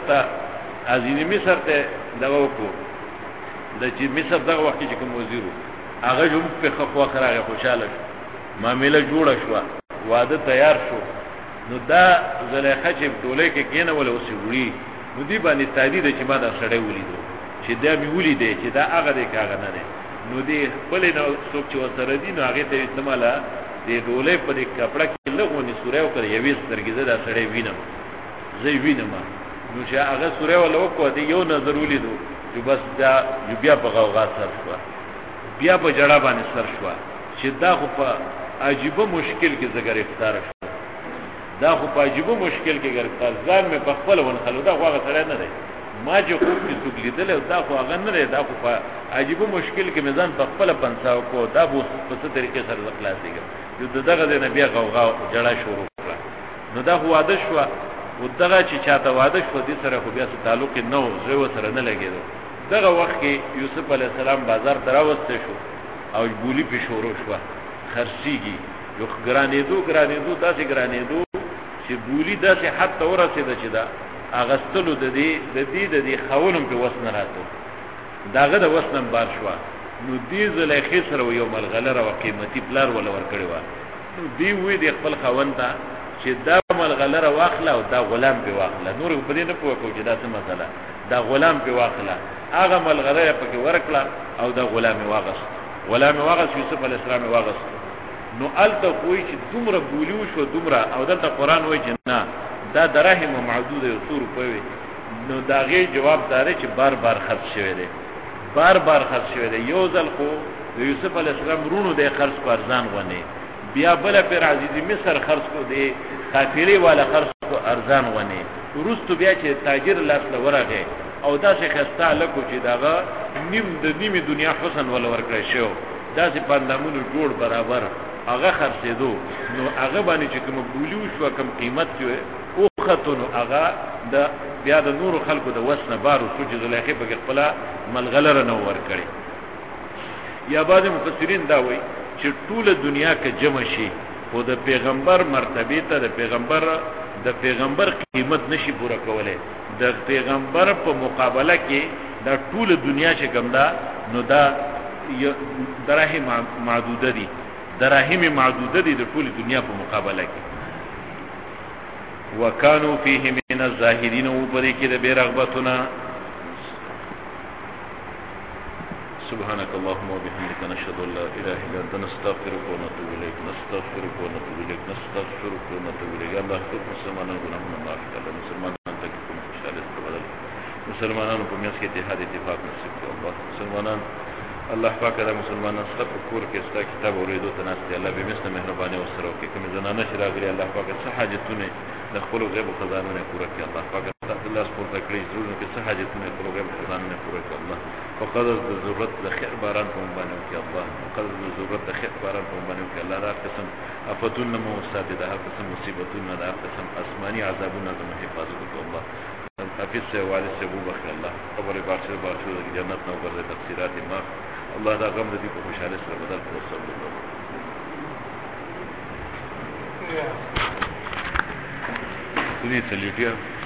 مصر ته دغه وکړو د چې مصر دغه وخت چې کوم وزیرو هغه هم په خوا خراغه خوشاله شو معاملې جوړه شو واده تیار شو نو دا زلیخا چې ډولې کې کینه ولا اوسې وړي نو دی باندې تعدید چې ما دا سړی ولیدو چې دا می ولیدې چې دا هغه دې کاغه نه دی نو دې خپل نه څوک چې وسره دي نو هغه ته استعماله دې ډولې په دې کپڑا کې لغونی سورې او کړې یوې سترګې دا سړې وینم زه وینم نو چې هغه سورې ولا وکړه دې یو نظر ولیدو چې بس دا بیا په غوغا سر شو بیا په جړه باندې سر شو چې دا خو په عجیبه مشکل کې زګر افطار شو دا خو په عجیبه مشکل کې ګرفتار ځان مې په خپل ونخلو دا خو هغه سره نه دی ما چې خوب کې څوک لیدل دا خو هغه نه دی دا خو په عجیبه مشکل کې میزان په خپل پنځاو کو دا به په څه طریقې سره خلاصيږي یو دغه د نبی غوغا جړه شروع کړه نو دا خو واده شو او دغه چې چاته واده شو دي سره خو بیا تعلق نه و زو سره نه لګیدو دغه وخت کې یوسف علی السلام بازار دراوسته شو او بولی په شروع شو خرسيږي یو ګرانېدو داسې ګرانېدو چې بولی داسې حد ته ورسېده چې دا اغستلو د دې خاونم په وسنه راته داغه د وسنم بار شو نو دې زلیخې سره یو ملغلره او قیمتي پلار ولا ور کړی و نو دی وې د خپل خاون ته چې دا ملغلره واخله او دا غلام په واخله نور په دې نه پوه کو چې دا څه مسله دا غلام په واخله هغه ملغلره پکې ورکړه او دا غلام واغست یوسف علی السلام واغست نو الته کوی چې دومره بولیو شو دومره او دلته قران وایي چې نه دا دراهم معدوده یو څو روپۍ نو داغه جواب داري چې بار خرڅ شوی دی خرڅ شوی دی یو ځل خو یوسف علی السلام رونو د خرڅ کو ارزان ونه بیا بل پر عزیزی مصر خرڅ کو دی قافلې والا خرڅ کو ارزان ونه ورستو بیا چې تاجر لاس لورغه او دا څه خسته لکو چې داغه نیمه دنیا حسن ولا ورکړی شو دا چې پاندامونو جوړ برابر هغه خرڅېدو نو هغه باندې چې کوم بولیو شو کوم قیمت شو او خطونو هغه د بیا د نور خلکو د وسنه بارو سوچ زلیخې په خپل ملغلره نو ور کړی یا بعض مفسرین دا وایي چې ټول دنیا کې جمع شي او د پیغمبر مرتبه ته د پیغمبر قیمت نشي پوره کولای د پیغمبر په مقابله کې دا ټول دنیا چې کوم دا نو دا دراهم معدوده دي د ټول دنیا په مقابله کې وکانو فيه من الزاهدين وبدې کې د بیرغبتنا سبحانك اللهم وبحمدك نشهد ان لا اله الا انت نستغفرك ونتوب اليك الله خود مسلمانانو ګناهونه معاف کړه مسلمانانو ته کوم خوشاله بدل مسلمانانو په میاس کې اتفاق نصیب کړه الله مسلمانان الله پاک دا مسلمانان ستاسو کور کې ستاسو کتاب اوریدو ته ناست الله به مثله مهرباني او سره وکړي کوم زنانه چې راغلي الله پاک څه حاجتونه د خپل غیب خزانه پوره کړي الله پاک تاسو الله سپورته کړی زړونو کې څه حاجتونه خپل غیب خزانه پوره کړي الله فقط د ضرورت د خیر باران په باندې وکړي الله فقط د ضرورت د خیر باران په باندې وکړي الله را قسم افتون مو ساده ده قسم مصیبتونه ده قسم آسمانی عذابونه د حفاظت وکړي الله حافظ سے والد سے ابو بکر اللہ قبر بارشد جنت نو ګرځي تفسیرات ما الله دا غم دې په خوشاله سره بدل کړو صلی الله علیه وسلم.